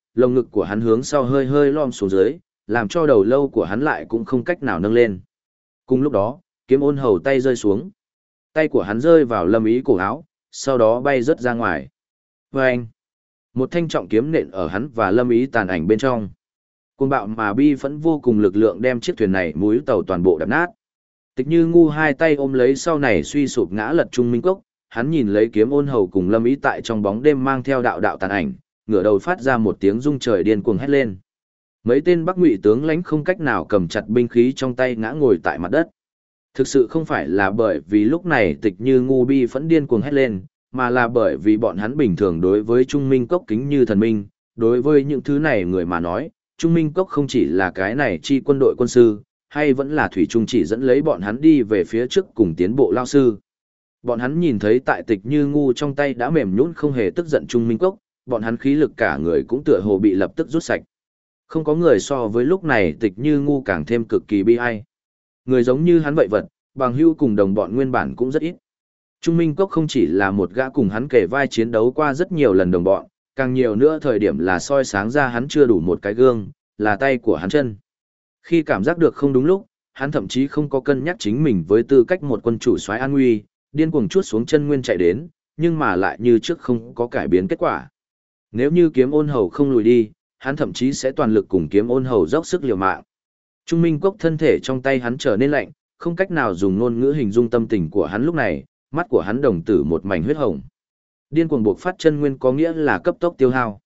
của hắn hướng sau hơi hơi lom xuống dưới, làm cho đầu lâu của hắn lại cũng không cách nào nâng lên. Cùng lúc đó, Kiếm Ôn Hầu tay rơi xuống. Tay của hắn rơi vào Lâm Ý cổ áo, sau đó bay rớt ra ngoài. Vâng! Một thanh trọng kiếm nện ở hắn và Lâm Ý tàn ảnh bên trong. Cuồng bạo mà bi phẫn vô cùng lực lượng đem chiếc thuyền này mũi tàu toàn bộ đập nát. Tịch Như Ngu hai tay ôm lấy sau này suy sụp ngã lật Trung Minh Cốc, hắn nhìn lấy Kiếm Ôn Hầu cùng Lâm Ý tại trong bóng đêm mang theo đạo đạo tàn ảnh, ngửa đầu phát ra một tiếng rung trời điên cuồng hét lên. Mấy tên Bắc Ngụy tướng lãnh không cách nào cầm chặt binh khí trong tay ngã ngồi tại mặt đất. Thực sự không phải là bởi vì lúc này Tịch Như Ngu bi phẫn điên cuồng hét lên, mà là bởi vì bọn hắn bình thường đối với Trung Minh Cốc kính như thần minh, đối với những thứ này người mà nói, Trung Minh Cốc không chỉ là cái này chi quân đội quân sư, hay vẫn là thủy trung chỉ dẫn lấy bọn hắn đi về phía trước cùng tiến bộ lao sư. Bọn hắn nhìn thấy tại Tịch Như Ngu trong tay đã mềm nhũn không hề tức giận Trung Minh Cốc, bọn hắn khí lực cả người cũng tựa hồ bị lập tức rút sạch. Không có người so với lúc này Tịch Như Ngu càng thêm cực kỳ bi ai. Người giống như hắn vậy vật, bằng hữu cùng đồng bọn nguyên bản cũng rất ít. Trung Minh Cốc không chỉ là một gã cùng hắn kể vai chiến đấu qua rất nhiều lần đồng bọn, càng nhiều nữa thời điểm là soi sáng ra hắn chưa đủ một cái gương, là tay của hắn chân. Khi cảm giác được không đúng lúc, hắn thậm chí không có cân nhắc chính mình với tư cách một quân chủ soái an nguy, điên cuồng chuốt xuống chân nguyên chạy đến, nhưng mà lại như trước không có cải biến kết quả. Nếu như Kiếm Ôn Hầu không lùi đi, hắn thậm chí sẽ toàn lực cùng Kiếm Ôn Hầu dốc sức liều mạng. Trung Minh Cốc thân thể trong tay hắn trở nên lạnh, không cách nào dùng ngôn ngữ hình dung tâm tình của hắn lúc này, mắt của hắn đồng tử một mảnh huyết hồng. Điên cuồng buộc phát chân nguyên có nghĩa là cấp tốc tiêu hao.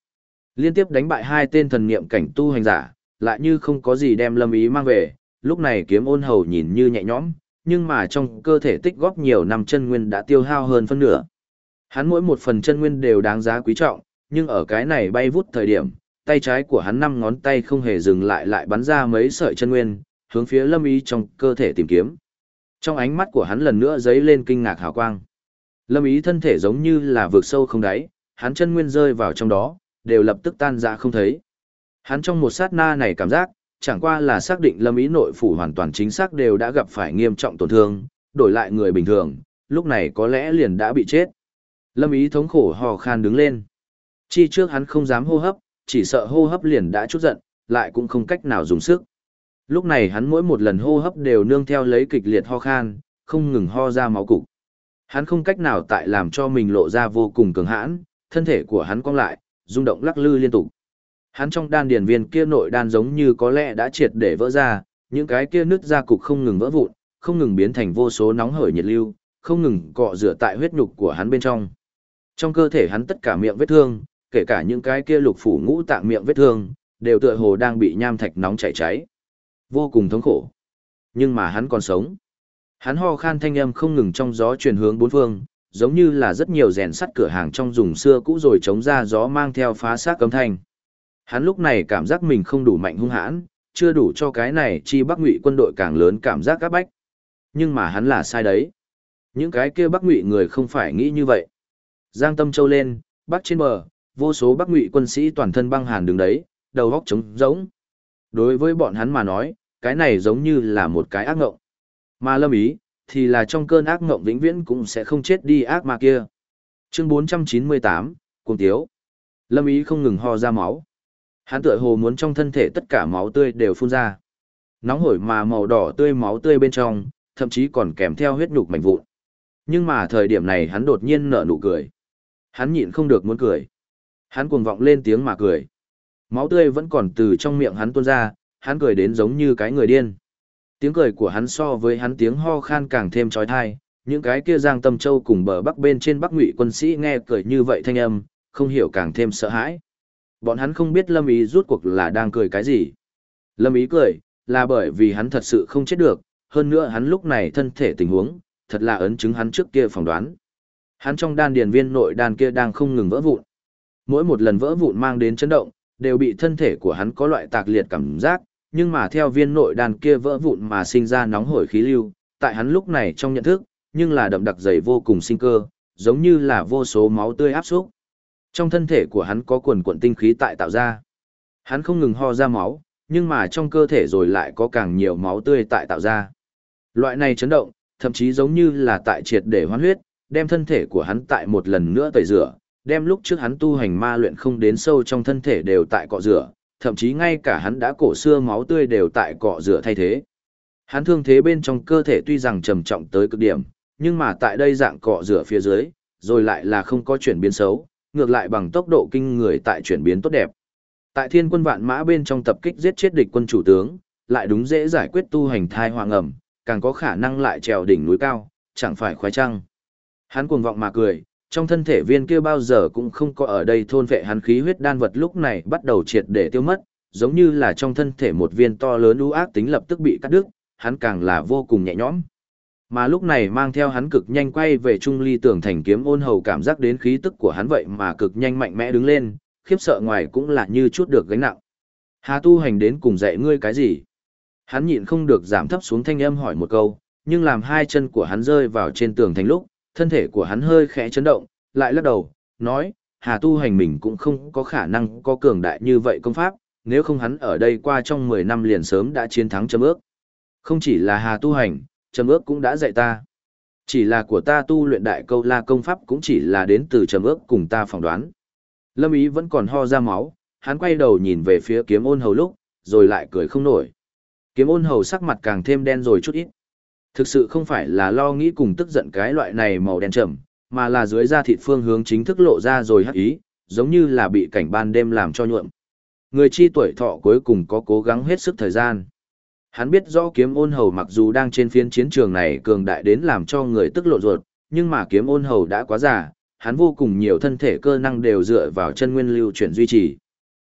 Liên tiếp đánh bại hai tên thần niệm cảnh tu hành giả, lại như không có gì đem Lâm Ý mang về, lúc này Kiếm Ôn Hầu nhìn như nhẹ nhõm, nhưng mà trong cơ thể tích góp nhiều năm chân nguyên đã tiêu hao hơn phân nửa. Hắn mỗi một phần chân nguyên đều đáng giá quý trọng, nhưng ở cái này bay vút thời điểm, tay trái của hắn 5 ngón tay không hề dừng lại bắn ra mấy sợi chân nguyên, hướng phía Lâm Ý trong cơ thể tìm kiếm. Trong ánh mắt của hắn lần nữa dấy lên kinh ngạc hào quang. Lâm Ý thân thể giống như là vực sâu không đáy, hắn chân nguyên rơi vào trong đó, đều lập tức tan ra không thấy. Hắn trong một sát na này cảm giác, chẳng qua là xác định Lâm Ý nội phủ hoàn toàn chính xác đều đã gặp phải nghiêm trọng tổn thương, đổi lại người bình thường, lúc này có lẽ liền đã bị chết. Lâm Ý thống khổ hò khan đứng lên. Chi trước hắn không dám hô hấp, chỉ sợ hô hấp liền đã chút giận, lại cũng không cách nào dùng sức. Lúc này hắn mỗi một lần hô hấp đều nương theo lấy kịch liệt ho khan, không ngừng ho ra máu cục. Hắn không cách nào tại làm cho mình lộ ra vô cùng cường hãn, thân thể của hắn cong lại, rung động lắc lư liên tục. Hắn trong đan điền viên kia nội đan giống như có lẽ đã triệt để vỡ ra, những cái kia nứt ra cục không ngừng vỡ vụn, không ngừng biến thành vô số nóng hởi nhiệt lưu, không ngừng cọ rửa tại huyết nhục của hắn bên trong. Trong cơ thể hắn tất cả miệng vết thương, kể cả những cái kia lục phủ ngũ tạng miệng vết thương, đều tựa hồ đang bị nham thạch nóng chảy cháy. Vô cùng thống khổ. Nhưng mà hắn còn sống. Hắn ho khan thanh âm không ngừng trong gió truyền hướng bốn phương, giống như là rất nhiều rèn sắt cửa hàng trong dùng xưa cũ rồi chống ra gió mang theo phá xác cấm thanh. Hắn lúc này cảm giác mình không đủ mạnh hung hãn, chưa đủ cho cái này chi Bắc Ngụy quân đội càng lớn cảm giác áp bách. Nhưng mà hắn là sai đấy. Những cái kia Bắc Ngụy người không phải nghĩ như vậy. Giang Tâm Châu lên, bắc trên bờ, vô số Bắc Ngụy quân sĩ toàn thân băng hàn đứng đấy, đầu góc trống rỗng. Đối với bọn hắn mà nói, cái này giống như là một cái ác ngộng. Mà Lâm Ý, thì là trong cơn ác ngộng vĩnh viễn cũng sẽ không chết đi ác ma kia. Chương 498, Cuồng Tiếu. Lâm Ý không ngừng ho ra máu. Hắn tựa hồ muốn trong thân thể tất cả máu tươi đều phun ra. Nóng hổi mà màu đỏ tươi máu tươi bên trong, thậm chí còn kèm theo huyết nhục mảnh vụn. Nhưng mà thời điểm này hắn đột nhiên nở nụ cười. Hắn nhịn không được muốn cười. Hắn cuồng vọng lên tiếng mà cười. Máu tươi vẫn còn từ trong miệng hắn tuôn ra, hắn cười đến giống như cái người điên. Tiếng cười của hắn so với hắn tiếng ho khan càng thêm trói thai, những cái kia Giang Tâm Châu cùng bờ bắc bên trên Bắc Ngụy quân sĩ nghe cười như vậy thanh âm, không hiểu càng thêm sợ hãi. Bọn hắn không biết Lâm Ý rút cuộc là đang cười cái gì. Lâm Ý cười, là bởi vì hắn thật sự không chết được, hơn nữa hắn lúc này thân thể tình huống, thật là ấn chứng hắn trước kia phỏng đoán. Hắn trong đan điền viên nội đan kia đang không ngừng vỡ vụn. Mỗi một lần vỡ vụn mang đến chấn động, đều bị thân thể của hắn có loại tạc liệt cảm giác, nhưng mà theo viên nội đan kia vỡ vụn mà sinh ra nóng hổi khí lưu, tại hắn lúc này trong nhận thức, nhưng là đậm đặc dày vô cùng sinh cơ, giống như là vô số máu tươi áp xúc. Trong thân thể của hắn có quần quần tinh khí tại tạo ra. Hắn không ngừng ho ra máu, nhưng mà trong cơ thể rồi lại có càng nhiều máu tươi tại tạo ra. Loại này chấn động, thậm chí giống như là tại triệt để hoán huyết, đem thân thể của hắn tại một lần nữa tẩy rửa, đem lúc trước hắn tu hành ma luyện không đến sâu trong thân thể đều tại cọ rửa, thậm chí ngay cả hắn đã cổ xưa máu tươi đều tại cọ rửa thay thế. Hắn thương thế bên trong cơ thể tuy rằng trầm trọng tới cực điểm, nhưng mà tại đây dạng cọ rửa phía dưới, rồi lại là không có chuyển biến xấu, ngược lại bằng tốc độ kinh người tại chuyển biến tốt đẹp. Tại Thiên Quân Vạn Mã bên trong tập kích giết chết địch quân chủ tướng, lại đúng dễ giải quyết tu hành thai hoàng ẩm, càng có khả năng lại trèo đỉnh núi cao, chẳng phải khoái trăng. Hắn cuồng vọng mà cười, trong thân thể viên kia bao giờ cũng không có ở đây thôn vệ hắn khí huyết đan vật lúc này bắt đầu triệt để tiêu mất, giống như là trong thân thể một viên to lớn u ác tính lập tức bị cắt đứt, hắn càng là vô cùng nhẹ nhõm. Mà lúc này mang theo hắn cực nhanh quay về Trung Ly Tưởng Thành Kiếm Ôn Hầu cảm giác đến khí tức của hắn vậy mà cực nhanh mạnh mẽ đứng lên, khiếp sợ ngoài cũng là như chút được gánh nặng. Hà tu hành đến cùng dạy ngươi cái gì? Hắn nhịn không được giảm thấp xuống thanh âm hỏi một câu, nhưng làm hai chân của hắn rơi vào trên tường thành lúc, thân thể của hắn hơi khẽ chấn động, lại lắc đầu, nói, Hà tu hành mình cũng không có khả năng có cường đại như vậy công pháp, nếu không hắn ở đây qua trong 10 năm liền sớm đã chiến thắng Trầm Ước. Không chỉ là Hà tu hành, Trầm Ước cũng đã dạy ta. Chỉ là của ta tu luyện đại câu la công pháp cũng chỉ là đến từ Trầm Ước cùng ta phỏng đoán. Lâm Ý vẫn còn ho ra máu, hắn quay đầu nhìn về phía Kiếm Ôn Hầu lúc, rồi lại cười không nổi. Kiếm Ôn Hầu sắc mặt càng thêm đen rồi chút ít. Thực sự không phải là lo nghĩ cùng tức giận cái loại này màu đen trầm, mà là dưới da thịt phương hướng chính thức lộ ra rồi hắc ý, giống như là bị cảnh ban đêm làm cho nhuộm. Người chi tuổi thọ cuối cùng có cố gắng hết sức thời gian. Hắn biết rõ Kiếm Ôn Hầu mặc dù đang trên phiên chiến trường này cường đại đến làm cho người tức lộn ruột, nhưng mà Kiếm Ôn Hầu đã quá già, hắn vô cùng nhiều thân thể cơ năng đều dựa vào chân nguyên lưu chuyển duy trì.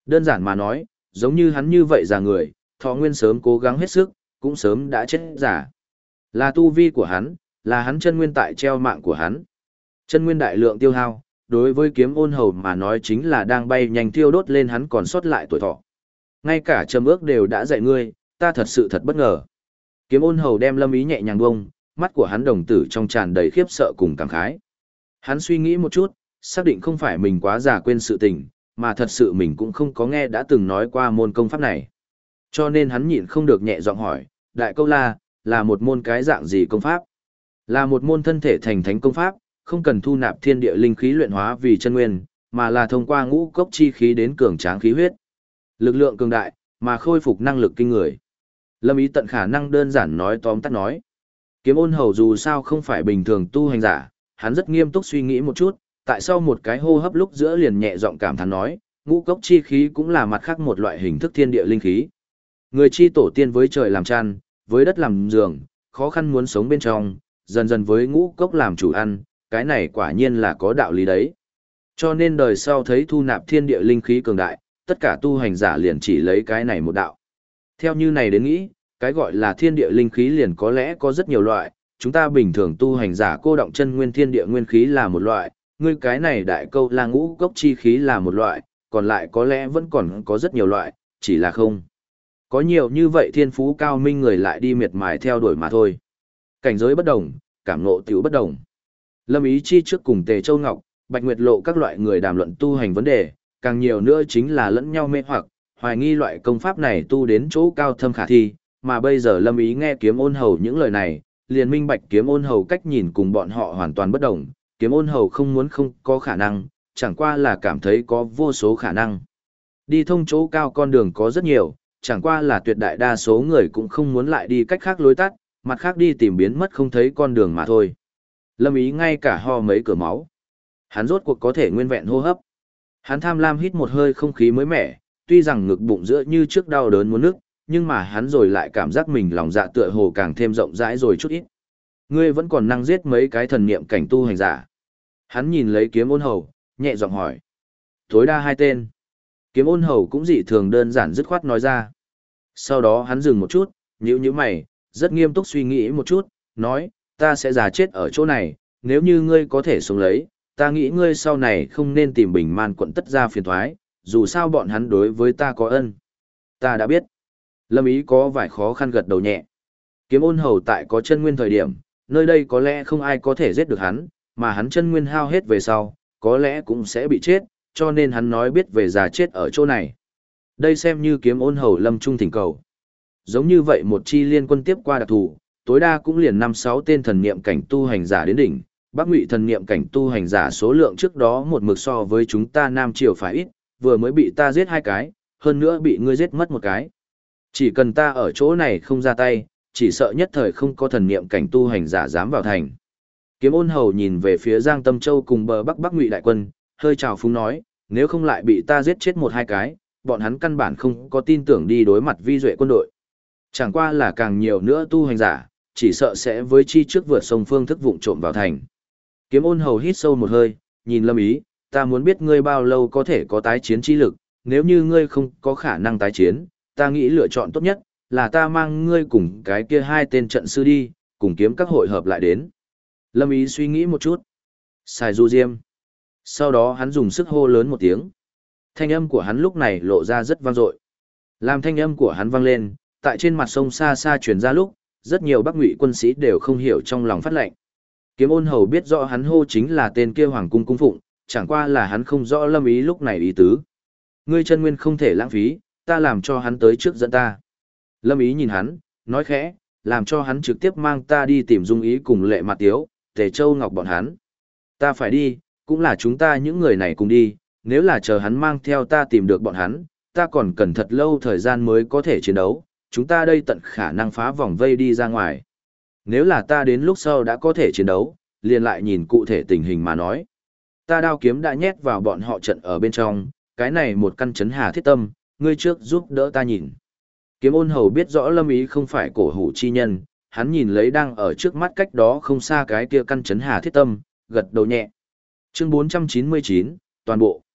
Đơn giản mà nói, giống như hắn như vậy già người, thọ nguyên sớm cố gắng hết sức, cũng sớm đã chết giả. Là tu vi của hắn, là hắn chân nguyên tại treo mạng của hắn. Chân nguyên đại lượng tiêu hao, đối với kiếm ôn hầu mà nói chính là đang bay nhanh tiêu đốt lên hắn còn sót lại tuổi thọ. Ngay cả trầm ước đều đã dạy ngươi, ta thật sự thật bất ngờ. Kiếm ôn hầu đem Lâm Ý nhẹ nhàng bông, mắt của hắn đồng tử trong tràn đầy khiếp sợ cùng cảm khái. Hắn suy nghĩ một chút, xác định không phải mình quá già quên sự tình, mà thật sự mình cũng không có nghe đã từng nói qua môn công pháp này. Cho nên hắn nhịn không được nhẹ giọng hỏi, Đại Câu La, là một môn cái dạng gì công pháp? Là một môn thân thể thành thánh công pháp, không cần thu nạp thiên địa linh khí luyện hóa vì chân nguyên, mà là thông qua ngũ cốc chi khí đến cường tráng khí huyết. Lực lượng cường đại, mà khôi phục năng lực kinh người. Lâm Ý tận khả năng đơn giản nói tóm tắt nói. Kiếm ôn hầu dù sao không phải bình thường tu hành giả, hắn rất nghiêm túc suy nghĩ một chút, tại sao một cái hô hấp lúc giữa liền nhẹ giọng cảm thán nói, ngũ cốc chi khí cũng là mặt khác một loại hình thức thiên địa linh khí. Người chi tổ tiên với trời làm chăn, với đất làm giường, khó khăn muốn sống bên trong, dần dần với ngũ cốc làm chủ ăn, cái này quả nhiên là có đạo lý đấy. Cho nên đời sau thấy thu nạp thiên địa linh khí cường đại, tất cả tu hành giả liền chỉ lấy cái này một đạo. Theo như này đến nghĩ, cái gọi là thiên địa linh khí liền có lẽ có rất nhiều loại, chúng ta bình thường tu hành giả cô động chân nguyên thiên địa nguyên khí là một loại, ngươi cái này Đại Câu La ngũ cốc chi khí là một loại, còn lại có lẽ vẫn còn có rất nhiều loại, chỉ là không. Có nhiều như vậy thiên phú cao minh người lại đi miệt mài theo đuổi mà thôi. Cảnh giới bất đồng, cảm ngộ tiểu bất đồng. Lâm Ý Chi trước cùng Tề Châu Ngọc, Bạch Nguyệt Lộ các loại người đàm luận tu hành vấn đề, càng nhiều nữa chính là lẫn nhau mê hoặc, hoài nghi loại công pháp này tu đến chỗ cao thâm khả thi, mà bây giờ Lâm Ý nghe Kiếm Ôn Hầu những lời này, liền minh bạch Kiếm Ôn Hầu cách nhìn cùng bọn họ hoàn toàn bất đồng, Kiếm Ôn Hầu không muốn không có khả năng, chẳng qua là cảm thấy có vô số khả năng. Đi thông chỗ cao con đường có rất nhiều, chẳng qua là tuyệt đại đa số người cũng không muốn lại đi cách khác lối tắt, mặt khác đi tìm biến mất không thấy con đường mà thôi. Lâm Ý ngay cả ho mấy cửa máu. Hắn rốt cuộc có thể nguyên vẹn hô hấp. Hắn tham lam hít một hơi không khí mới mẻ, tuy rằng ngực bụng giữa như trước đau đớn muốn nức, nhưng mà hắn rồi lại cảm giác mình lòng dạ tựa hồ càng thêm rộng rãi rồi chút ít. Ngươi vẫn còn năng giết mấy cái thần niệm cảnh tu hành giả. Hắn nhìn lấy Kiếm Ôn Hầu, nhẹ giọng hỏi. Tối đa 2 tên. Kiếm Ôn Hầu cũng dị thường đơn giản dứt khoát nói ra. Sau đó hắn dừng một chút, nhíu mày, rất nghiêm túc suy nghĩ một chút, nói, ta sẽ già chết ở chỗ này, nếu như ngươi có thể sống lấy, ta nghĩ ngươi sau này không nên tìm Bình Man quận tất ra phiền thoái, dù sao bọn hắn đối với ta có ân. Ta đã biết. Lâm Ý có vài khó khăn gật đầu nhẹ. Kiếm Ôn Hầu tại có chân nguyên thời điểm, nơi đây có lẽ không ai có thể giết được hắn, mà hắn chân nguyên hao hết về sau, có lẽ cũng sẽ bị chết, cho nên hắn nói biết về già chết ở chỗ này. Đây xem như Kiếm Ôn Hầu lâm trung thỉnh cầu. Giống như vậy một chi liên quân tiếp qua đặc thù, tối đa cũng liền 5-6 tên thần niệm cảnh tu hành giả đến đỉnh. Bắc Ngụy thần niệm cảnh tu hành giả số lượng trước đó một mực so với chúng ta Nam Triều phải ít, vừa mới bị ta giết 2 cái, hơn nữa bị ngươi giết mất 1 cái. Chỉ cần ta ở chỗ này không ra tay, chỉ sợ nhất thời không có thần niệm cảnh tu hành giả dám vào thành. Kiếm Ôn Hầu nhìn về phía Giang Tâm Châu cùng bờ Bắc Ngụy đại quân, hơi trào phúng nói, nếu không lại bị ta giết chết 1-2 cái, bọn hắn căn bản không có tin tưởng đi đối mặt vi duệ quân đội. Chẳng qua là càng nhiều nữa tu hành giả, chỉ sợ sẽ với chi trước vượt sông phương thức vụng trộm vào thành. Kiếm Ôn Hầu hít sâu một hơi, nhìn Lâm Ý, ta muốn biết ngươi bao lâu có thể có tái chiến chi lực, nếu như ngươi không có khả năng tái chiến, ta nghĩ lựa chọn tốt nhất, là ta mang ngươi cùng cái kia 2 tên trận sư đi, cùng kiếm các hội hợp lại đến. Lâm Ý suy nghĩ một chút. Xài du diêm. Sau đó hắn dùng sức hô lớn một tiếng. Thanh âm của hắn lúc này lộ ra rất vang dội. Làm thanh âm của hắn vang lên, tại trên mặt sông xa xa truyền ra lúc, rất nhiều Bắc Ngụy quân sĩ đều không hiểu trong lòng phát lệnh. Kiếm Ôn Hầu biết rõ hắn hô chính là tên kia Hoàng cung cung phụng, chẳng qua là hắn không rõ Lâm Ý lúc này ý tứ. Ngươi chân nguyên không thể lãng phí, ta làm cho hắn tới trước dẫn ta. Lâm Ý nhìn hắn, nói khẽ, làm cho hắn trực tiếp mang ta đi tìm Dung Ý cùng Lệ Mạt Tiếu, Tề Châu Ngọc bọn hắn. Ta phải đi, cũng là chúng ta những người này cùng đi, nếu là chờ hắn mang theo ta tìm được bọn hắn, ta còn cần thật lâu thời gian mới có thể chiến đấu, chúng ta đây tận khả năng phá vòng vây đi ra ngoài. Nếu là ta đến lúc sau đã có thể chiến đấu, liền lại nhìn cụ thể tình hình mà nói. Ta đao kiếm đã nhét vào bọn họ trận ở bên trong, cái này một căn chấn hà thiết tâm, ngươi trước giúp đỡ ta nhìn. Kiếm Ôn Hầu biết rõ Lâm Ý không phải cổ hủ chi nhân, hắn nhìn lấy đang ở trước mắt cách đó không xa cái kia căn chấn hà thiết tâm, gật đầu nhẹ. Chương 499, toàn bộ.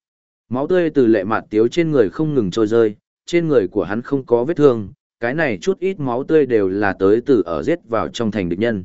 Máu tươi từ Lệ Mạt Tiếu trên người không ngừng trôi rơi, trên người của hắn không có vết thương, cái này chút ít máu tươi đều là tới từ ở giết vào trong thành địch nhân.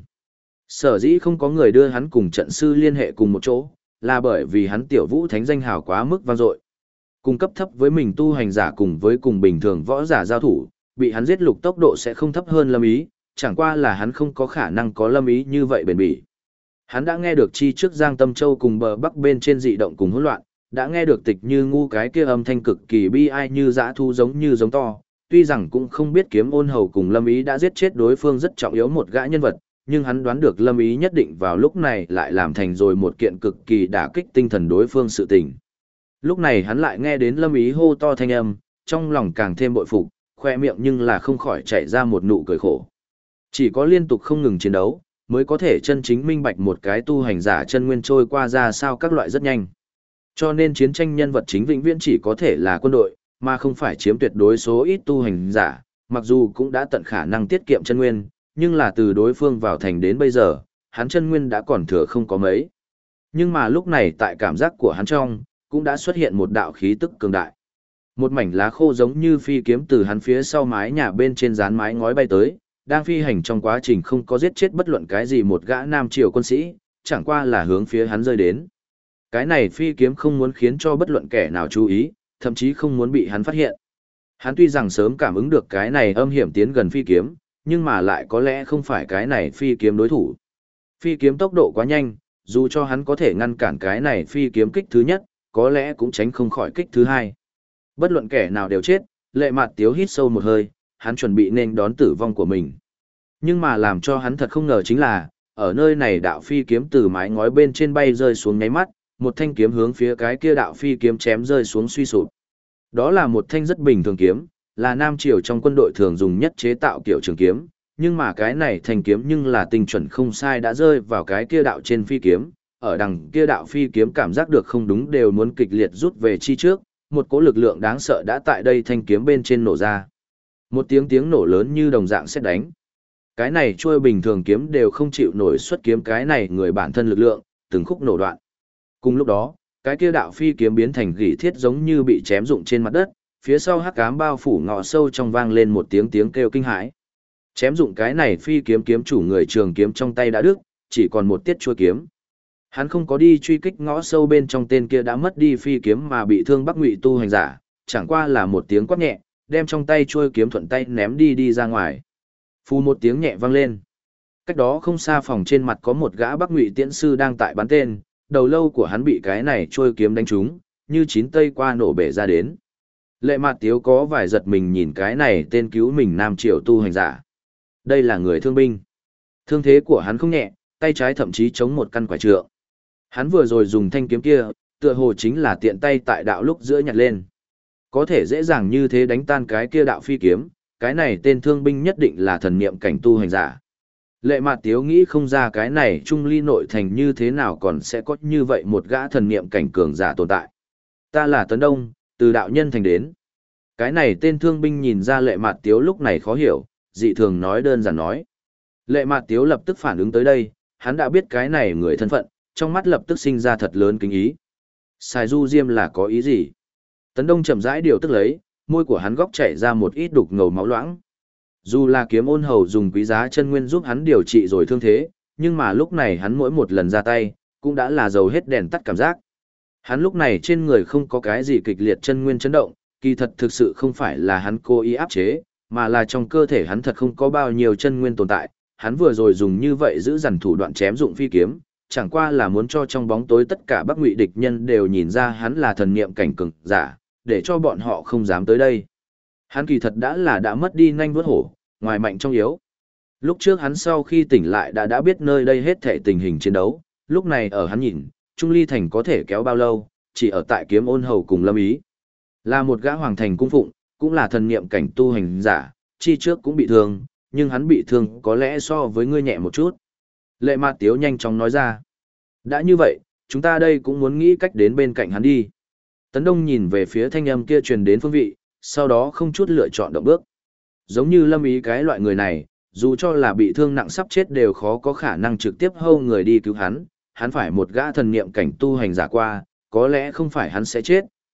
Sở dĩ không có người đưa hắn cùng trận sư liên hệ cùng một chỗ, là bởi vì hắn tiểu vũ thánh danh hào quá mức vang dội. Cung cấp thấp với mình tu hành giả cùng với cùng bình thường võ giả giao thủ, bị hắn giết lục tốc độ sẽ không thấp hơn Lâm Ý, chẳng qua là hắn không có khả năng có Lâm Ý như vậy bền bỉ. Hắn đã nghe được chi trước Giang Tâm Châu cùng bờ bắc bên trên dị động cùng hỗn loạn, đã nghe được Tịch Như ngu cái kia âm thanh cực kỳ bi ai như dã thu giống như giống to, tuy rằng cũng không biết Kiếm Ôn Hầu cùng Lâm Ý đã giết chết đối phương rất trọng yếu một gã nhân vật, nhưng hắn đoán được Lâm Ý nhất định vào lúc này lại làm thành rồi một kiện cực kỳ đả kích tinh thần đối phương sự tình. Lúc này hắn lại nghe đến Lâm Ý hô to thanh âm, trong lòng càng thêm bội phục, khoe miệng nhưng là không khỏi chảy ra một nụ cười khổ. Chỉ có liên tục không ngừng chiến đấu, mới có thể chân chính minh bạch một cái tu hành giả chân nguyên trôi qua ra sao các loại rất nhanh. Cho nên chiến tranh nhân vật chính vĩnh viễn chỉ có thể là quân đội, mà không phải chiếm tuyệt đối số ít tu hành giả, mặc dù cũng đã tận khả năng tiết kiệm chân nguyên, nhưng là từ đối phương vào thành đến bây giờ, hắn chân nguyên đã còn thừa không có mấy. Nhưng mà lúc này tại cảm giác của hắn trong, cũng đã xuất hiện một đạo khí tức cường đại. Một mảnh lá khô giống như phi kiếm từ hắn phía sau mái nhà bên trên dán mái ngói bay tới, đang phi hành trong quá trình không có giết chết bất luận cái gì một gã nam triều quân sĩ, chẳng qua là hướng phía hắn rơi đến. Cái này phi kiếm không muốn khiến cho bất luận kẻ nào chú ý, thậm chí không muốn bị hắn phát hiện. Hắn tuy rằng sớm cảm ứng được cái này âm hiểm tiến gần phi kiếm, nhưng mà lại có lẽ không phải cái này phi kiếm đối thủ. Phi kiếm tốc độ quá nhanh, dù cho hắn có thể ngăn cản cái này phi kiếm kích thứ nhất, có lẽ cũng tránh không khỏi kích thứ hai. Bất luận kẻ nào đều chết, Lệ Mạt Tiếu hít sâu một hơi, hắn chuẩn bị nên đón tử vong của mình. Nhưng mà làm cho hắn thật không ngờ chính là, ở nơi này đạo phi kiếm từ mái ngói bên trên bay rơi xuống nháy mắt, một thanh kiếm hướng phía cái kia đạo phi kiếm chém rơi xuống suy sụp. Đó là một thanh rất bình thường kiếm, là nam triều trong quân đội thường dùng nhất chế tạo kiểu trường kiếm, nhưng mà cái này thanh kiếm nhưng là tinh chuẩn không sai đã rơi vào cái kia đạo trên phi kiếm, ở đằng kia đạo phi kiếm cảm giác được không đúng đều muốn kịch liệt rút về chi trước, một cỗ lực lượng đáng sợ đã tại đây thanh kiếm bên trên nổ ra. Một tiếng nổ lớn như đồng dạng sét đánh. Cái này trôi bình thường kiếm đều không chịu nổi xuất kiếm cái này người bản thân lực lượng, từng khúc nổ đoạn. Cùng lúc đó, cái kia đạo phi kiếm biến thành gỉ thiết giống như bị chém rụng trên mặt đất, phía sau hắc ám bao phủ ngọ sâu trong vang lên một tiếng kêu kinh hãi. Chém dụng cái này phi kiếm kiếm chủ người trường kiếm trong tay đã đứt, chỉ còn một tiết chuôi kiếm. Hắn không có đi truy kích ngõ sâu bên trong tên kia đã mất đi phi kiếm mà bị thương Bắc Ngụy tu hành giả, chẳng qua là một tiếng quát nhẹ, đem trong tay chuôi kiếm thuận tay ném đi ra ngoài. Phù một tiếng nhẹ vang lên. Cách đó không xa phòng trên mặt có một gã Bắc Ngụy tiễn sư đang tại bắn tên, đầu lâu của hắn bị cái này chuôi kiếm đánh trúng, như chín tây qua nổ bể ra đến. Lệ Mạt Tiếu có vài giật mình nhìn cái này tên cứu mình nam triều tu hành giả. Đây là người thương binh. Thương thế của hắn không nhẹ, tay trái thậm chí chống một căn quả trượng. Hắn vừa rồi dùng thanh kiếm kia, tựa hồ chính là tiện tay tại đạo lúc giữa nhặt lên. Có thể dễ dàng như thế đánh tan cái kia đạo phi kiếm, cái này tên thương binh nhất định là thần niệm cảnh tu hành giả. Lệ Mạt Tiếu nghĩ không ra cái này Trung Ly nội thành như thế nào còn sẽ có như vậy một gã thần niệm cảnh cường giả tồn tại. Ta là Tấn Đông, từ đạo nhân thành đến. Cái này tên thương binh nhìn ra Lệ Mạt Tiếu lúc này khó hiểu, dị thường nói đơn giản nói. Lệ Mạt Tiếu lập tức phản ứng tới đây, hắn đã biết cái này người thân phận, trong mắt lập tức sinh ra thật lớn kính ý. Sài Du Diêm là có ý gì? Tấn Đông chậm rãi điều tức lấy, môi của hắn góc chảy ra một ít đục ngầu máu loãng. Dù là Kiếm Ôn Hầu dùng quý giá chân nguyên giúp hắn điều trị rồi thương thế, nhưng mà lúc này hắn mỗi một lần ra tay, cũng đã là dầu hết đèn tắt cảm giác. Hắn lúc này trên người không có cái gì kịch liệt chân nguyên chấn động, kỳ thật thực sự không phải là hắn cố ý áp chế, mà là trong cơ thể hắn thật không có bao nhiêu chân nguyên tồn tại. Hắn vừa rồi dùng như vậy giữ dằn thủ đoạn chém dụng phi kiếm, chẳng qua là muốn cho trong bóng tối tất cả Bắc Ngụy địch nhân đều nhìn ra hắn là thần niệm cảnh cường giả, để cho bọn họ không dám tới đây. Hắn kỳ thật đã mất đi nhanh vuốt hổ, ngoài mạnh trong yếu. Lúc trước hắn sau khi tỉnh lại đã biết nơi đây hết thảy tình hình chiến đấu, lúc này ở hắn nhìn, Trung Ly thành có thể kéo bao lâu, chỉ ở tại Kiếm Ôn Hầu cùng Lâm Ý. Là một gã hoàng thành cung phụng, cũng là thần niệm cảnh tu hành giả, chi trước cũng bị thương, nhưng hắn bị thương có lẽ so với ngươi nhẹ một chút. Lệ Mạt Tiếu nhanh chóng nói ra. Đã như vậy, chúng ta đây cũng muốn nghĩ cách đến bên cạnh hắn đi. Tấn Đông nhìn về phía thanh âm kia truyền đến phương vị, sau đó không chút lựa chọn động bước. Giống như Lâm Ý cái loại người này, dù cho là bị thương nặng sắp chết đều khó có khả năng trực tiếp hâu người đi cứu hắn phải một gã thần niệm cảnh tu hành giả qua, có lẽ không phải hắn sẽ chết,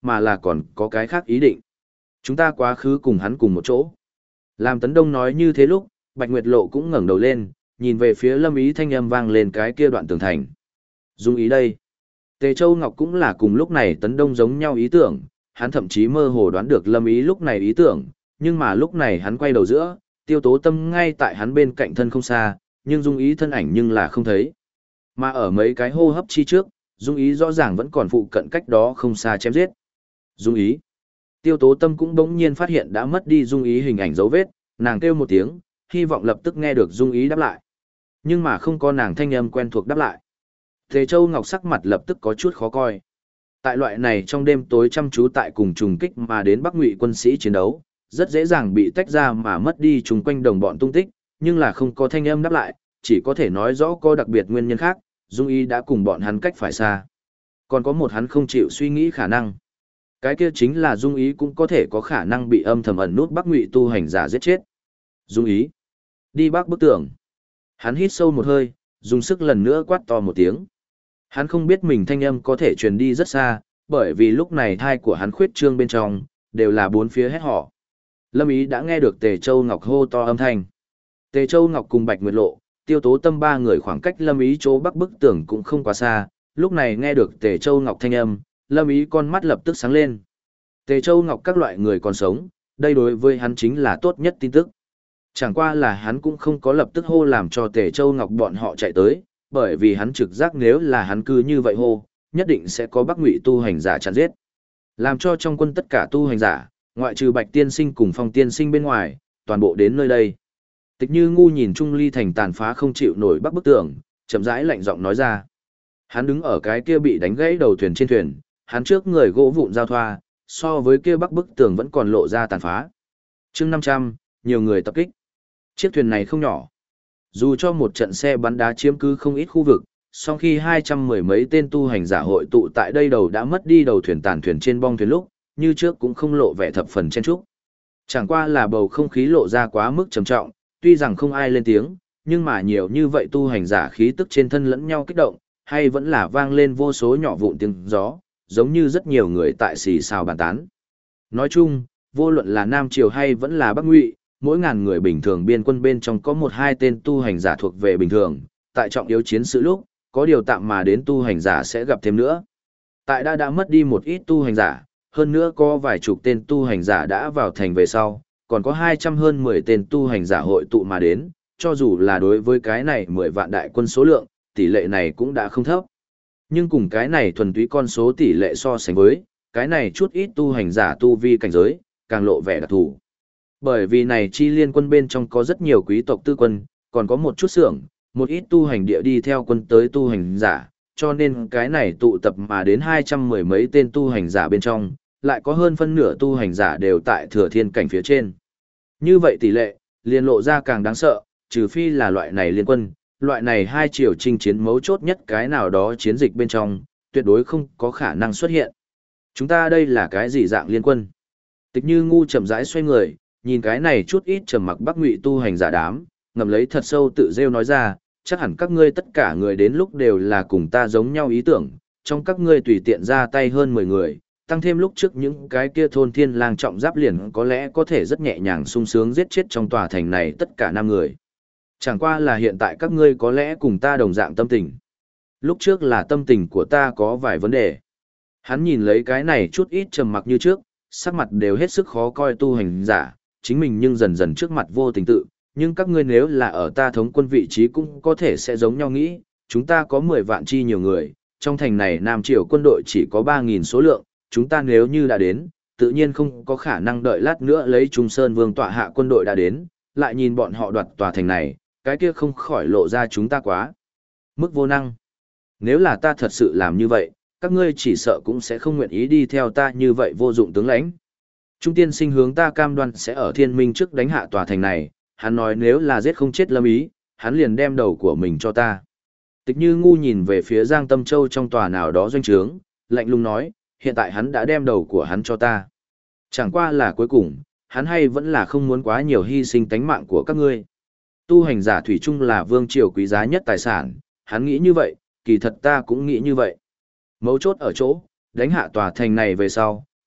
mà là còn có cái khác ý định. Chúng ta quá khứ cùng hắn cùng một chỗ. Làm Tấn Đông nói như thế lúc, Bạch Nguyệt Lộ cũng ngẩng đầu lên, nhìn về phía Lâm Ý thanh âm vang lên cái kia đoạn tường thành. Dung ý đây. Tề Châu Ngọc cũng là cùng lúc này Tấn Đông giống nhau ý tưởng, hắn thậm chí mơ hồ đoán được Lâm Ý lúc này ý tưởng, nhưng mà lúc này hắn quay đầu giữa, Tiêu Tố Tâm ngay tại hắn bên cạnh thân không xa, nhưng Dung ý thân ảnh nhưng là không thấy. Mà ở mấy cái hô hấp chi trước, Dung ý rõ ràng vẫn còn phụ cận cách đó không xa chém giết. Dung ý. Tiêu Tố Tâm cũng bỗng nhiên phát hiện đã mất đi Dung ý hình ảnh dấu vết, nàng kêu một tiếng, hy vọng lập tức nghe được Dung ý đáp lại. Nhưng mà không có nàng thanh âm quen thuộc đáp lại. Tề Châu Ngọc sắc mặt lập tức có chút khó coi. Tại loại này trong đêm tối chăm chú tại cùng trùng kích mà đến Bắc Ngụy quân sĩ chiến đấu, rất dễ dàng bị tách ra mà mất đi chung quanh đồng bọn tung tích, nhưng là không có thanh âm đáp lại, chỉ có thể nói rõ có đặc biệt nguyên nhân khác, Dung ý đã cùng bọn hắn cách phải xa. Còn có một hắn không chịu suy nghĩ khả năng. Cái kia chính là Dung ý cũng có thể có khả năng bị âm thầm ẩn nút Bắc Ngụy tu hành giả giết chết. Dung ý. Đi bắc bức tường. Hắn hít sâu một hơi, dùng sức lần nữa quát to một tiếng. Hắn không biết mình thanh âm có thể truyền đi rất xa, bởi vì lúc này thai của hắn khuyết trương bên trong, đều là bốn phía hét họ. Lâm Ý đã nghe được Tề Châu Ngọc hô to âm thanh. Tề Châu Ngọc cùng Bạch Nguyệt Lộ, Tiêu Tố Tâm ba người khoảng cách Lâm Ý chỗ bắc bức tường cũng không quá xa, lúc này nghe được Tề Châu Ngọc thanh âm, Lâm Ý con mắt lập tức sáng lên. Tề Châu Ngọc các loại người còn sống, đây đối với hắn chính là tốt nhất tin tức. Chẳng qua là hắn cũng không có lập tức hô làm cho Tề Châu Ngọc bọn họ chạy tới, bởi vì hắn trực giác nếu là hắn cứ như vậy hô, nhất định sẽ có Bắc Ngụy tu hành giả chặn giết. Làm cho trong quân tất cả tu hành giả, ngoại trừ Bạch Tiên Sinh cùng Phong Tiên Sinh bên ngoài, toàn bộ đến nơi đây. Tịch Như Ngu nhìn Trung Ly thành tàn phá không chịu nổi bắc bức tường, chậm rãi lạnh giọng nói ra. Hắn đứng ở cái kia bị đánh gãy đầu thuyền trên thuyền, hắn trước người gỗ vụn giao thoa, so với kia bắc bức tường vẫn còn lộ ra tàn phá. Chương 500, nhiều người tập kích. Chiếc thuyền này không nhỏ. Dù cho một trận xe bắn đá chiếm cứ không ít khu vực, song khi 210 mấy tên tu hành giả hội tụ tại đây đầu đã mất đi đầu thuyền tàn thuyền trên bong thuyền lúc, như trước cũng không lộ vẻ thập phần chen chúc. Chẳng qua là bầu không khí lộ ra quá mức trầm trọng, tuy rằng không ai lên tiếng, nhưng mà nhiều như vậy tu hành giả khí tức trên thân lẫn nhau kích động, hay vẫn là vang lên vô số nhỏ vụn tiếng gió, giống như rất nhiều người tại xì xào bàn tán. Nói chung, vô luận là Nam Triều hay vẫn là Bắc Ngụy, mỗi ngàn người bình thường biên quân bên trong có một hai tên tu hành giả thuộc về bình thường, tại trọng yếu chiến sự lúc, có điều tạm mà đến tu hành giả sẽ gặp thêm nữa. Tại đã mất đi một ít tu hành giả, hơn nữa có vài chục tên tu hành giả đã vào thành về sau, còn có 200 hơn 10 tên tu hành giả hội tụ mà đến, cho dù là đối với cái này 10 vạn đại quân số lượng, tỷ lệ này cũng đã không thấp. Nhưng cùng cái này thuần túy con số tỷ lệ so sánh với, cái này chút ít tu hành giả tu vi cảnh giới, càng lộ vẻ đặc thù. Bởi vì này chi liên quân bên trong có rất nhiều quý tộc tư quân, còn có một chút xưởng, một ít tu hành địa đi theo quân tới tu hành giả, cho nên cái này tụ tập mà đến 210 mấy tên tu hành giả bên trong, lại có hơn phân nửa tu hành giả đều tại thừa thiên cảnh phía trên. Như vậy tỷ lệ, liên lộ ra càng đáng sợ, trừ phi là loại này liên quân, loại này hai chiều chinh chiến mấu chốt nhất cái nào đó chiến dịch bên trong, tuyệt đối không có khả năng xuất hiện. Chúng ta đây là cái gì dạng liên quân? Tịch Như Ngu chậm rãi xoay người, nhìn cái này chút ít trầm mặc Bắc Ngụy tu hành giả đám, ngầm lấy thật sâu tự rêu nói ra, chắc hẳn các ngươi tất cả người đến lúc đều là cùng ta giống nhau ý tưởng, trong các ngươi tùy tiện ra tay hơn 10 người, tăng thêm lúc trước những cái kia thôn thiên lang trọng giáp liền có lẽ có thể rất nhẹ nhàng sung sướng giết chết trong tòa thành này tất cả 5 người. Chẳng qua là hiện tại các ngươi có lẽ cùng ta đồng dạng tâm tình. Lúc trước là tâm tình của ta có vài vấn đề. Hắn nhìn lấy cái này chút ít trầm mặc như trước, sắc mặt đều hết sức khó coi tu hành giả, chính mình nhưng dần dần trước mặt vô tình tự, nhưng các ngươi nếu là ở ta thống quân vị trí cũng có thể sẽ giống nhau nghĩ, chúng ta có 10 vạn chi nhiều người, trong thành này Nam Triều quân đội chỉ có 3.000 số lượng, chúng ta nếu như đã đến, tự nhiên không có khả năng đợi lát nữa lấy Trung Sơn Vương tọa hạ quân đội đã đến, lại nhìn bọn họ đoạt tòa thành này, cái kia không khỏi lộ ra chúng ta quá mức vô năng. Nếu là ta thật sự làm như vậy, các ngươi chỉ sợ cũng sẽ không nguyện ý đi theo ta như vậy vô dụng tướng lãnh. Trung tiên sinh hướng ta cam đoan sẽ ở thiên minh trước đánh hạ tòa thành này, hắn nói nếu là giết không chết Lâm Ý, hắn liền đem đầu của mình cho ta. Tịch Như Ngu nhìn về phía Giang Tâm Châu trong tòa nào đó doanh trướng, lạnh lùng nói, hiện tại hắn đã đem đầu của hắn cho ta. Chẳng qua là cuối cùng, hắn hay vẫn là không muốn quá nhiều hy sinh tánh mạng của các ngươi. Tu hành giả thủy chung là vương triều quý giá nhất tài sản, hắn nghĩ như vậy, kỳ thật ta cũng nghĩ như vậy. Mấu chốt ở chỗ, đánh hạ tòa thành này về sau,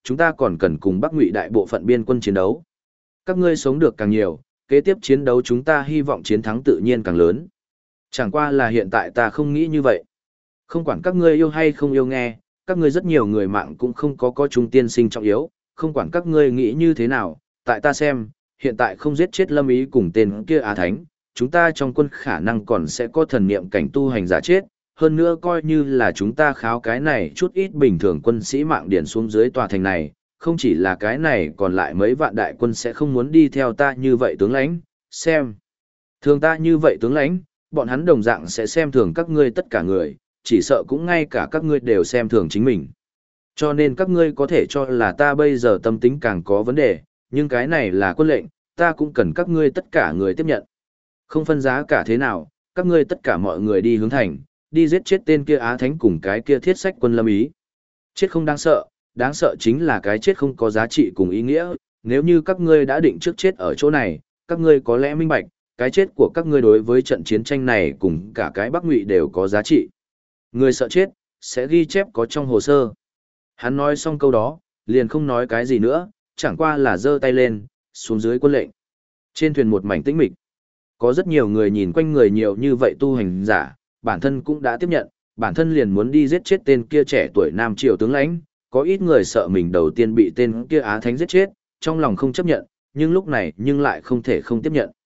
chúng ta còn cần cùng Bắc Ngụy đại bộ phận biên quân chiến đấu. Các ngươi sống được càng nhiều, kế tiếp chiến đấu chúng ta hy vọng chiến thắng tự nhiên càng lớn. Chẳng qua là hiện tại ta không nghĩ như vậy. Không quản các ngươi yêu hay không yêu nghe, các ngươi rất nhiều người mạng cũng không có trung tiên sinh trọng yếu, không quản các ngươi nghĩ như thế nào, tại ta xem, hiện tại không giết chết Lâm Ý cùng tên kia Á Thánh, chúng ta trong quân khả năng còn sẽ có thần niệm cảnh tu hành giả chết, hơn nữa coi như là chúng ta kháo cái này chút ít bình thường quân sĩ mạng điển xuống dưới tòa thành này, không chỉ là cái này còn lại mấy vạn đại quân sẽ không muốn đi theo ta như vậy tướng lãnh, xem. Thường ta như vậy tướng lãnh, bọn hắn đồng dạng sẽ xem thường các ngươi tất cả người, chỉ sợ cũng ngay cả các ngươi đều xem thường chính mình. Cho nên các ngươi có thể cho là ta bây giờ tâm tính càng có vấn đề, nhưng cái này là quân lệnh, ta cũng cần các ngươi tất cả người tiếp nhận. Không phân giá cả thế nào, các ngươi tất cả mọi người đi hướng thành, đi giết chết tên kia Á Thánh cùng cái kia thiết sách quân Lâm Ý. Chết không đáng sợ chính là cái chết không có giá trị cùng ý nghĩa, nếu như các ngươi đã định trước chết ở chỗ này, các ngươi có lẽ minh bạch, cái chết của các ngươi đối với trận chiến tranh này cùng cả cái Bắc Ngụy đều có giá trị. Người sợ chết, sẽ ghi chép có trong hồ sơ. Hắn nói xong câu đó, liền không nói cái gì nữa, chẳng qua là giơ tay lên, xuống dưới quân lệnh. Trên thuyền một mảnh tĩnh mịch. Có rất nhiều người nhìn quanh người nhiều như vậy tu hành giả, bản thân cũng đã tiếp nhận, bản thân liền muốn đi giết chết tên kia trẻ tuổi Nam Triều tướng lãnh, có ít người sợ mình đầu tiên bị tên kia Á Thánh giết chết, trong lòng không chấp nhận, nhưng lúc này nhưng lại không thể không tiếp nhận.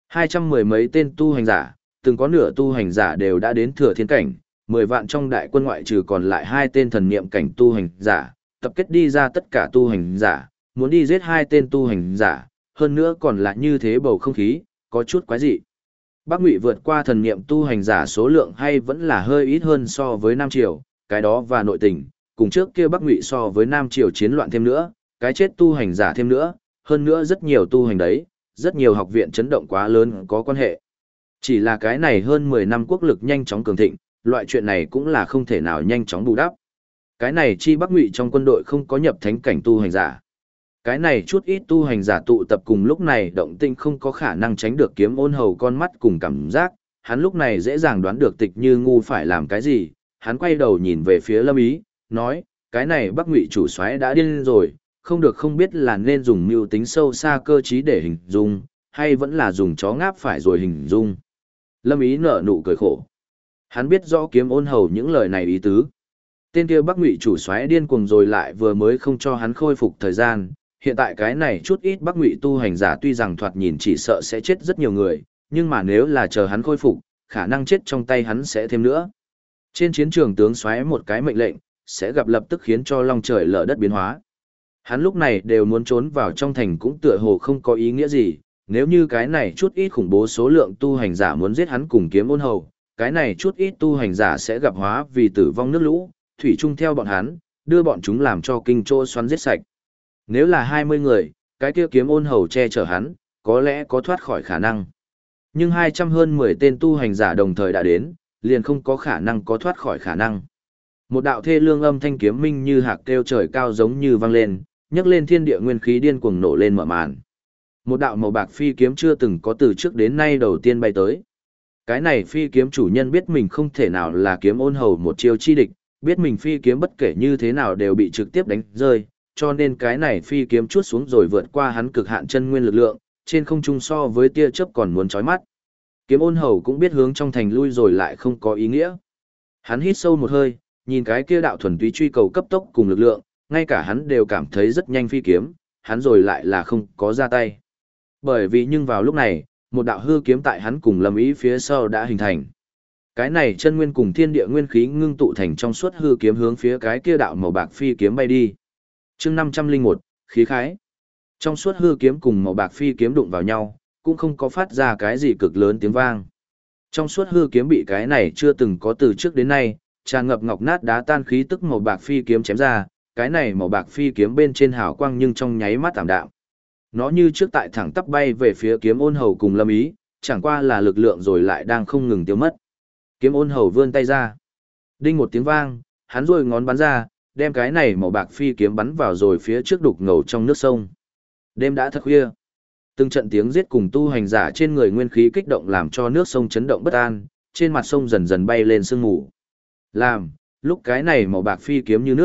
210 mấy tên tu hành giả, từng có nửa tu hành giả đều đã đến thừa thiên cảnh, 10 vạn trong đại quân ngoại trừ còn lại 2 tên thần niệm cảnh tu hành giả, tập kết đi ra tất cả tu hành giả, muốn đi giết 2 tên tu hành giả, hơn nữa còn là như thế bầu không khí, có chút quái dị. Bắc Ngụy vượt qua thần niệm tu hành giả số lượng hay vẫn là hơi ít hơn so với Nam Triều, cái đó và nội tình, cùng trước kia Bắc Ngụy so với Nam Triều chiến loạn thêm nữa, cái chết tu hành giả thêm nữa, hơn nữa rất nhiều tu hành đấy, rất nhiều học viện chấn động quá lớn có quan hệ. Chỉ là cái này hơn 10 năm quốc lực nhanh chóng cường thịnh, loại chuyện này cũng là không thể nào nhanh chóng bù đắp. Cái này chi Bắc Ngụy trong quân đội không có nhập thánh cảnh tu hành giả. Cái này chút ít tu hành giả tụ tập cùng lúc này động tinh không có khả năng tránh được Kiếm Ôn Hầu con mắt cùng cảm giác, hắn lúc này dễ dàng đoán được Tịch Như Ngu phải làm cái gì, hắn quay đầu nhìn về phía Lâm Ý, nói, cái này Bắc Ngụy chủ soái đã điên rồi, không được không biết là nên dùng mưu tính sâu xa cơ trí để hình dung, hay vẫn là dùng chó ngáp phải rồi hình dung. Lâm Ý nở nụ cười khổ. Hắn biết rõ Kiếm Ôn Hầu những lời này ý tứ. Tên kia Bắc Ngụy chủ soái điên cuồng rồi lại vừa mới không cho hắn khôi phục thời gian, hiện tại cái này chút ít Bắc Ngụy tu hành giả tuy rằng thoạt nhìn chỉ sợ sẽ chết rất nhiều người, nhưng mà nếu là chờ hắn khôi phục, khả năng chết trong tay hắn sẽ thêm nữa. Trên chiến trường tướng soái một cái mệnh lệnh, sẽ gặp lập tức khiến cho long trời lở đất biến hóa. Hắn lúc này đều muốn trốn vào trong thành cũng tựa hồ không có ý nghĩa gì, nếu như cái này chút ít khủng bố số lượng tu hành giả muốn giết hắn cùng Kiếm Ôn Hầu, cái này chút ít tu hành giả sẽ gặp hóa vì tử vong nước lũ, thủy chung theo bọn hắn, đưa bọn chúng làm cho kinh chỗ xoắn giết sạch. Nếu là 20 người, cái kia Kiếm Ôn Hầu che chở hắn, có lẽ có thoát khỏi khả năng. Nhưng 200 hơn 10 tên tu hành giả đồng thời đã đến, liền không có khả năng có thoát khỏi khả năng. Một đạo thê lương âm thanh kiếm minh như hạc kêu trời cao giống như vang lên, nhấc lên thiên địa nguyên khí điên cuồng nổ lên mở màn. Một đạo màu bạc phi kiếm chưa từng có từ trước đến nay đầu tiên bay tới. Cái này phi kiếm chủ nhân biết mình không thể nào là Kiếm Ôn Hầu một chiêu chi địch, biết mình phi kiếm bất kể như thế nào đều bị trực tiếp đánh rơi, cho nên cái này phi kiếm chuốt xuống rồi vượt qua hắn cực hạn chân nguyên lực lượng, trên không trung so với tia chớp còn muốn chói mắt. Kiếm Ôn Hầu cũng biết hướng trong thành lui rồi lại không có ý nghĩa. Hắn hít sâu một hơi, nhìn cái kia đạo thuần túy truy cầu cấp tốc cùng lực lượng, ngay cả hắn đều cảm thấy rất nhanh phi kiếm, hắn rồi lại là không có ra tay. Bởi vì nhưng vào lúc này, một đạo hư kiếm tại hắn cùng Lâm Ý phía sau đã hình thành. Cái này chân nguyên cùng thiên địa nguyên khí ngưng tụ thành trong suốt hư kiếm hướng phía cái kia đạo màu bạc phi kiếm bay đi. Chương 501, khí khái. Trong suốt hư kiếm cùng màu bạc phi kiếm đụng vào nhau, cũng không có phát ra cái gì cực lớn tiếng vang. Trong suốt hư kiếm bị cái này chưa từng có từ trước đến nay, tràn ngập ngọc nát đá tan khí tức màu bạc phi kiếm chém ra, cái này màu bạc phi kiếm bên trên hào quang nhưng trong nháy mắt tạm đạm. Nó như trước tại thẳng tắp bay về phía Kiếm Ôn Hầu cùng Lâm Ý, chẳng qua là lực lượng rồi lại đang không ngừng tiêu mất. Kiếm Ôn Hầu vươn tay ra. Đinh một tiếng vang, hắn duỗi ngón bắn ra, đem cái này màu bạc phi kiếm bắn vào rồi phía trước đục ngầu trong nước sông. Đêm đã thật khuya. Từng trận tiếng giết cùng tu hành giả trên người nguyên khí kích động làm cho nước sông chấn động bất an, trên mặt sông dần dần bay lên sương mù. Lúc cái này màu bạc phi kiếm như nước,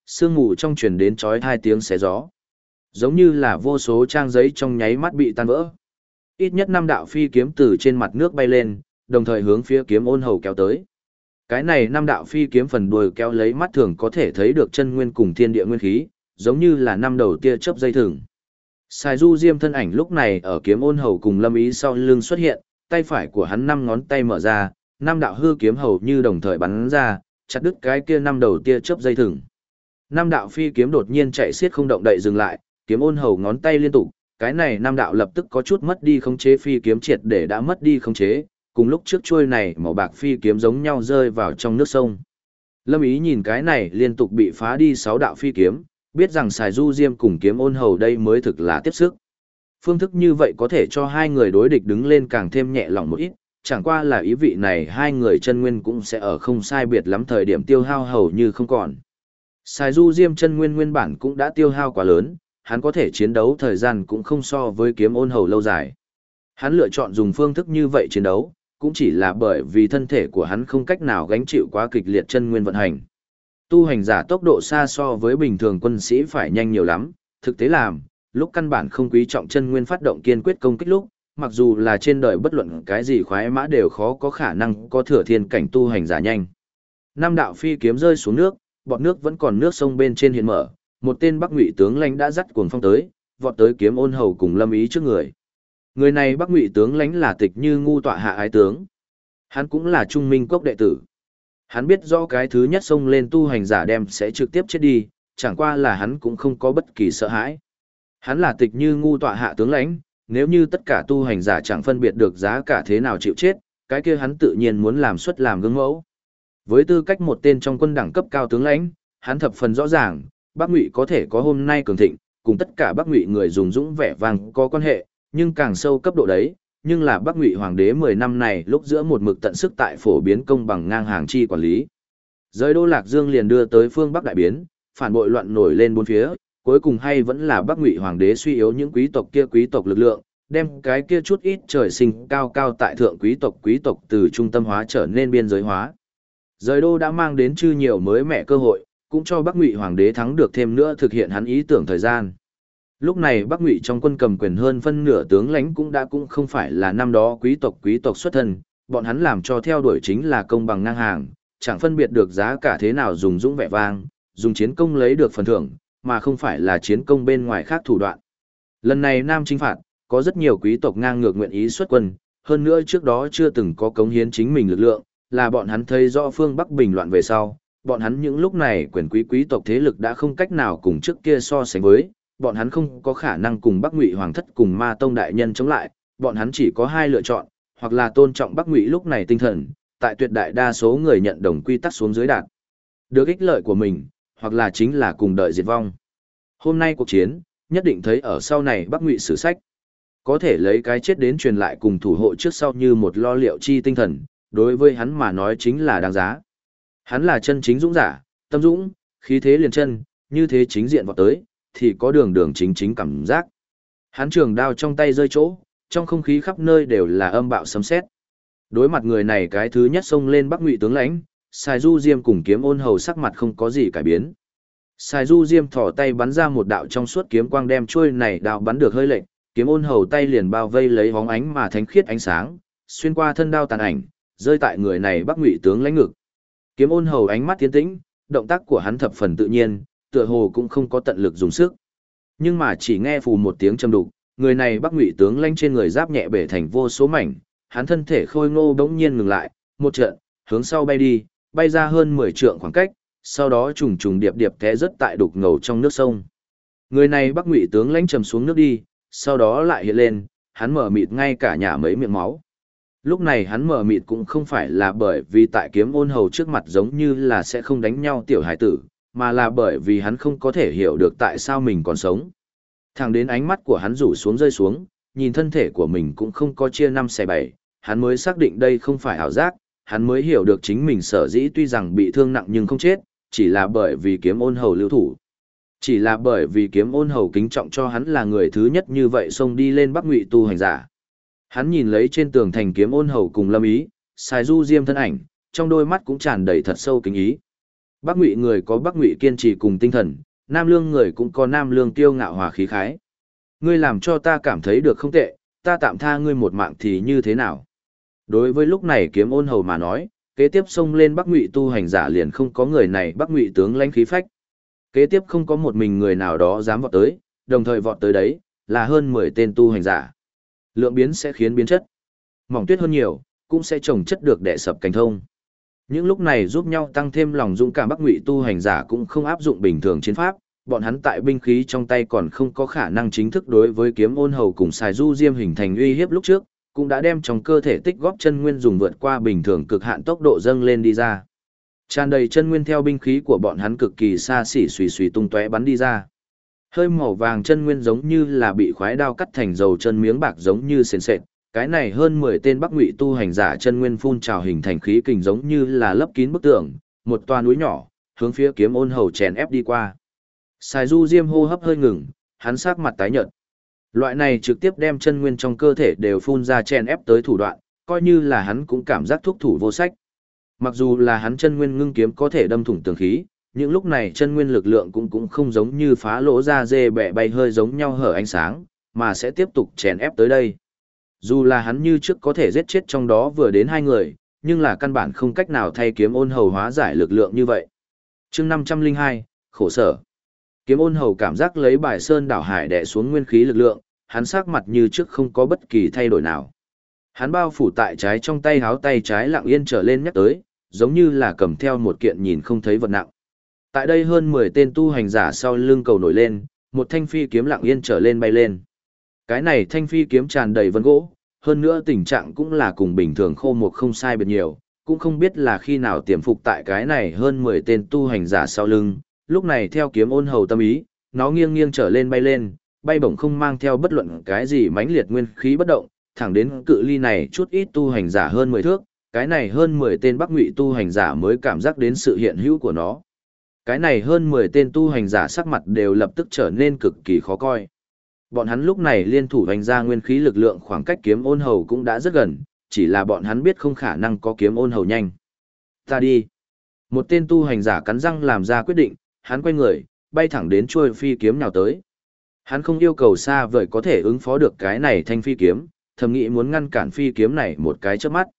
sương mù trong truyền đến chói hai tiếng xé gió. Giống như là vô số trang giấy trong nháy mắt bị tan vỡ. Ít nhất 5 đạo phi kiếm từ trên mặt nước bay lên, đồng thời hướng phía kiếm ôn hầu kéo tới. Cái này 5 đạo phi kiếm phần đuôi kéo lấy mắt thường có thể thấy được chân nguyên cùng thiên địa nguyên khí, giống như là 5 đầu tia chớp dây thừng. Sài Du Diêm thân ảnh lúc này ở kiếm ôn hầu cùng Lâm Ý sau lưng xuất hiện, tay phải của hắn 5 ngón tay mở ra, 5 đạo hư kiếm hầu như đồng thời bắn ra, chặt đứt cái kia 5 đầu tia chớp dây thừng. 5 đạo phi kiếm đột nhiên chạy xiết không động đậy dừng lại, kiếm ôn hầu ngón tay liên tục, cái này 5 đạo lập tức có chút mất đi khống chế phi kiếm triệt để đã mất đi khống chế, cùng lúc trước chuôi này màu bạc phi kiếm giống nhau rơi vào trong nước sông. Lâm Ý nhìn cái này liên tục bị phá đi 6 đạo phi kiếm, biết rằng Sài Du Diêm cùng kiếm ôn hầu đây mới thực là tiếp sức. Phương thức như vậy có thể cho hai người đối địch đứng lên càng thêm nhẹ lòng một ít, chẳng qua là ý vị này hai người chân nguyên cũng sẽ ở không sai biệt lắm thời điểm tiêu hao hầu như không còn. Sài Du Diêm chân nguyên nguyên bản cũng đã tiêu hao quá lớn, hắn có thể chiến đấu thời gian cũng không so với kiếm ôn hầu lâu dài. Hắn lựa chọn dùng phương thức như vậy chiến đấu, cũng chỉ là bởi vì thân thể của hắn không cách nào gánh chịu quá kịch liệt chân nguyên vận hành. Tu hành giả tốc độ xa so với bình thường quân sĩ phải nhanh nhiều lắm, thực tế làm, lúc căn bản không quý trọng chân nguyên phát động kiên quyết công kích lúc, mặc dù là trên đời bất luận cái gì khoái mã đều khó có khả năng có thừa thiên cảnh tu hành giả nhanh. 5 đạo phi kiếm rơi xuống nước, bọt nước vẫn còn nước sông bên trên hiện mở, một tên Bắc Ngụy tướng lãnh đã dắt cuồng phong tới, vọt tới kiếm ôn hầu cùng Lâm Ý trước người. Người này Bắc Ngụy tướng lãnh là Tịch Như Ngu tọa hạ ái tướng. Hắn cũng là Trung Minh Cốc đệ tử. Hắn biết rõ cái thứ nhất xông lên tu hành giả đem sẽ trực tiếp chết đi, chẳng qua là hắn cũng không có bất kỳ sợ hãi. Hắn là Tịch Như Ngu tọa hạ tướng lãnh, nếu như tất cả tu hành giả chẳng phân biệt được giá cả thế nào chịu chết, cái kia hắn tự nhiên muốn làm xuất làm gương mẫu. Với tư cách một tên trong quân đẳng cấp cao tướng lãnh, hắn thập phần rõ ràng, Bắc Ngụy có thể có hôm nay cường thịnh, cùng tất cả Bắc Ngụy người dùng dũng vẻ vang có quan hệ, nhưng càng sâu cấp độ đấy, nhưng là Bắc Ngụy hoàng đế 10 năm này lúc giữa một mực tận sức tại phổ biến công bằng ngang hàng chi quản lý. Giới đô Lạc Dương liền đưa tới phương Bắc đại biến, phản bội loạn nổi lên bốn phía, cuối cùng hay vẫn là Bắc Ngụy hoàng đế suy yếu những quý tộc lực lượng, đem cái kia chút ít trời sinh cao cao tại thượng quý tộc từ trung tâm hóa trở nên biên giới hóa. Giới đô đã mang đến chư nhiều mới mẻ cơ hội, cũng cho Bắc Ngụy hoàng đế thắng được thêm nữa thực hiện hắn ý tưởng thời gian. Lúc này Bắc Ngụy trong quân cầm quyền hơn phân nửa tướng lãnh cũng không phải là năm đó quý tộc xuất thân, bọn hắn làm cho theo đuổi chính là công bằng ngang hàng, chẳng phân biệt được giá cả thế nào dùng dũng vẻ vang, dùng chiến công lấy được phần thưởng, mà không phải là chiến công bên ngoài khác thủ đoạn. Lần này Nam chinh phạt, có rất nhiều quý tộc ngang ngược nguyện ý xuất quân, hơn nữa trước đó chưa từng có cống hiến chính mình lực lượng, là bọn hắn thấy rõ phương Bắc bình loạn về sau, bọn hắn những lúc này quyền quý tộc thế lực đã không cách nào cùng trước kia so sánh với, bọn hắn không có khả năng cùng Bắc Ngụy hoàng thất cùng Ma tông đại nhân chống lại, bọn hắn chỉ có hai lựa chọn, hoặc là tôn trọng Bắc Ngụy lúc này tinh thần, tại tuyệt đại đa số người nhận đồng quy tắc xuống dưới đạt được ích lợi của mình, hoặc là chính là cùng đợi diệt vong. Hôm nay cuộc chiến, nhất định thấy ở sau này Bắc Ngụy sử sách, có thể lấy cái chết đến truyền lại cùng thủ hộ trước sau như một lo liệu chi tinh thần, đối với hắn mà nói chính là đáng giá. Hắn là chân chính dũng giả, tâm dũng, khí thế liền chân, như thế chính diện vọt tới, thì có đường chính cảm giác. Hắn trường đao trong tay rơi chỗ, trong không khí khắp nơi đều là âm bạo sấm sét. Đối mặt người này cái thứ nhất xông lên Bắc Ngụy tướng lãnh, Sài Du Diêm cùng kiếm ôn hầu sắc mặt không có gì cải biến. Sài Du Diêm thò tay bắn ra một đạo trong suốt kiếm quang đem trôi này đao bắn được hơi lệch, kiếm ôn hầu tay liền bao vây lấy hóng ánh mà thánh khiết ánh sáng, xuyên qua thân đao tàn ảnh, rơi tại người này Bắc Ngụy tướng lãnh ngực. Kiếm ôn hầu ánh mắt tiến tĩnh, động tác của hắn thập phần tự nhiên, tựa hồ cũng không có tận lực dùng sức. Nhưng mà chỉ nghe phù một tiếng trầm đục, người này Bắc Ngụy tướng lãnh trên người giáp nhẹ bể thành vô số mảnh, hắn thân thể khôi ngô bỗng nhiên ngừng lại, một trận, hướng sau bay đi, bay ra hơn 10 trượng khoảng cách, sau đó trùng điệp té rớt tại đục ngầu trong nước sông. Người này Bắc Ngụy tướng lãnh trầm xuống nước đi, sau đó lại hiện lên, hắn mở mịt ngay cả nhả mấy miệng máu. Lúc này hắn mở mịt cũng không phải là bởi vì tại kiếm ôn hầu trước mặt giống như là sẽ không đánh nhau tiểu hải tử, mà là bởi vì hắn không có thể hiểu được tại sao mình còn sống. Thẳng đến ánh mắt của hắn rủ xuống rơi xuống, nhìn thân thể của mình cũng không có chia 5 xẻ 7, hắn mới xác định đây không phải ảo giác, hắn mới hiểu được chính mình sở dĩ tuy rằng bị thương nặng nhưng không chết, chỉ là bởi vì kiếm ôn hầu lưu thủ. Chỉ là bởi vì kiếm ôn hầu kính trọng cho hắn là người thứ nhất như vậy xông đi lên Bắc Ngụy tu hành giả. Hắn nhìn lấy trên tường thành kiếm ôn hầu cùng Lâm Ý, Sài Du Diêm thân ảnh, trong đôi mắt cũng tràn đầy thật sâu kính ý. Bắc Ngụy người có Bắc Ngụy kiên trì cùng tinh thần, Nam Lương người cũng có Nam Lương kiêu ngạo hòa khí khái. Ngươi làm cho ta cảm thấy được không tệ, ta tạm tha ngươi một mạng thì như thế nào? Đối với lúc này Kiếm Ôn Hầu mà nói, kế tiếp xông lên Bắc Ngụy tu hành giả liền không có người này Bắc Ngụy tướng lãnh khí phách. Kế tiếp không có một mình người nào đó dám vọt tới, đồng thời vọt tới đấy, là hơn 10 tên tu hành giả. Lượng biến sẽ khiến biến chất. Mỏng tuyết hơn nhiều, cũng sẽ trồng chất được đè sập cánh thông. Những lúc này giúp nhau tăng thêm lòng dũng cảm Bắc Ngụy tu hành giả cũng không áp dụng bình thường chiến pháp, bọn hắn tại binh khí trong tay còn không có khả năng chính thức đối với Kiếm Ôn Hầu cùng Sài Du Diêm hình thành uy hiếp lúc trước, cũng đã đem trong cơ thể tích góp chân nguyên dùng vượt qua bình thường cực hạn tốc độ dâng lên đi ra. Tràn đầy chân nguyên theo binh khí của bọn hắn cực kỳ xa xỉ xùy xùy tung tóe bắn đi ra. Hơi màu vàng chân nguyên giống như là bị khoái đao cắt thành dầu chân miếng bạc giống như sền sệt. Cái này hơn 10 tên Bắc Ngụy tu hành giả chân nguyên phun trào hình thành khí kình giống như là lấp kín bức tường, một toa núi nhỏ, hướng phía Kiếm Ôn Hầu chèn ép đi qua. Sài Du Diêm hô hấp hơi ngừng, hắn sắc mặt tái nhợt. Loại này trực tiếp đem chân nguyên trong cơ thể đều phun ra chèn ép tới thủ đoạn, coi như là hắn cũng cảm giác thúc thủ vô sách. Mặc dù là hắn chân nguyên ngưng kiếm có thể đâm thủng tường khí, những lúc này chân nguyên lực lượng cũng không giống như phá lỗ ra dê bẹ bay hơi giống nhau hở ánh sáng, mà sẽ tiếp tục chèn ép tới đây. Dù là hắn như trước có thể giết chết trong đó vừa đến 2 người, nhưng là căn bản không cách nào thay Kiếm Ôn Hầu hóa giải lực lượng như vậy. Chương 502, khổ sở. Kiếm Ôn Hầu cảm giác lấy bài sơn đảo hải đè xuống nguyên khí lực lượng, hắn sắc mặt như trước không có bất kỳ thay đổi nào. Hắn bao phủ tại trái trong tay háo tay trái lặng yên trở lên nhắc tới, giống như là cầm theo một kiện nhìn không thấy vật nặng. Tại đây hơn 10 tên tu hành giả sau lưng cầu nổi lên, một thanh phi kiếm lặng yên trở lên bay lên. Cái này thanh phi kiếm tràn đầy vân gỗ, hơn nữa tình trạng cũng là cùng bình thường khô mục không sai biệt nhiều, cũng không biết là khi nào tiềm phục tại cái này hơn 10 tên tu hành giả sau lưng, lúc này theo Kiếm Ôn Hầu tâm ý, nó nghiêng nghiêng trở lên, bay bổng không mang theo bất luận cái gì mãnh liệt nguyên khí bất động, thẳng đến cự ly này chút ít tu hành giả hơn 10 thước, cái này hơn 10 tên Bắc Ngụy tu hành giả mới cảm giác đến sự hiện hữu của nó. Cái này hơn 10 tên tu hành giả sắc mặt đều lập tức trở nên cực kỳ khó coi. Bọn hắn lúc này liên thủ đánh ra nguyên khí lực lượng khoảng cách Kiếm Ôn Hầu cũng đã rất gần, chỉ là bọn hắn biết không khả năng có Kiếm Ôn Hầu nhanh. Ta đi. Một tên tu hành giả cắn răng làm ra quyết định, hắn quay người, bay thẳng đến chuôi phi kiếm nào tới. Hắn không yêu cầu xa vời có thể ứng phó được cái này thanh phi kiếm, thầm nghĩ muốn ngăn cản phi kiếm này một cái chớp mắt.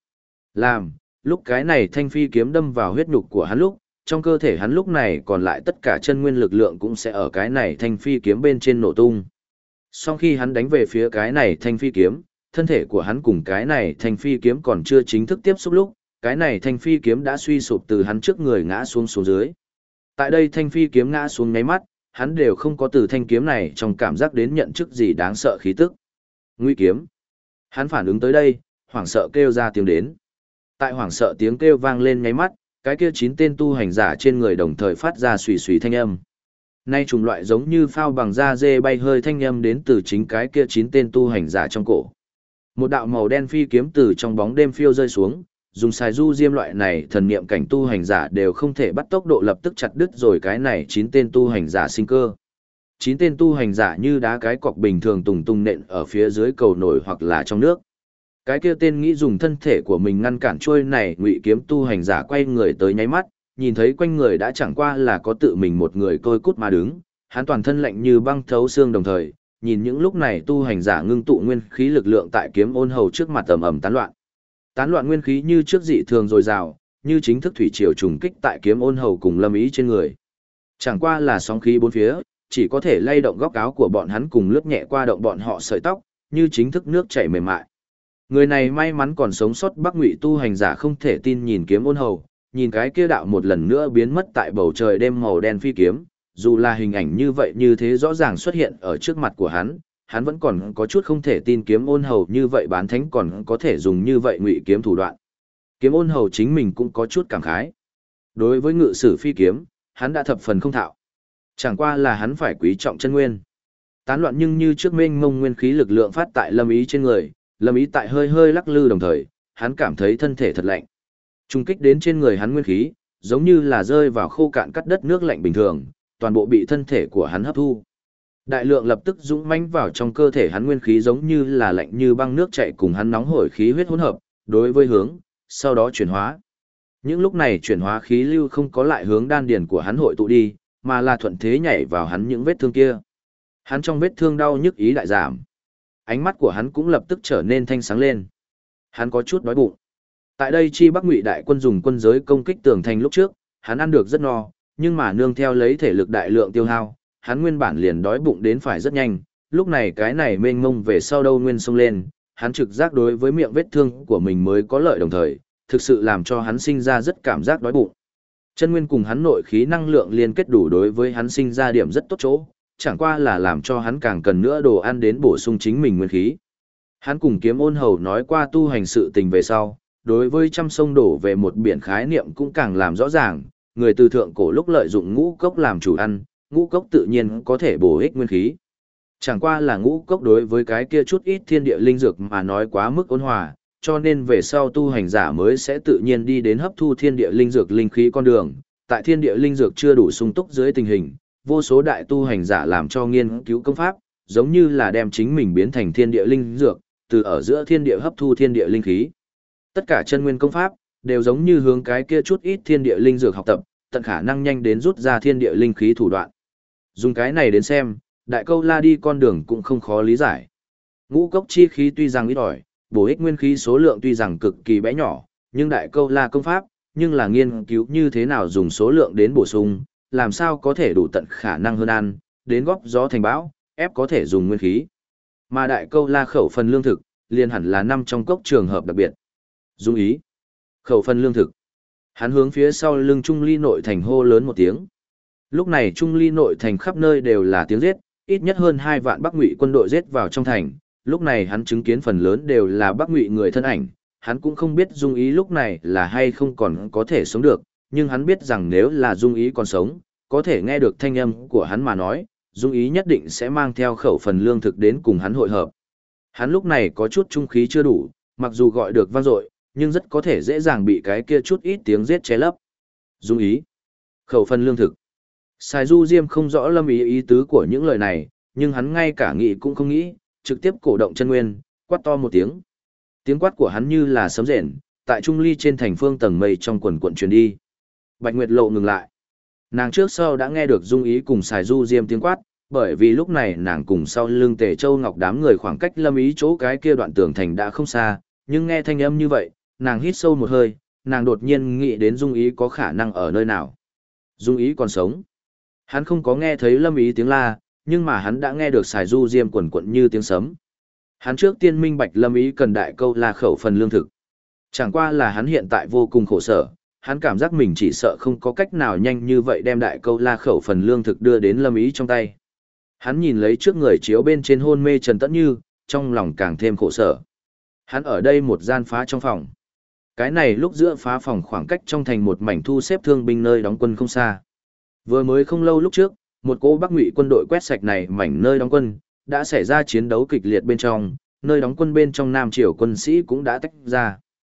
Lúc cái này thanh phi kiếm đâm vào huyết nhục của hắn lúc, trong cơ thể hắn lúc này còn lại tất cả chân nguyên lực lượng cũng sẽ ở cái này thanh phi kiếm bên trên nổ tung. Sau khi hắn đánh về phía cái này thanh phi kiếm, thân thể của hắn cùng cái này thanh phi kiếm còn chưa chính thức tiếp xúc lúc, cái này thanh phi kiếm đã suy sụp từ hắn trước người ngã xuống dưới. Tại đây thanh phi kiếm ngã xuống nháy mắt, hắn đều không có từ thanh kiếm này trong cảm giác đến nhận chức gì đáng sợ khí tức. Nguy kiếm. Hắn phản ứng tới đây, hoảng sợ kêu ra tiếng đến. Tại hoảng sợ tiếng kêu vang lên nháy mắt, cái kia 9 tên tu hành giả trên người đồng thời phát ra xùy xùy thanh âm. Nay trùng loại giống như phao bằng da dê bay hơi thanh âm đến từ chính cái kia 9 tên tu hành giả trong cổ. Một đạo màu đen phi kiếm từ trong bóng đêm phiêu rơi xuống, dùng Sài Du Diêm loại này thần niệm cảnh tu hành giả đều không thể bắt tốc độ lập tức chặt đứt rồi cái này 9 tên tu hành giả sinh cơ. 9 tên tu hành giả như đá cái cọc bình thường tùng tung nện ở phía dưới cầu nổi hoặc là trong nước. Cái kia tên nghĩ dùng thân thể của mình ngăn cản trôi này ngụy kiếm tu hành giả quay người tới nháy mắt, nhìn thấy quanh người đã chẳng qua là có tự mình một người tôi cút mà đứng, hắn toàn thân lạnh như băng thấu xương đồng thời, nhìn những lúc này tu hành giả ngưng tụ nguyên khí lực lượng tại Kiếm Ôn Hầu trước mặt ầm ầm tán loạn. Tán loạn nguyên khí như trước dị thường dồi dào, như chính thức thủy triều trùng kích tại Kiếm Ôn Hầu cùng Lâm Ý trên người. Chẳng qua là sóng khí bốn phía, chỉ có thể lay động góc áo của bọn hắn cùng lướt nhẹ qua động bọn họ sợi tóc, như chính thức nước chảy mềm mại. Người này may mắn còn sống sót Bắc Ngụy tu hành giả không thể tin nhìn Kiếm Ôn Hầu, nhìn cái kia đạo một lần nữa biến mất tại bầu trời đêm màu đen phi kiếm, dù là hình ảnh như vậy như thế rõ ràng xuất hiện ở trước mặt của hắn vẫn còn có chút không thể tin Kiếm Ôn Hầu như vậy bán thánh còn có thể dùng như vậy ngụy kiếm thủ đoạn. Kiếm Ôn Hầu chính mình cũng có chút cảm khái. Đối với ngự sử phi kiếm, hắn đã thập phần không thạo. Chẳng qua là hắn phải quý trọng chân nguyên. Tán loạn nhưng như trước mênh mông nguyên khí lực lượng phát tại Lâm Ý trên người, Lâm Ý tại hơi hơi lắc lư đồng thời, hắn cảm thấy thân thể thật lạnh. Trung kích đến trên người hắn nguyên khí, giống như là rơi vào khô cạn cắt đất nước lạnh bình thường, toàn bộ bị thân thể của hắn hấp thu. Đại lượng lập tức dũng mãnh vào trong cơ thể hắn nguyên khí giống như là lạnh như băng nước chảy cùng hắn nóng hổi khí huyết hỗn hợp, đối với hướng, sau đó chuyển hóa. Những lúc này chuyển hóa khí lưu không có lại hướng đan điền của hắn hội tụ đi, mà là thuận thế nhảy vào hắn những vết thương kia. Hắn trong vết thương đau nhức ý đại giảm. Ánh mắt của hắn cũng lập tức trở nên thanh sáng lên. Hắn có chút đói bụng. Tại đây chi Bắc Ngụy đại quân dùng quân giới công kích tường thành lúc trước, hắn ăn được rất no, nhưng mà nương theo lấy thể lực đại lượng tiêu hao, hắn nguyên bản liền đói bụng đến phải rất nhanh, lúc này cái này mênh mông về sau đâu nguyên sông lên, hắn trực giác đối với miệng vết thương của mình mới có lợi đồng thời, thực sự làm cho hắn sinh ra rất cảm giác đói bụng. Chân nguyên cùng hắn nội khí năng lượng liên kết đủ đối với hắn sinh ra điểm rất tốt chỗ, chẳng qua là làm cho hắn càng cần nữa đồ ăn đến bổ sung chính mình nguyên khí. Hắn cùng Kiếm Ôn Hầu nói qua tu hành sự tình về sau, đối với trăm sông đổ về một biển khái niệm cũng càng làm rõ ràng, người từ thượng cổ lúc lợi dụng ngũ cốc làm chủ ăn, ngũ cốc tự nhiên có thể bổ ích nguyên khí. Chẳng qua là ngũ cốc đối với cái kia chút ít thiên địa linh dược mà nói quá mức ôn hòa, cho nên về sau tu hành giả mới sẽ tự nhiên đi đến hấp thu thiên địa linh dược linh khí con đường. Tại thiên địa linh dược chưa đủ sung túc dưới tình hình, vô số đại tu hành giả làm cho nghiên cứu công pháp, giống như là đem chính mình biến thành thiên địa linh dược, từ ở giữa thiên địa hấp thu thiên địa linh khí. Tất cả chân nguyên công pháp đều giống như hướng cái kia chút ít thiên địa linh dược học tập, tận khả năng nhanh đến rút ra thiên địa linh khí thủ đoạn. Dùng cái này đến xem, Đại Câu La đi con đường cũng không khó lý giải. Ngũ cốc chi khí tuy rằng ít ỏi, bổ ích nguyên khí số lượng tuy rằng cực kỳ bé nhỏ, nhưng Đại Câu La công pháp, nhưng là nghiên cứu như thế nào dùng số lượng đến bổ sung, làm sao có thể đủ tận khả năng hơn ăn, đến góp gió thành bão, ép có thể dùng nguyên khí. Mà Đại Câu La khẩu phần lương thực, liền hẳn là năm trong cốc trường hợp đặc biệt. Dung ý. Khẩu phần lương thực. Hắn hướng phía sau lưng Trung Ly nội thành hô lớn một tiếng. Lúc này Trung Ly nội thành khắp nơi đều là tiếng giết, ít nhất hơn 2 vạn Bắc Ngụy quân đội giết vào trong thành. Lúc này hắn chứng kiến phần lớn đều là Bắc Ngụy người thân ảnh, hắn cũng không biết Dung ý lúc này là hay không còn có thể sống được, nhưng hắn biết rằng nếu là Dung ý còn sống, có thể nghe được thanh âm của hắn mà nói, Dung ý nhất định sẽ mang theo khẩu phần lương thực đến cùng hắn hội hợp. Hắn lúc này có chút trung khí chưa đủ, mặc dù gọi được vang dội, nhưng rất có thể dễ dàng bị cái kia chút ít tiếng giết che lấp. Dung ý. Khẩu phần lương thực. Sài Du Diêm không rõ Lâm Ý ý tứ của những lời này, nhưng hắn ngay cả nghĩ cũng không nghĩ, trực tiếp cổ động chân nguyên, quát to một tiếng. Tiếng quát của hắn như là sấm rền, tại Trung Ly trên thành phương tầng mây trong quần quận truyền đi. Bạch Nguyệt Lộ ngừng lại. Nàng trước sau đã nghe được Dung ý cùng Sài Du Diêm tiếng quát, bởi vì lúc này nàng cùng sau lưng Tề Châu Ngọc đám người khoảng cách Lâm Ý chỗ cái kia đoạn tường thành đã không xa, nhưng nghe thanh âm như vậy, nàng hít sâu một hơi, nàng đột nhiên nghĩ đến Dung ý có khả năng ở nơi nào. Dung ý còn sống. Hắn không có nghe thấy Lâm Ý tiếng la, nhưng mà hắn đã nghe được Sài Du Diêm quần quận như tiếng sấm. Hắn trước tiên minh bạch Lâm Ý cần Đại Câu La khẩu phần lương thực. Chẳng qua là hắn hiện tại vô cùng khổ sở, hắn cảm giác mình chỉ sợ không có cách nào nhanh như vậy đem Đại Câu La khẩu phần lương thực đưa đến Lâm Ý trong tay. Hắn nhìn lấy trước người chiếu bên trên hôn mê Trần Tẫn Như, trong lòng càng thêm khổ sở. Hắn ở đây một gian phá trong phòng. Cái này lúc giữa phá phòng khoảng cách trong thành một mảnh thu xếp thương binh nơi đóng quân không xa. Vừa mới không lâu lúc trước, một cỗ Bắc Ngụy quân đội quét sạch này mảnh nơi đóng quân, đã xảy ra chiến đấu kịch liệt bên trong, nơi đóng quân bên trong Nam Triều quân sĩ cũng đã tách ra.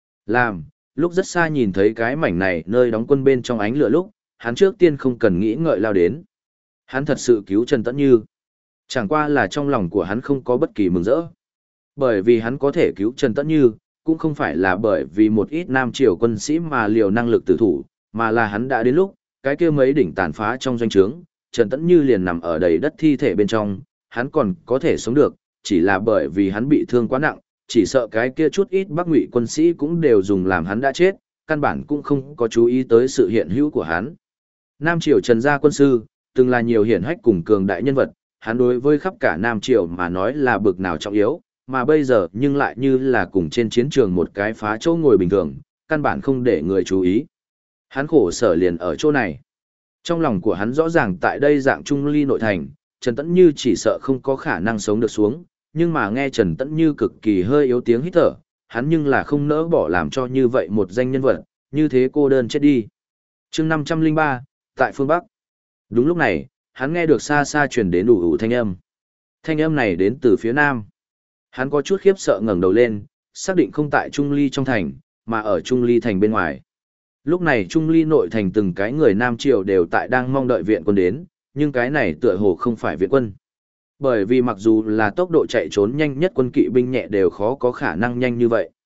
Lúc rất xa nhìn thấy cái mảnh này nơi đóng quân bên trong ánh lửa lúc, hắn trước tiên không cần nghĩ ngợi lao đến. Hắn thật sự cứu Trần Tẫn Như. Chẳng qua là trong lòng của hắn không có bất kỳ mừng rỡ. Bởi vì hắn có thể cứu Trần Tẫn Như, cũng không phải là bởi vì một ít Nam Triều quân sĩ mà liều năng lực tử thủ, mà là hắn đã đến lúc, cái kia mấy đỉnh tàn phá trong doanh trướng, Trần Tẫn Như liền nằm ở đầy đất thi thể bên trong, hắn còn có thể sống được, chỉ là bởi vì hắn bị thương quá nặng, chỉ sợ cái kia chút ít Bắc Ngụy quân sĩ cũng đều dùng làm hắn đã chết, căn bản cũng không có chú ý tới sự hiện hữu của hắn. Nam Triều Trần gia quân sư, từng là nhiều hiển hách cùng cường đại nhân vật, hắn đối với khắp cả Nam Triều mà nói là bực nào trọng yếu, mà bây giờ nhưng lại như là cùng trên chiến trường một cái phá chỗ ngồi bình thường, căn bản không để người chú ý. Hắn khổ sở liền ở chỗ này. Trong lòng của hắn rõ ràng tại đây dạng Trung Ly nội thành, Trần Tẫn Như chỉ sợ không có khả năng sống được xuống, nhưng mà nghe Trần Tẫn Như cực kỳ hơi yếu tiếng hít thở, hắn nhưng là không nỡ bỏ làm cho như vậy một danh nhân vật, như thế cô đơn chết đi. chương 503, tại phương Bắc. Đúng lúc này, hắn nghe được xa xa truyền đến ủ ủ thanh âm. Thanh âm này đến từ phía nam. Hắn có chút khiếp sợ ngẩng đầu lên, xác định không tại Trung Ly trong thành, mà ở Trung Ly thành bên ngoài. Lúc này Trung Ly nội thành từng cái người Nam Triều đều tại đang mong đợi viện quân đến, nhưng cái này tựa hồ không phải viện quân. Bởi vì mặc dù là tốc độ chạy trốn nhanh nhất quân kỵ binh nhẹ đều khó có khả năng nhanh như vậy.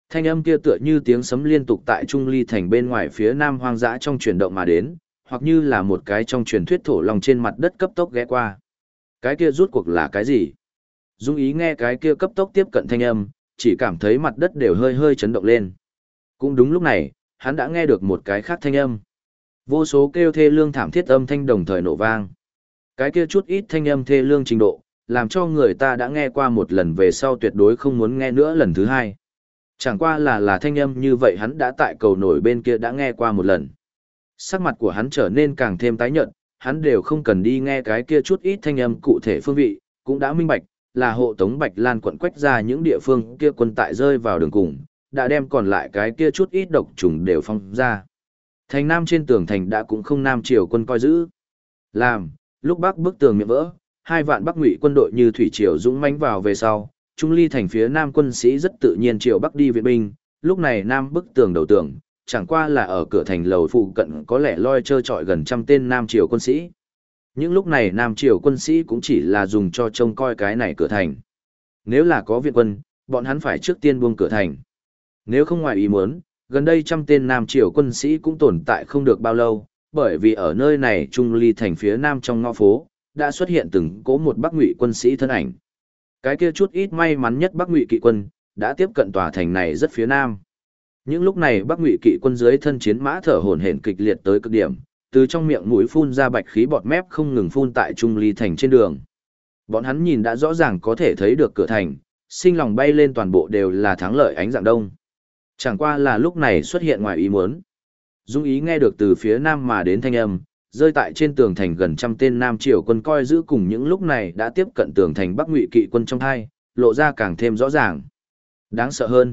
Thanh âm kia tựa như tiếng sấm liên tục tại Trung Ly thành bên ngoài phía nam hoang dã trong chuyển động mà đến, hoặc như là một cái trong truyền thuyết thổ long trên mặt đất cấp tốc ghé qua. Cái kia rút cuộc là cái gì? Dung Ý nghe cái kia cấp tốc tiếp cận thanh âm, chỉ cảm thấy mặt đất đều hơi hơi chấn động lên. Cũng đúng lúc này, hắn đã nghe được một cái khác thanh âm. Vô số kêu thê lương thảm thiết âm thanh đồng thời nổ vang. Cái kia chút ít thanh âm thê lương trình độ, làm cho người ta đã nghe qua một lần về sau tuyệt đối không muốn nghe nữa lần thứ hai. Chẳng qua là thanh âm như vậy hắn đã tại cầu nổi bên kia đã nghe qua một lần. Sắc mặt của hắn trở nên càng thêm tái nhợt, hắn đều không cần đi nghe cái kia chút ít thanh âm cụ thể phương vị, cũng đã minh bạch, là hộ tống Bạch Lan quận quách ra những địa phương kia quân tại rơi vào đường cùng, đã đem còn lại cái kia chút ít độc trùng đều phong ra. Thành Nam trên tường thành đã cũng không Nam triều quân coi giữ. Làm, lúc Bắc bức tường miệng vỡ, 2 vạn Bắc Ngụy quân đội như thủy triều dũng mãnh vào về sau, Trung Ly thành phía Nam quân sĩ rất tự nhiên triều Bắc đi viện binh, lúc này Nam bức tường đầu tường, chẳng qua là ở cửa thành lầu phụ cận có lẽ loi trơ trọi gần trăm tên Nam triều quân sĩ. Những lúc này Nam triều quân sĩ cũng chỉ là dùng cho trông coi cái này cửa thành. Nếu là có viện quân, bọn hắn phải trước tiên buông cửa thành. Nếu không ngoài ý muốn, gần đây trăm tên Nam triều quân sĩ cũng tồn tại không được bao lâu, bởi vì ở nơi này Trung Ly thành phía Nam trong ngõ phố, đã xuất hiện từng cỗ một Bắc Ngụy quân sĩ thân ảnh. Cái kia chút ít may mắn nhất Bắc Ngụy kỵ quân, đã tiếp cận tòa thành này rất phía Nam. Những lúc này Bắc Ngụy kỵ quân dưới thân chiến mã thở hổn hển kịch liệt tới cực điểm, từ trong miệng mũi phun ra bạch khí bọt mép không ngừng phun tại Trung Ly thành trên đường. Bọn hắn nhìn đã rõ ràng có thể thấy được cửa thành, sinh lòng bay lên toàn bộ đều là thắng lợi ánh dạng đông. Chẳng qua là lúc này xuất hiện ngoài ý muốn. Dung Ý nghe được từ phía nam mà đến thanh âm, rơi tại trên tường thành gần trăm tên Nam triều quân coi giữ cùng những lúc này đã tiếp cận tường thành Bắc Ngụy kỵ quân trong hai, lộ ra càng thêm rõ ràng. Đáng sợ hơn.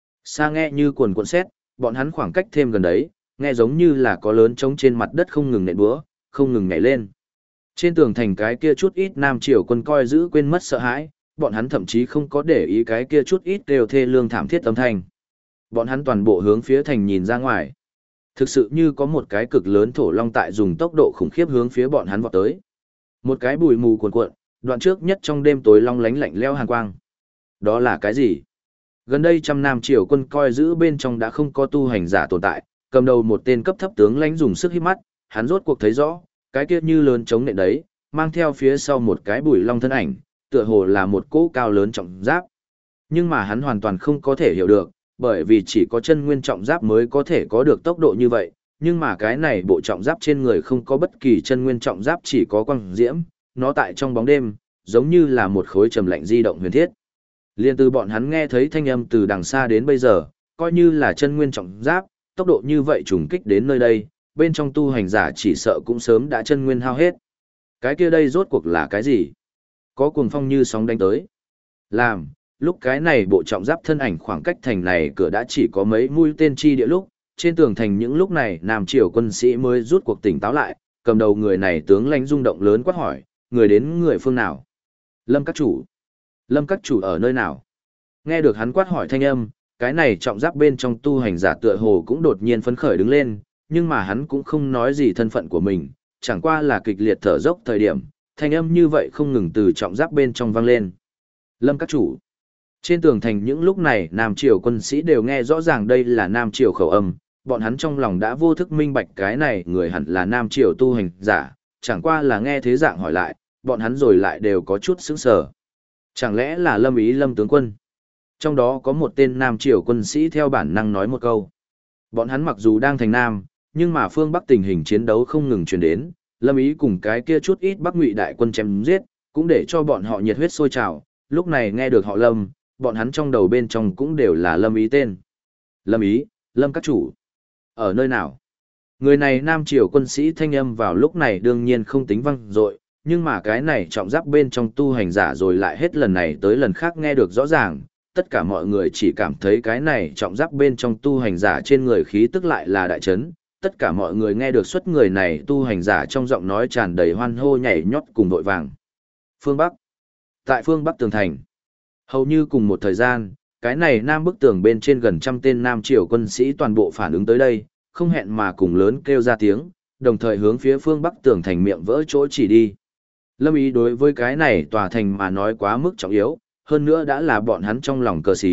Xa nghe như cuồn cuộn sét, bọn hắn khoảng cách thêm gần đấy, nghe giống như là có lớn trống trên mặt đất không ngừng nện búa, không ngừng nhảy lên. Trên tường thành cái kia chút ít Nam triều quân coi giữ quên mất sợ hãi, bọn hắn thậm chí không có để ý cái kia chút ít đều thê lương thảm thiết âm thanh. Bọn hắn toàn bộ hướng phía thành nhìn ra ngoài. Thực sự như có một cái cực lớn thổ long tại dùng tốc độ khủng khiếp hướng phía bọn hắn vọt tới. Một cái bụi mù cuồn cuộn, đoạn trước nhất trong đêm tối long lánh lạnh lẽo hàn quang. Đó là cái gì? Gần đây trăm Nam triều quân coi giữ bên trong đã không có tu hành giả tồn tại, cầm đầu một tên cấp thấp tướng lãnh dùng sức híp mắt, hắn rốt cuộc thấy rõ, cái kia như lớn chống nện đấy, mang theo phía sau một cái bụi long thân ảnh, tựa hồ là một cỗ cao lớn trọng giáp. Nhưng mà hắn hoàn toàn không có thể hiểu được, bởi vì chỉ có chân nguyên trọng giáp mới có thể có được tốc độ như vậy, nhưng mà cái này bộ trọng giáp trên người không có bất kỳ chân nguyên trọng giáp, chỉ có quang diễm, nó tại trong bóng đêm, giống như là một khối trầm lạnh di động huyền thiết. Liên từ bọn hắn nghe thấy thanh âm từ đằng xa đến bây giờ, coi như là chân nguyên trọng giáp, tốc độ như vậy trùng kích đến nơi đây, bên trong tu hành giả chỉ sợ cũng sớm đã chân nguyên hao hết. Cái kia đây rốt cuộc là cái gì? Có cuồng phong như sóng đánh tới. Làm, lúc cái này bộ trọng giáp thân ảnh khoảng cách thành này cửa đã chỉ có mấy mũi tên chi địa lúc, trên tường thành những lúc này Nam triều quân sĩ mới rút cuộc tỉnh táo lại, cầm đầu người này tướng lãnh rung động lớn quát hỏi, người đến người phương nào? Lâm các chủ. Lâm các chủ ở nơi nào? Nghe được hắn quát hỏi thanh âm, cái này trọng giáp bên trong tu hành giả tựa hồ cũng đột nhiên phấn khởi đứng lên, nhưng mà hắn cũng không nói gì thân phận của mình, chẳng qua là kịch liệt thở dốc thời điểm, thanh âm như vậy không ngừng từ trọng giáp bên trong vang lên. Lâm các chủ. Trên tường thành những lúc này Nam triều quân sĩ đều nghe rõ ràng đây là Nam triều khẩu âm, bọn hắn trong lòng đã vô thức minh bạch cái này người hẳn là Nam triều tu hành giả, chẳng qua là nghe thế dạng hỏi lại, bọn hắn rồi lại đều có chút sững sờ. Chẳng lẽ là Lâm Ý Lâm tướng quân? Trong đó có một tên Nam triều quân sĩ theo bản năng nói một câu. Bọn hắn mặc dù đang thành Nam, nhưng mà phương Bắc tình hình chiến đấu không ngừng truyền đến, Lâm Ý cùng cái kia chút ít Bắc Ngụy đại quân chém giết, cũng để cho bọn họ nhiệt huyết sôi trào, lúc này nghe được họ Lâm, bọn hắn trong đầu bên trong cũng đều là Lâm Ý tên. Lâm Ý, Lâm các chủ. Ở nơi nào? Người này Nam triều quân sĩ thanh âm vào lúc này đương nhiên không tính vang dội, nhưng mà cái này trọng giáp bên trong tu hành giả rồi lại hết lần này tới lần khác nghe được rõ ràng, tất cả mọi người chỉ cảm thấy cái này trọng giáp bên trong tu hành giả trên người khí tức lại là đại chấn, tất cả mọi người nghe được xuất người này tu hành giả trong giọng nói tràn đầy hoan hô nhảy nhót cùng vội vàng. Phương Bắc. Tại phương Bắc tường thành. Hầu như cùng một thời gian, cái này nam bức tường bên trên gần trăm tên Nam triều quân sĩ toàn bộ phản ứng tới đây, không hẹn mà cùng lớn kêu ra tiếng, đồng thời hướng phía phương Bắc tường thành miệng vỡ chỗ chỉ đi. Lâm Ý đối với cái này tòa thành mà nói quá mức trọng yếu, hơn nữa đã là bọn hắn trong lòng cờ sĩ,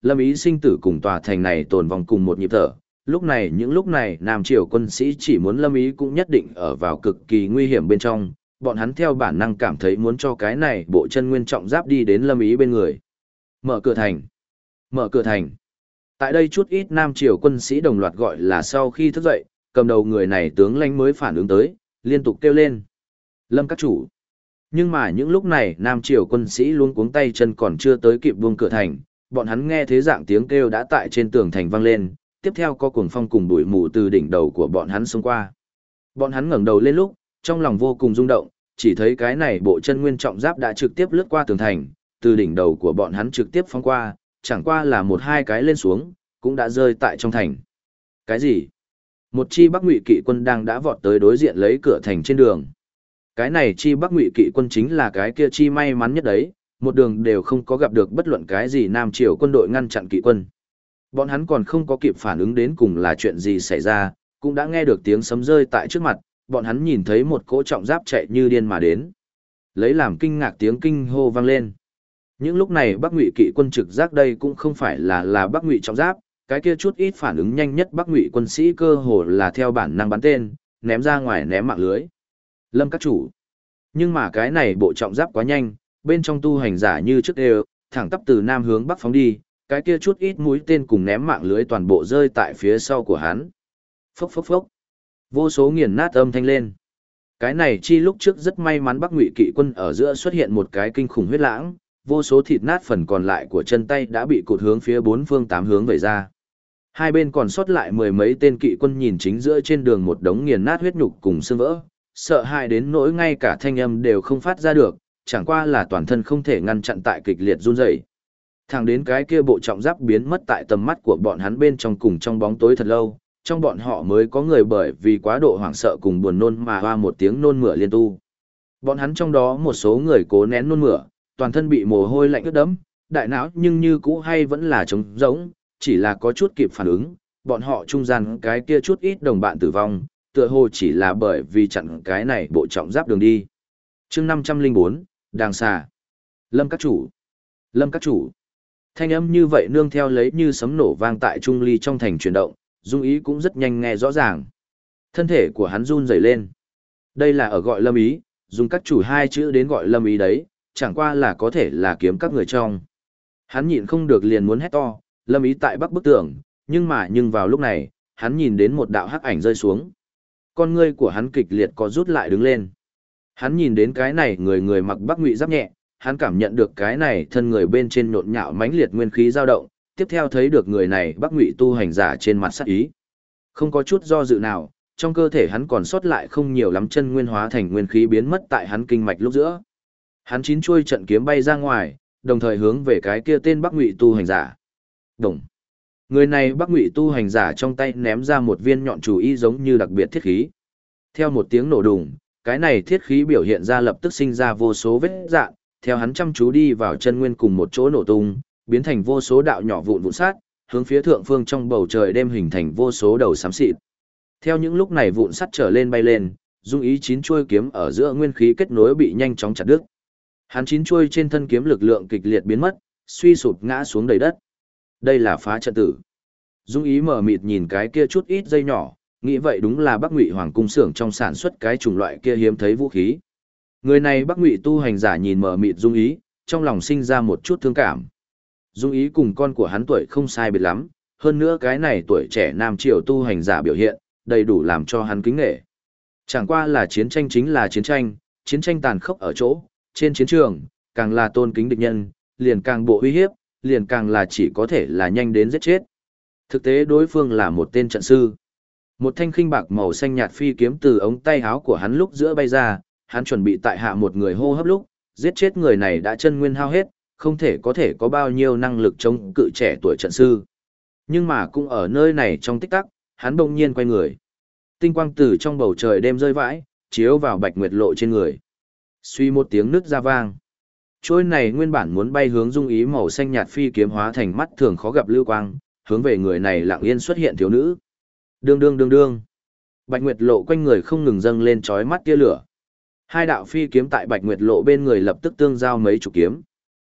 Lâm Ý sinh tử cùng tòa thành này tồn vong cùng một nhịp thở. Những lúc này Nam Triều quân sĩ chỉ muốn Lâm Ý cũng nhất định ở vào cực kỳ nguy hiểm bên trong, bọn hắn theo bản năng cảm thấy muốn cho cái này bộ chân nguyên trọng giáp đi đến Lâm Ý bên người. Mở cửa thành! Mở cửa thành! Tại đây chút ít Nam Triều quân sĩ đồng loạt gọi là sau khi thức dậy, cầm đầu người này tướng lãnh mới phản ứng tới, liên tục kêu lên. Lâm các chủ! Nhưng mà những lúc này Nam Triều quân sĩ luôn cuống tay chân còn chưa tới kịp buông cửa thành, bọn hắn nghe thế dạng tiếng kêu đã tại trên tường thành vang lên, tiếp theo có cuồng phong cùng bụi mù từ đỉnh đầu của bọn hắn xông qua. Bọn hắn ngẩng đầu lên lúc, trong lòng vô cùng rung động, chỉ thấy cái này bộ chân nguyên trọng giáp đã trực tiếp lướt qua tường thành, từ đỉnh đầu của bọn hắn trực tiếp phóng qua, chẳng qua là một hai cái lên xuống, cũng đã rơi tại trong thành. Cái gì? Một chi Bắc Ngụy kỵ quân đang đã vọt tới đối diện lấy cửa thành trên đường. Cái này chi Bắc Ngụy kỵ quân chính là cái kia chi may mắn nhất đấy, một đường đều không có gặp được bất luận cái gì Nam Triều quân đội ngăn chặn kỵ quân. Bọn hắn còn không có kịp phản ứng đến cùng là chuyện gì xảy ra, cũng đã nghe được tiếng sấm rơi tại trước mặt, bọn hắn nhìn thấy một cỗ trọng giáp chạy như điên mà đến. Lấy làm kinh ngạc tiếng kinh hô vang lên. Những lúc này Bắc Ngụy kỵ quân trực giác đây cũng không phải là Bắc Ngụy trọng giáp, cái kia chút ít phản ứng nhanh nhất Bắc Ngụy quân sĩ cơ hồ là theo bản năng bắn tên, ném ra ngoài ném mạng lưới. Lâm các chủ. Nhưng mà cái này bộ trọng giáp quá nhanh, bên trong tu hành giả như trước đều, thẳng tắp từ nam hướng bắc phóng đi, cái kia chút ít mũi tên cùng ném mạng lưới toàn bộ rơi tại phía sau của hắn. Phốc phốc phốc. Vô số nghiền nát âm thanh lên. Cái này chi lúc trước rất may mắn Bắc Ngụy kỵ quân ở giữa xuất hiện một cái kinh khủng huyết lãng, vô số thịt nát phần còn lại của chân tay đã bị cụt hướng phía bốn phương tám hướng vẩy ra. Hai bên còn sót lại mười mấy tên kỵ quân nhìn chính giữa trên đường một đống nghiền nát huyết nhục cùng xương vỡ, sợ hãi đến nỗi ngay cả thanh âm đều không phát ra được, chẳng qua là toàn thân không thể ngăn chặn tại kịch liệt run rẩy. Thẳng đến cái kia bộ trọng giáp biến mất tại tầm mắt của bọn hắn bên trong cùng trong bóng tối thật lâu, trong bọn họ mới có người bởi vì quá độ hoảng sợ cùng buồn nôn mà hoa một tiếng nôn mửa liên tu. Bọn hắn trong đó một số người cố nén nôn mửa, toàn thân bị mồ hôi lạnh ướt đẫm, đại não nhưng như cũ hay vẫn là trống rỗng, chỉ là có chút kịp phản ứng, bọn họ trung gian cái kia chút ít đồng bạn tử vong, tựa hồ chỉ là bởi vì chặn cái này bộ trọng giáp đường đi. Chương 504, Đàng xà. Lâm các chủ. Lâm các chủ. Thanh âm như vậy nương theo lấy như sấm nổ vang tại trung ly trong thành chuyển động, Dung Ý cũng rất nhanh nghe rõ ràng. Thân thể của hắn run rẩy lên. Đây là ở gọi Lâm Ý, dùng các chủ hai chữ đến gọi Lâm Ý đấy, chẳng qua là có thể là kiếm các người trong. Hắn nhịn không được liền muốn hét to, Lâm Ý tại bắc bức tường, nhưng vào lúc này, hắn nhìn đến một đạo hắc ảnh rơi xuống. Con ngươi của hắn kịch liệt có rút lại đứng lên. Hắn nhìn đến cái này người mặc Bắc Ngụy giáp nhẹ, hắn cảm nhận được cái này thân người bên trên nhộn nhạo mãnh liệt nguyên khí dao động, tiếp theo thấy được người này Bắc Ngụy tu hành giả trên mặt sắc ý. Không có chút do dự nào, trong cơ thể hắn còn sót lại không nhiều lắm chân nguyên hóa thành nguyên khí biến mất tại hắn kinh mạch lúc giữa. Hắn chín chuôi trận kiếm bay ra ngoài, đồng thời hướng về cái kia tên Bắc Ngụy tu hành giả. Đồng. Người này Bắc Ngụy tu hành giả trong tay ném ra một viên nhọn chủ y giống như đặc biệt thiết khí. Theo một tiếng nổ đùng, cái này thiết khí biểu hiện ra lập tức sinh ra vô số vết dạn, theo hắn chăm chú đi vào chân nguyên cùng một chỗ nổ tung, biến thành vô số đạo nhỏ vụn vụn sát, hướng phía thượng phương trong bầu trời đêm hình thành vô số đầu xám xịt. Theo những lúc này vụn sắt trở lên bay lên, Dung Ý chín chuôi kiếm ở giữa nguyên khí kết nối bị nhanh chóng chặt đứt. Hắn chín chuôi trên thân kiếm lực lượng kịch liệt biến mất, suy sụp ngã xuống đầy đất. Đây là phá trận tử. Dung Ý mở mịt nhìn cái kia chút ít dây nhỏ, nghĩ vậy đúng là Bắc Ngụy Hoàng cung xưởng trong sản xuất cái chủng loại kia hiếm thấy vũ khí. Người này Bắc Ngụy tu hành giả nhìn mở mịt Dung Ý, trong lòng sinh ra một chút thương cảm. Dung Ý cùng con của hắn tuổi không sai biệt lắm, hơn nữa cái này tuổi trẻ nam triều tu hành giả biểu hiện, đầy đủ làm cho hắn kính nể. Chẳng qua là chiến tranh chính là chiến tranh tàn khốc ở chỗ, trên chiến trường, càng là tôn kính địch nhân, liền càng bộ uy hiếp, liền càng là chỉ có thể là nhanh đến giết chết. Thực tế đối phương là một tên trận sư. Một thanh khinh bạc màu xanh nhạt phi kiếm từ ống tay áo của hắn lúc giữa bay ra, hắn chuẩn bị tại hạ một người hô hấp lúc, giết chết người này đã chân nguyên hao hết, không thể có bao nhiêu năng lực chống cự trẻ tuổi trận sư. Nhưng mà cũng ở nơi này trong tích tắc, hắn bỗng nhiên quay người. Tinh quang từ trong bầu trời đêm rơi vãi, chiếu vào Bạch Nguyệt Lộ trên người. Suy một tiếng nứt ra vang. Trôi này nguyên bản muốn bay hướng Dung Ý màu xanh nhạt phi kiếm hóa thành mắt thường khó gặp lưu quang, hướng về người này lặng yên xuất hiện thiếu nữ. Đương đương đương đương. Bạch Nguyệt Lộ quanh người không ngừng dâng lên chói mắt tia lửa. Hai đạo phi kiếm tại Bạch Nguyệt Lộ bên người lập tức tương giao mấy chục kiếm.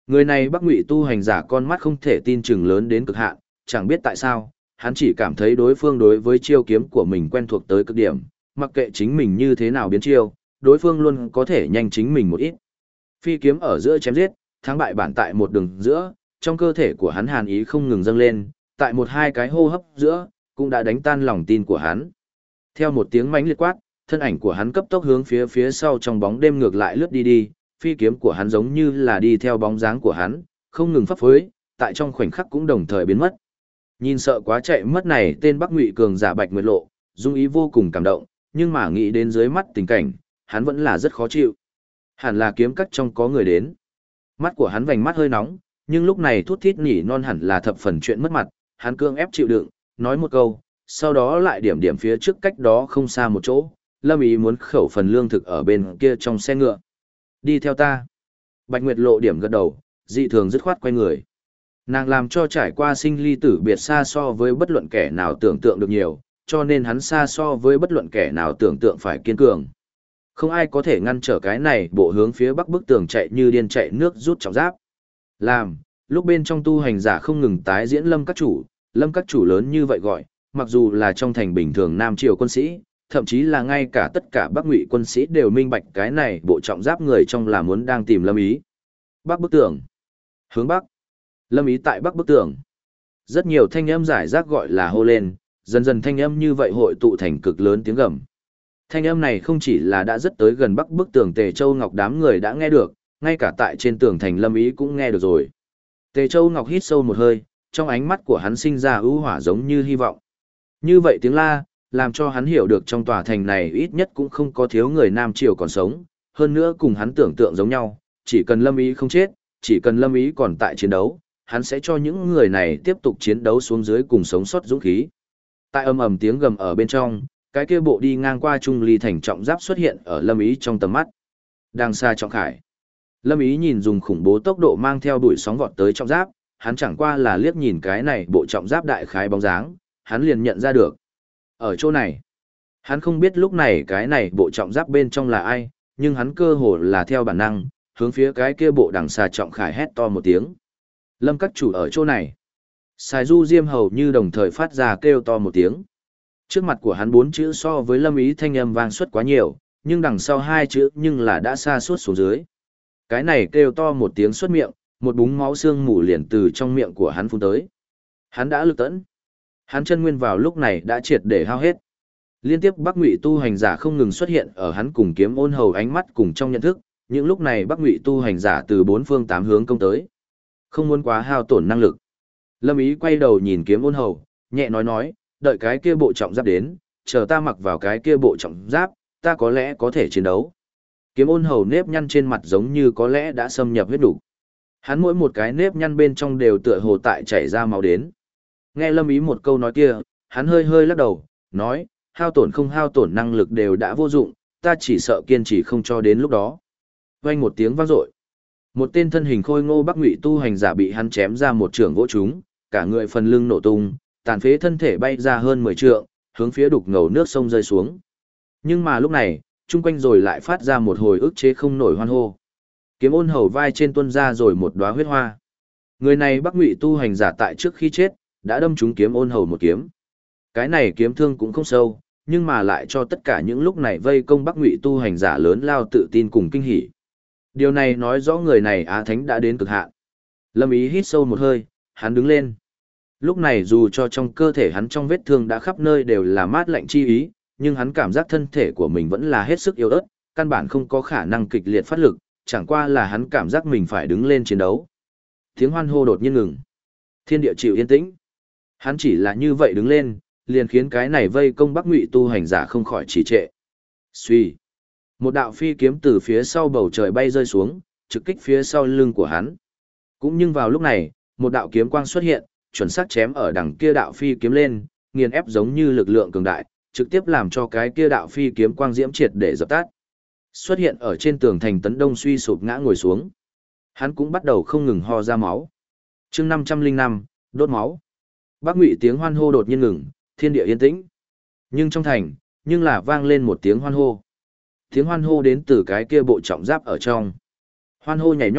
Người này Bắc Ngụy tu hành giả con mắt không thể tin chừng lớn đến cực hạn, chẳng biết tại sao, hắn chỉ cảm thấy đối phương đối với chiêu kiếm của mình quen thuộc tới cực điểm, mặc kệ chính mình như thế nào biến chiêu, đối phương luôn có thể nhanh chính mình một ít. Phi kiếm ở giữa chém giết, thắng bại bản tại một đường giữa, trong cơ thể của hắn hàn ý không ngừng dâng lên, tại một hai cái hô hấp giữa, cũng đã đánh tan lòng tin của hắn. Theo một tiếng mãnh liệt quát, thân ảnh của hắn cấp tốc hướng phía sau trong bóng đêm ngược lại lướt đi, phi kiếm của hắn giống như là đi theo bóng dáng của hắn, không ngừng phấp phới, tại trong khoảnh khắc cũng đồng thời biến mất. Nhìn sợ quá chạy mất này tên Bắc Ngụy cường giả Bạch Nguyệt Lộ, Dung Ý vô cùng cảm động, nhưng mà nghĩ đến dưới mắt tình cảnh, hắn vẫn là rất khó chịu. Hẳn là kiếm cắt trong có người đến. Mắt của hắn vành mắt hơi nóng, nhưng lúc này thút thít nhỉ non hẳn là thập phần chuyện mất mặt, hắn cương ép chịu đựng, nói một câu, sau đó lại điểm điểm phía trước cách đó không xa một chỗ, Lâm Ý muốn khẩu phần lương thực ở bên kia trong xe ngựa. Đi theo ta. Bạch Nguyệt Lộ điểm gật đầu, dị thường dứt khoát quay người. Nàng làm cho trải qua sinh ly tử biệt xa so với bất luận kẻ nào tưởng tượng được nhiều, cho nên hắn xa so với bất luận kẻ nào tưởng tượng phải kiên cường. Không ai có thể ngăn trở cái này bộ hướng phía bắc bức tường chạy như điên chạy nước rút trọng giáp. Làm, lúc bên trong tu hành giả không ngừng tái diễn lâm các chủ lớn như vậy gọi, mặc dù là trong thành bình thường Nam Triều quân sĩ, thậm chí là ngay cả tất cả Bắc Ngụy quân sĩ đều minh bạch cái này bộ trọng giáp người trong là muốn đang tìm Lâm Ý. Bắc bức tường. Hướng Bắc. Lâm Ý tại Bắc bức tường. Rất nhiều thanh âm giải rác gọi là hô lên, dần dần thanh âm như vậy hội tụ thành cực lớn tiếng gầm. Thanh âm này không chỉ là đã rất tới gần Bắc bức tường Tề Châu Ngọc đám người đã nghe được, ngay cả tại trên tường thành Lâm Ý cũng nghe được rồi. Tề Châu Ngọc hít sâu một hơi, trong ánh mắt của hắn sinh ra ưu hỏa giống như hy vọng. Như vậy tiếng la, làm cho hắn hiểu được trong tòa thành này ít nhất cũng không có thiếu người Nam Triều còn sống, hơn nữa cùng hắn tưởng tượng giống nhau, chỉ cần Lâm Ý không chết, chỉ cần Lâm Ý còn tại chiến đấu, hắn sẽ cho những người này tiếp tục chiến đấu xuống dưới cùng sống sót dũng khí. Tại ầm ầm tiếng gầm ở bên trong, cái kia bộ đi ngang qua Trung Ly thành trọng giáp xuất hiện ở Lâm Ý trong tầm mắt. Đang xa trọng khải. Lâm Ý nhìn dùng khủng bố tốc độ mang theo đuổi sóng vọt tới trọng giáp, hắn chẳng qua là liếc nhìn cái này bộ trọng giáp đại khái bóng dáng, hắn liền nhận ra được. Ở chỗ này, hắn không biết lúc này cái này bộ trọng giáp bên trong là ai, nhưng hắn cơ hồ là theo bản năng, hướng phía cái kia bộ đằng xà trọng khải hét to một tiếng. Lâm các chủ ở chỗ này. Sài Du Diêm hầu như đồng thời phát ra kêu to một tiếng. Trước mặt của hắn 4 chữ so với Lâm Ý thanh âm vang suất quá nhiều, nhưng đằng sau 2 chữ nhưng là đã xa suốt xuống dưới. Cái này kêu to một tiếng xuất miệng, một búng máu xương mù liền từ trong miệng của hắn phun tới. Hắn đã lực tẫn. Hắn chân nguyên vào lúc này đã triệt để hao hết. Liên tiếp Bắc Ngụy tu hành giả không ngừng xuất hiện ở hắn cùng Kiếm Ôn Hầu ánh mắt cùng trong nhận thức, những lúc này Bắc Ngụy tu hành giả từ 4 phương 8 hướng công tới. Không muốn quá hao tổn năng lực. Lâm Ý quay đầu nhìn Kiếm Ôn Hầu, nhẹ nói, đợi cái kia bộ trọng giáp đến, chờ ta mặc vào cái kia bộ trọng giáp, ta có lẽ có thể chiến đấu. Kiếm Ôn Hầu nếp nhăn trên mặt giống như có lẽ đã xâm nhập huyết đủ. Hắn mỗi một cái nếp nhăn bên trong đều tựa hồ tại chảy ra máu đến. Nghe Lâm Ý một câu nói kia, hắn hơi hơi lắc đầu, nói, hao tổn không hao tổn năng lực đều đã vô dụng, ta chỉ sợ kiên trì không cho đến lúc đó. Vang một tiếng vang dội. Một tên thân hình khôi ngô Bắc Ngụy tu hành giả bị hắn chém ra một trường vỗ trúng, cả người phần lưng nổ tung, tàn phế thân thể bay ra hơn 10 trượng, hướng phía đục ngầu nước sông rơi xuống. Nhưng mà lúc này, chung quanh rồi lại phát ra một hồi ức chế không nổi hoan hô. Kiếm Ôn Hầu vai trên tuôn ra rồi một đóa huyết hoa. Người này Bắc Ngụy tu hành giả tại trước khi chết, đã đâm trúng Kiếm Ôn Hầu một kiếm. Cái này kiếm thương cũng không sâu, nhưng mà lại cho tất cả những lúc này vây công Bắc Ngụy tu hành giả lớn lao tự tin cùng kinh hỉ. Điều này nói rõ người này Á Thánh đã đến cực hạn. Lâm Ý hít sâu một hơi, hắn đứng lên. Lúc này dù cho trong cơ thể hắn trong vết thương đã khắp nơi đều là mát lạnh chi ý, nhưng hắn cảm giác thân thể của mình vẫn là hết sức yếu ớt, căn bản không có khả năng kịch liệt phát lực, chẳng qua là hắn cảm giác mình phải đứng lên chiến đấu. Tiếng hoan hô đột nhiên ngừng. Thiên địa chịu yên tĩnh. Hắn chỉ là như vậy đứng lên, liền khiến cái này vây công Bắc Ngụy tu hành giả không khỏi trì trệ. Xuy. Một đạo phi kiếm từ phía sau bầu trời bay rơi xuống, trực kích phía sau lưng của hắn. Cũng nhưng vào lúc này, một đạo kiếm quang xuất hiện, chuẩn xác chém ở đằng kia đạo phi kiếm lên, nghiền ép giống như lực lượng cường đại, trực tiếp làm cho cái kia đạo phi kiếm quang diễm triệt để dập tắt. Xuất hiện ở trên tường thành Tấn Đông suy sụp ngã ngồi xuống. Hắn cũng bắt đầu không ngừng ho ra máu. Chương 505, đốt máu. Bắc Ngụy tiếng hoan hô đột nhiên ngừng, thiên địa yên tĩnh. Nhưng trong thành, nhưng là vang lên một tiếng hoan hô. Tiếng hoan hô đến từ cái kia bộ trọng giáp ở trong. Hoan hô nhảy nhót,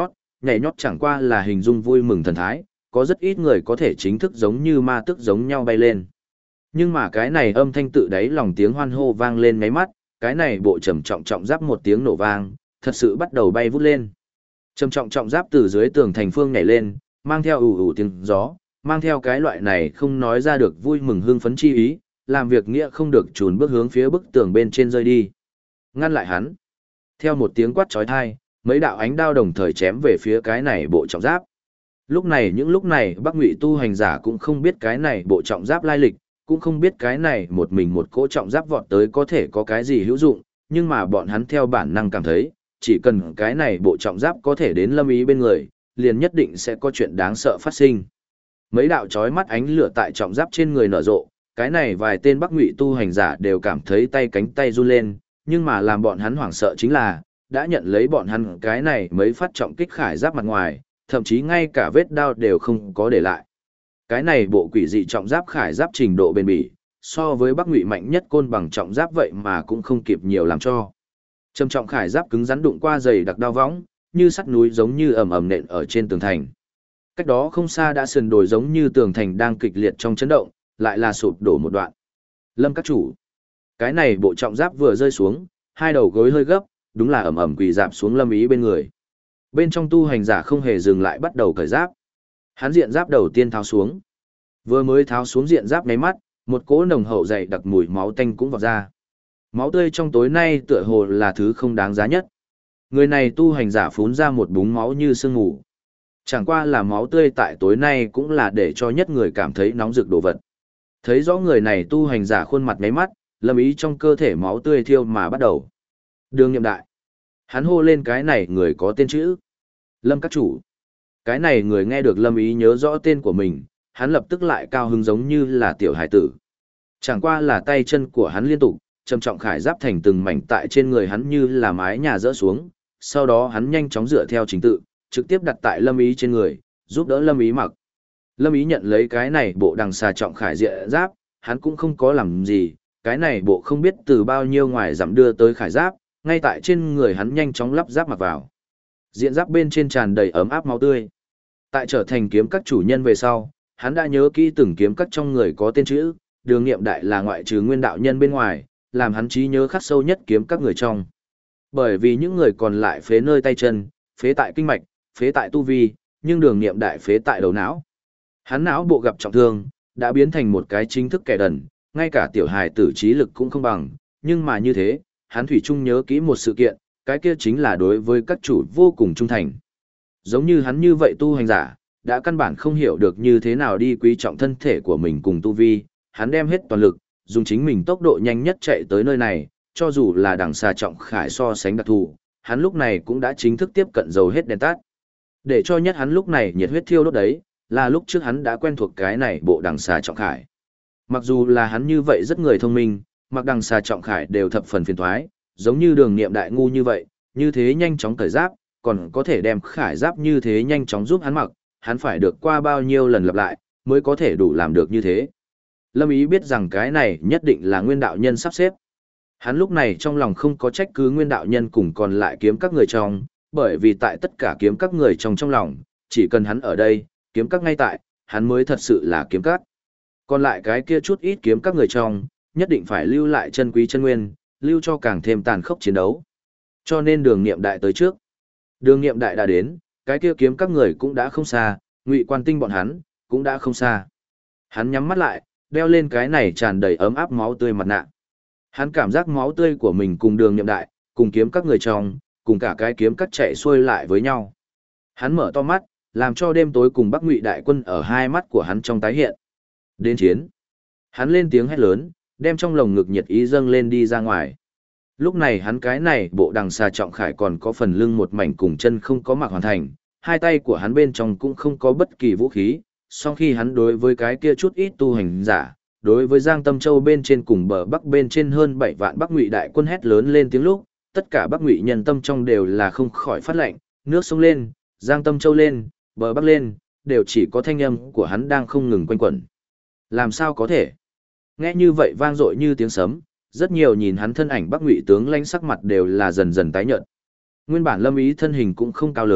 nhảy nhót chẳng qua là hình dung vui mừng thần thái, có rất ít người có thể chính thức giống như ma tức giống nhau bay lên. Nhưng mà cái này âm thanh tự đáy lòng tiếng hoan hô vang lên ngáy mắt, cái này bộ trầm trọng trọng giáp một tiếng nổ vang, thật sự bắt đầu bay vút lên. Trầm trọng trọng giáp từ dưới tường thành phương nhảy lên, mang theo ù ù tiếng gió, mang theo cái loại này không nói ra được vui mừng hưng phấn chi ý, làm việc nghĩa không được chùn bước hướng phía bức tường bên trên rơi đi. Ngăn lại hắn. Theo một tiếng quát chói tai, mấy đạo ánh đao đồng thời chém về phía cái này bộ trọng giáp. Lúc này Bắc Ngụy tu hành giả cũng không biết cái này bộ trọng giáp lai lịch, cũng không biết cái này một mình một cỗ trọng giáp vọt tới có thể có cái gì hữu dụng, nhưng mà bọn hắn theo bản năng cảm thấy, chỉ cần cái này bộ trọng giáp có thể đến Lâm Ý bên người, liền nhất định sẽ có chuyện đáng sợ phát sinh. Mấy đạo chói mắt ánh lửa tại trọng giáp trên người nở rộ, cái này vài tên Bắc Ngụy tu hành giả đều cảm thấy tay cánh tay run lên, nhưng mà làm bọn hắn hoảng sợ chính là, đã nhận lấy bọn hắn cái này mấy phát trọng kích khải giáp mặt ngoài, thậm chí ngay cả vết đao đều không có để lại. Cái này bộ quỷ dị trọng giáp khải giáp trình độ bền bỉ, so với Bắc Ngụy mạnh nhất côn bằng trọng giáp vậy mà cũng không kịp nhiều làm cho. Trầm trọng khải giáp cứng rắn đụng qua dày đặc đao võng, như sắt núi giống như ầm ầm nện ở trên tường thành. Cách đó không xa đã sườn đồi giống như tường thành đang kịch liệt trong chấn động, lại là sụp đổ một đoạn. Lâm các chủ, cái này bộ trọng giáp vừa rơi xuống, hai đầu gối hơi gấp, đúng là ầm ầm quỳ dạp xuống Lâm Ý bên người. Bên trong tu hành giả không hề dừng lại bắt đầu cởi giáp. Hắn diện giáp đầu tiên tháo xuống. Vừa mới tháo xuống diện giáp mấy mắt, một cỗ nồng hậu dày đặc mùi máu tanh cũng vọt ra. Máu tươi trong tối nay tựa hồ là thứ không đáng giá nhất. Người này tu hành giả phún ra một búng máu như sương mù. Chẳng qua là máu tươi tại tối nay cũng là để cho nhất người cảm thấy nóng rực đồ vật. Thấy rõ người này tu hành giả khuôn mặt mấy mắt, Lâm Ý trong cơ thể máu tươi thiêu mà bắt đầu. Đường Nhiệm Đại. Hắn hô lên cái này người có tên chữ. Lâm các chủ. Cái này người nghe được Lâm Ý nhớ rõ tên của mình, hắn lập tức lại cao hứng giống như là tiểu hải tử. Chẳng qua là tay chân của hắn liên tục, trầm trọng khải giáp thành từng mảnh tại trên người hắn như là mái nhà rỡ xuống, sau đó hắn nhanh chóng dựa theo trình tự, trực tiếp đặt tại Lâm Ý trên người, giúp đỡ Lâm Ý mặc. Lâm Ý nhận lấy cái này bộ đằng xà trọng khải diện giáp, hắn cũng không có làm gì, cái này bộ không biết từ bao nhiêu ngoài dặm đưa tới khải giáp, ngay tại trên người hắn nhanh chóng lắp giáp mặc vào. Diện giáp bên trên tràn đầy ấm áp máu tươi. Tại trở thành kiếm các chủ nhân về sau, hắn đã nhớ kỹ từng kiếm các trong người có tên chữ, Đường Nghiệm Đại là ngoại trừ nguyên đạo nhân bên ngoài, làm hắn trí nhớ khắc sâu nhất kiếm các người trong. Bởi vì những người còn lại phế nơi tay chân, phế tại kinh mạch, phế tại tu vi, nhưng Đường Nghiệm Đại phế tại đầu não. Hắn não bộ gặp trọng thương, đã biến thành một cái chính thức kẻ đần, ngay cả tiểu hài tử trí lực cũng không bằng, nhưng mà như thế, hắn thủy chung nhớ kỹ một sự kiện, cái kia chính là đối với các chủ vô cùng trung thành. Giống như hắn như vậy tu hành giả, đã căn bản không hiểu được như thế nào đi quý trọng thân thể của mình cùng tu vi, hắn đem hết toàn lực, dùng chính mình tốc độ nhanh nhất chạy tới nơi này, cho dù là đằng xà trọng khải so sánh đặc thù, hắn lúc này cũng đã chính thức tiếp cận dầu hết đèn tắt. Để cho nhất hắn lúc này nhiệt huyết thiêu đốt đấy, là lúc trước hắn đã quen thuộc cái này bộ đằng xà trọng khải. Mặc dù là hắn như vậy rất người thông minh, mặc đằng xà trọng khải đều thập phần phiền toái, giống như Đường Nghiệm Đại ngu như vậy, như thế nhanh chóng cởi giáp, còn có thể đem khải giáp như thế nhanh chóng giúp hắn mặc, hắn phải được qua bao nhiêu lần lặp lại, mới có thể đủ làm được như thế. Lâm Ý biết rằng cái này nhất định là nguyên đạo nhân sắp xếp. Hắn lúc này trong lòng không có trách cứ nguyên đạo nhân cùng còn lại kiếm các người trong, bởi vì tại tất cả kiếm các người trong lòng, chỉ cần hắn ở đây, kiếm các ngay tại, hắn mới thật sự là kiếm các. Còn lại cái kia chút ít kiếm các người trong, nhất định phải lưu lại chân quý chân nguyên, lưu cho càng thêm tàn khốc chiến đấu. Cho nên Đường Nghiệm Đại tới trước. Đường Nghiệm Đại đã đến, cái kia kiếm các người cũng đã không xa, Ngụy Quan Tinh bọn hắn cũng đã không xa. Hắn nhắm mắt lại, đeo lên cái này tràn đầy ấm áp máu tươi mặt nạ. Hắn cảm giác máu tươi của mình cùng Đường Nghiệm Đại, cùng kiếm các người trong, cùng cả cái kiếm các chạy xuôi lại với nhau. Hắn mở to mắt, làm cho đêm tối cùng Bắc Ngụy đại quân ở hai mắt của hắn trong tái hiện. Đến chiến. Hắn lên tiếng hét lớn, đem trong lồng ngực nhiệt ý dâng lên đi ra ngoài. Lúc này hắn cái này bộ đằng xà trọng khải còn có phần lưng một mảnh cùng chân không có mặc hoàn thành, hai tay của hắn bên trong cũng không có bất kỳ vũ khí, song khi hắn đối với cái kia chút ít tu hành giả, đối với Giang Tâm Châu bên trên cùng bờ Bắc bên trên hơn 7 vạn Bắc Ngụy đại quân hét lớn lên tiếng lúc, tất cả Bắc Ngụy nhân tâm trong đều là không khỏi phát lạnh, nước sông lên, Giang Tâm Châu lên, bờ Bắc lên, đều chỉ có thanh âm của hắn đang không ngừng quanh quẩn. Làm sao có thể? Nghe như vậy vang dội như tiếng sấm, rất nhiều nhìn hắn thân ảnh Bắc Ngụy tướng lãnh sắc mặt đều là dần dần tái nhợt. Nguyên bản Lâm Ý thân hình cũng không cao lớn,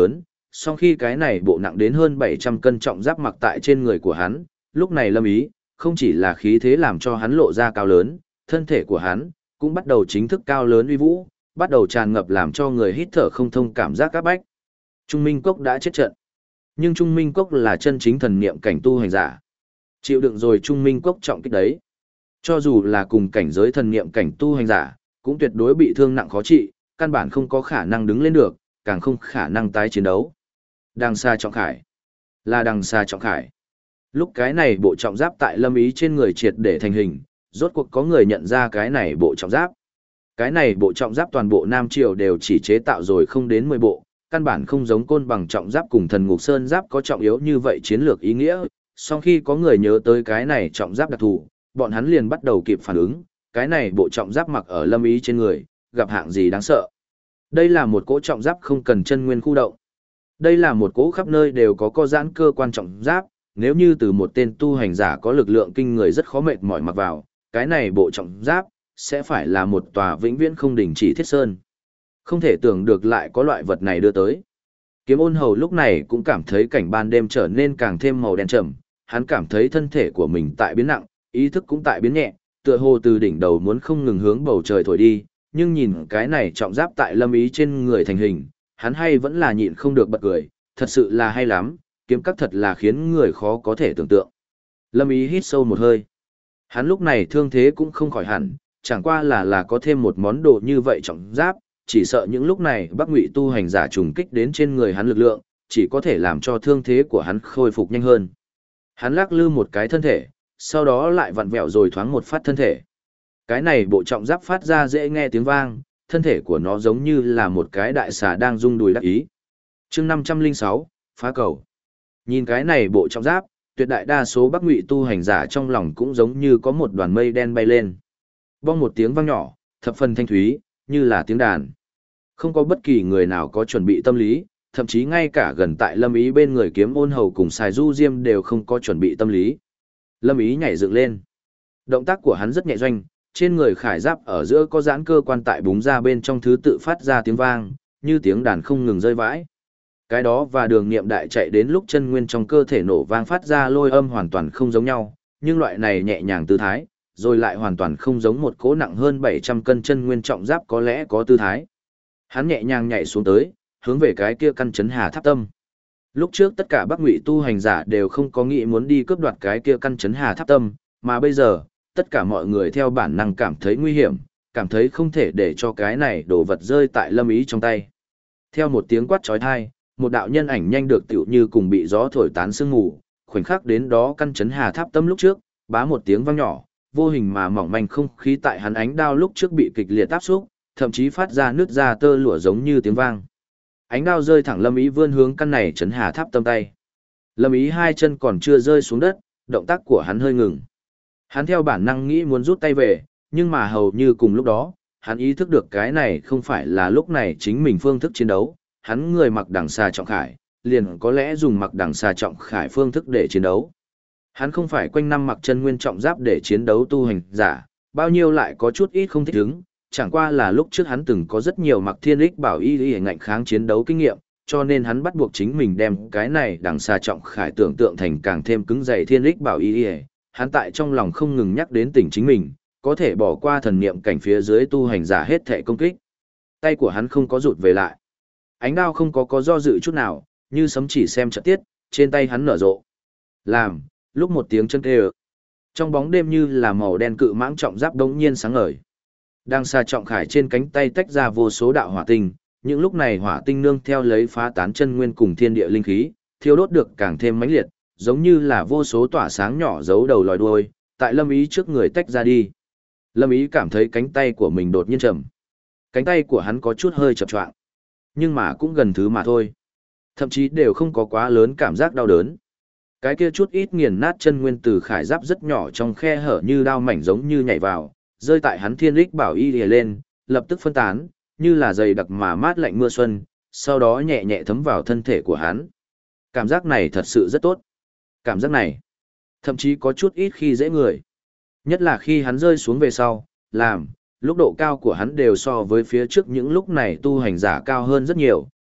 song khi cái này bộ nặng đến hơn 700 cân trọng giáp mặc tại trên người của hắn, lúc này Lâm Ý, không chỉ là khí thế làm cho hắn lộ ra cao lớn, thân thể của hắn cũng bắt đầu chính thức cao lớn uy vũ, bắt đầu tràn ngập làm cho người hít thở không thông cảm giác áp bách. Trung Minh Cốc đã chết trận. Nhưng Trung Minh Cốc là chân chính thần niệm cảnh tu hành giả. Chịu đựng rồi Trung Minh Cốc trọng kích đấy. Cho dù là cùng cảnh giới thần niệm cảnh tu hành giả, cũng tuyệt đối bị thương nặng khó trị, căn bản không có khả năng đứng lên được, càng không khả năng tái chiến đấu. Đằng xa trọng khải. Là đằng xa trọng khải. Lúc cái này bộ trọng giáp tại Lâm Ý trên người triệt để thành hình, rốt cuộc có người nhận ra cái này bộ trọng giáp. Cái này bộ trọng giáp toàn bộ Nam Triều đều chỉ chế tạo rồi không đến 10 bộ, căn bản không giống côn bằng trọng giáp cùng thần ngục sơn giáp có trọng yếu như vậy chiến lược ý nghĩa. Sau khi có người nhớ tới cái này trọng giáp đặc thù, bọn hắn liền bắt đầu kịp phản ứng, cái này bộ trọng giáp mặc ở Lâm Ý trên người, gặp hạng gì đáng sợ. Đây là một cỗ trọng giáp không cần chân nguyên khu động. Đây là một cỗ khắp nơi đều có co giãn cơ quan trọng giáp, nếu như từ một tên tu hành giả có lực lượng kinh người rất khó mệt mỏi mặc vào, cái này bộ trọng giáp sẽ phải là một tòa vĩnh viễn không đình chỉ thiết sơn. Không thể tưởng được lại có loại vật này đưa tới. Kiếm Ôn Hầu lúc này cũng cảm thấy cảnh ban đêm trở nên càng thêm màu đen trầm, hắn cảm thấy thân thể của mình tại biến nặng, ý thức cũng tại biến nhẹ, tựa hồ từ đỉnh đầu muốn không ngừng hướng bầu trời thổi đi, nhưng nhìn cái này trọng giáp tại Lâm Ý trên người thành hình, hắn hay vẫn là nhịn không được bật cười, thật sự là hay lắm, kiếm các thật là khiến người khó có thể tưởng tượng. Lâm Ý hít sâu một hơi. Hắn lúc này thương thế cũng không khỏi hẳn, chẳng qua là có thêm một món đồ như vậy trọng giáp, chỉ sợ những lúc này Bắc Ngụy tu hành giả trùng kích đến trên người hắn lực lượng, chỉ có thể làm cho thương thế của hắn khôi phục nhanh hơn. Hắn lắc lư một cái thân thể, sau đó lại vặn vẹo rồi thoáng một phát thân thể. Cái này bộ trọng giáp phát ra dễ nghe tiếng vang, thân thể của nó giống như là một cái đại xà đang rung đùi đắc ý. Chương 506, phá cầu. Nhìn cái này bộ trọng giáp, tuyệt đại đa số Bắc Ngụy tu hành giả trong lòng cũng giống như có một đoàn mây đen bay lên. Bong một tiếng vang nhỏ, thập phần thanh thúy, như là tiếng đàn. Không có bất kỳ người nào có chuẩn bị tâm lý, thậm chí ngay cả gần tại Lâm Ý bên người Kiếm Ôn Hầu cùng Sài Du Diêm đều không có chuẩn bị tâm lý. Lâm Ý nhảy dựng lên. Động tác của hắn rất nhẹ doanh, trên người khải giáp ở giữa có giãn cơ quan tại búng ra bên trong thứ tự phát ra tiếng vang, như tiếng đàn không ngừng rơi vãi. Cái đó và đường niệm đại chạy đến lúc chân nguyên trong cơ thể nổ vang phát ra lôi âm hoàn toàn không giống nhau, nhưng loại này nhẹ nhàng tư thái, rồi lại hoàn toàn không giống một cỗ nặng hơn 700 cân chân nguyên trọng giáp có lẽ có tư thái. Hắn nhẹ nhàng nhảy xuống tới, hướng về cái kia căn chấn hà tháp tâm. Lúc trước tất cả Bắc Ngụy tu hành giả đều không có nghĩ muốn đi cướp đoạt cái kia căn chấn hà tháp tâm, mà bây giờ, tất cả mọi người theo bản năng cảm thấy nguy hiểm, cảm thấy không thể để cho cái này đồ vật rơi tại Lâm Ý trong tay. Theo một tiếng quát chói tai, một đạo nhân ảnh nhanh được tựu như cùng bị gió thổi tán sương mù, khoảnh khắc đến đó căn chấn hà tháp tâm lúc trước, bá một tiếng vang nhỏ, vô hình mà mỏng manh không khí tại hắn ánh đao lúc trước bị kịch liệt áp xúc, thậm chí phát ra nước ra tơ lụa giống như tiếng vang. Ánh đao rơi thẳng Lâm Ý vươn hướng căn này chấn hà tháp tâm tay. Lâm Ý hai chân còn chưa rơi xuống đất, động tác của hắn hơi ngừng. Hắn theo bản năng nghĩ muốn rút tay về, nhưng mà hầu như cùng lúc đó, hắn ý thức được cái này không phải là lúc này chính mình phương thức chiến đấu, hắn người mặc đằng xà trọng khải, liền có lẽ dùng mặc đằng xà trọng khải phương thức để chiến đấu. Hắn không phải quanh năm mặc chân nguyên trọng giáp để chiến đấu tu hành giả, bao nhiêu lại có chút ít không thích ứng, chẳng qua là lúc trước hắn từng có rất nhiều mặc thiên ích bảo y ngạnh kháng chiến đấu kinh nghiệm, cho nên hắn bắt buộc chính mình đem cái này đằng xà trọng khải tưởng tượng thành càng thêm cứng dày thiên ích bảo y. Hắn tại trong lòng không ngừng nhắc đến tỉnh chính mình, có thể bỏ qua thần niệm cảnh phía dưới tu hành giả hết thể công kích. Tay của hắn không có rụt về lại. Ánh đao không có do dự chút nào, như sấm chỉ xem trận tiết, trên tay hắn nở rộ. Làm, lúc một tiếng chân kêu. Trong bóng đêm như là màu đen cự mãng trọng giáp đống nhiên sáng ngời. Đang xa trọng khải trên cánh tay tách ra vô số đạo hỏa tinh, những lúc này hỏa tinh nương theo lấy phá tán chân nguyên cùng thiên địa linh khí, thiêu đốt được càng thêm mãnh liệt, giống như là vô số tỏa sáng nhỏ giấu đầu lòi đuôi, tại Lâm Ý trước người tách ra đi. Lâm Ý cảm thấy cánh tay của mình đột nhiên trầm. Cánh tay của hắn có chút hơi chập choạng, nhưng mà cũng gần thứ mà thôi. Thậm chí đều không có quá lớn cảm giác đau đớn. Cái kia chút ít nghiền nát chân nguyên từ khải giáp rất nhỏ trong khe hở như đao mảnh giống như nhảy vào, rơi tại hắn thiên lích bảo y lìa lên, lập tức phân tán, như là dày đặc mà mát lạnh mưa xuân, sau đó nhẹ nhẹ thấm vào thân thể của hắn. Cảm giác này thật sự rất tốt. Cảm giác này, thậm chí có chút ít khi dễ người. Nhất là khi hắn rơi xuống về sau, lúc độ cao của hắn đều so với phía trước những lúc này tu hành giả cao hơn rất nhiều,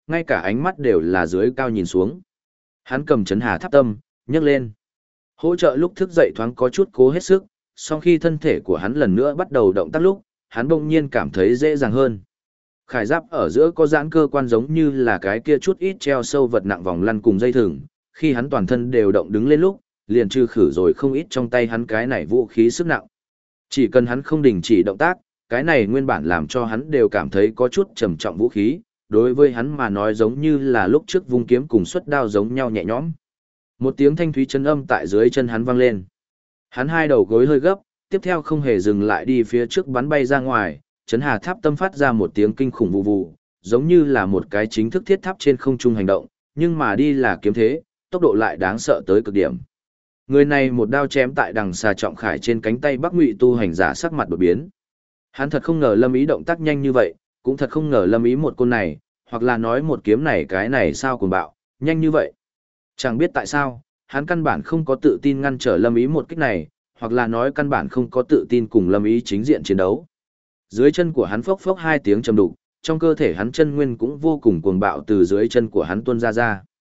ngay cả ánh mắt đều là dưới cao nhìn xuống. Hắn cầm chấn hà tháp tâm, nhấc lên. Hỗ trợ lúc thức dậy thoáng có chút cố hết sức, song khi thân thể của hắn lần nữa bắt đầu động tác lúc, hắn bỗng nhiên cảm thấy dễ dàng hơn. Khải giáp ở giữa có giãn cơ quan giống như là cái kia chút ít treo sâu vật nặng vòng lăn cùng dây thừng, khi hắn toàn thân đều động đứng lên lúc, liền trừ khử rồi không ít trong tay hắn cái này vũ khí sức nặng. Chỉ cần hắn không đình chỉ động tác, cái này nguyên bản làm cho hắn đều cảm thấy có chút trầm trọng vũ khí, đối với hắn mà nói giống như là lúc trước vung kiếm cùng xuất đao giống nhau nhẹ nhõm. Một tiếng thanh thúy chân âm tại dưới chân hắn vang lên. Hắn hai đầu gối hơi gấp, tiếp theo không hề dừng lại đi phía trước bắn bay ra ngoài, chấn hà tháp tâm phát ra một tiếng kinh khủng vụ vụ, giống như là một cái chính thức thiết tháp trên không trung hành động, nhưng mà đi là kiếm thế, tốc độ lại đáng sợ tới cực điểm. Người này một đao chém tại đằng xà trọng khải trên cánh tay Bắc Ngụy tu hành giả sắc mặt đột biến. Hắn thật không ngờ Lâm Ý động tác nhanh như vậy, cũng thật không ngờ Lâm Ý một côn này, hoặc là nói một kiếm này cái này sao cuồng bạo, nhanh như vậy. Chẳng biết tại sao, hắn căn bản không có tự tin ngăn trở Lâm Ý một kích này, hoặc là nói căn bản không có tự tin cùng Lâm Ý chính diện chiến đấu. Dưới chân của hắn phốc phốc hai tiếng trầm đục, trong cơ thể hắn chân nguyên cũng vô cùng cuồng bạo từ dưới chân của hắn tuôn ra ra.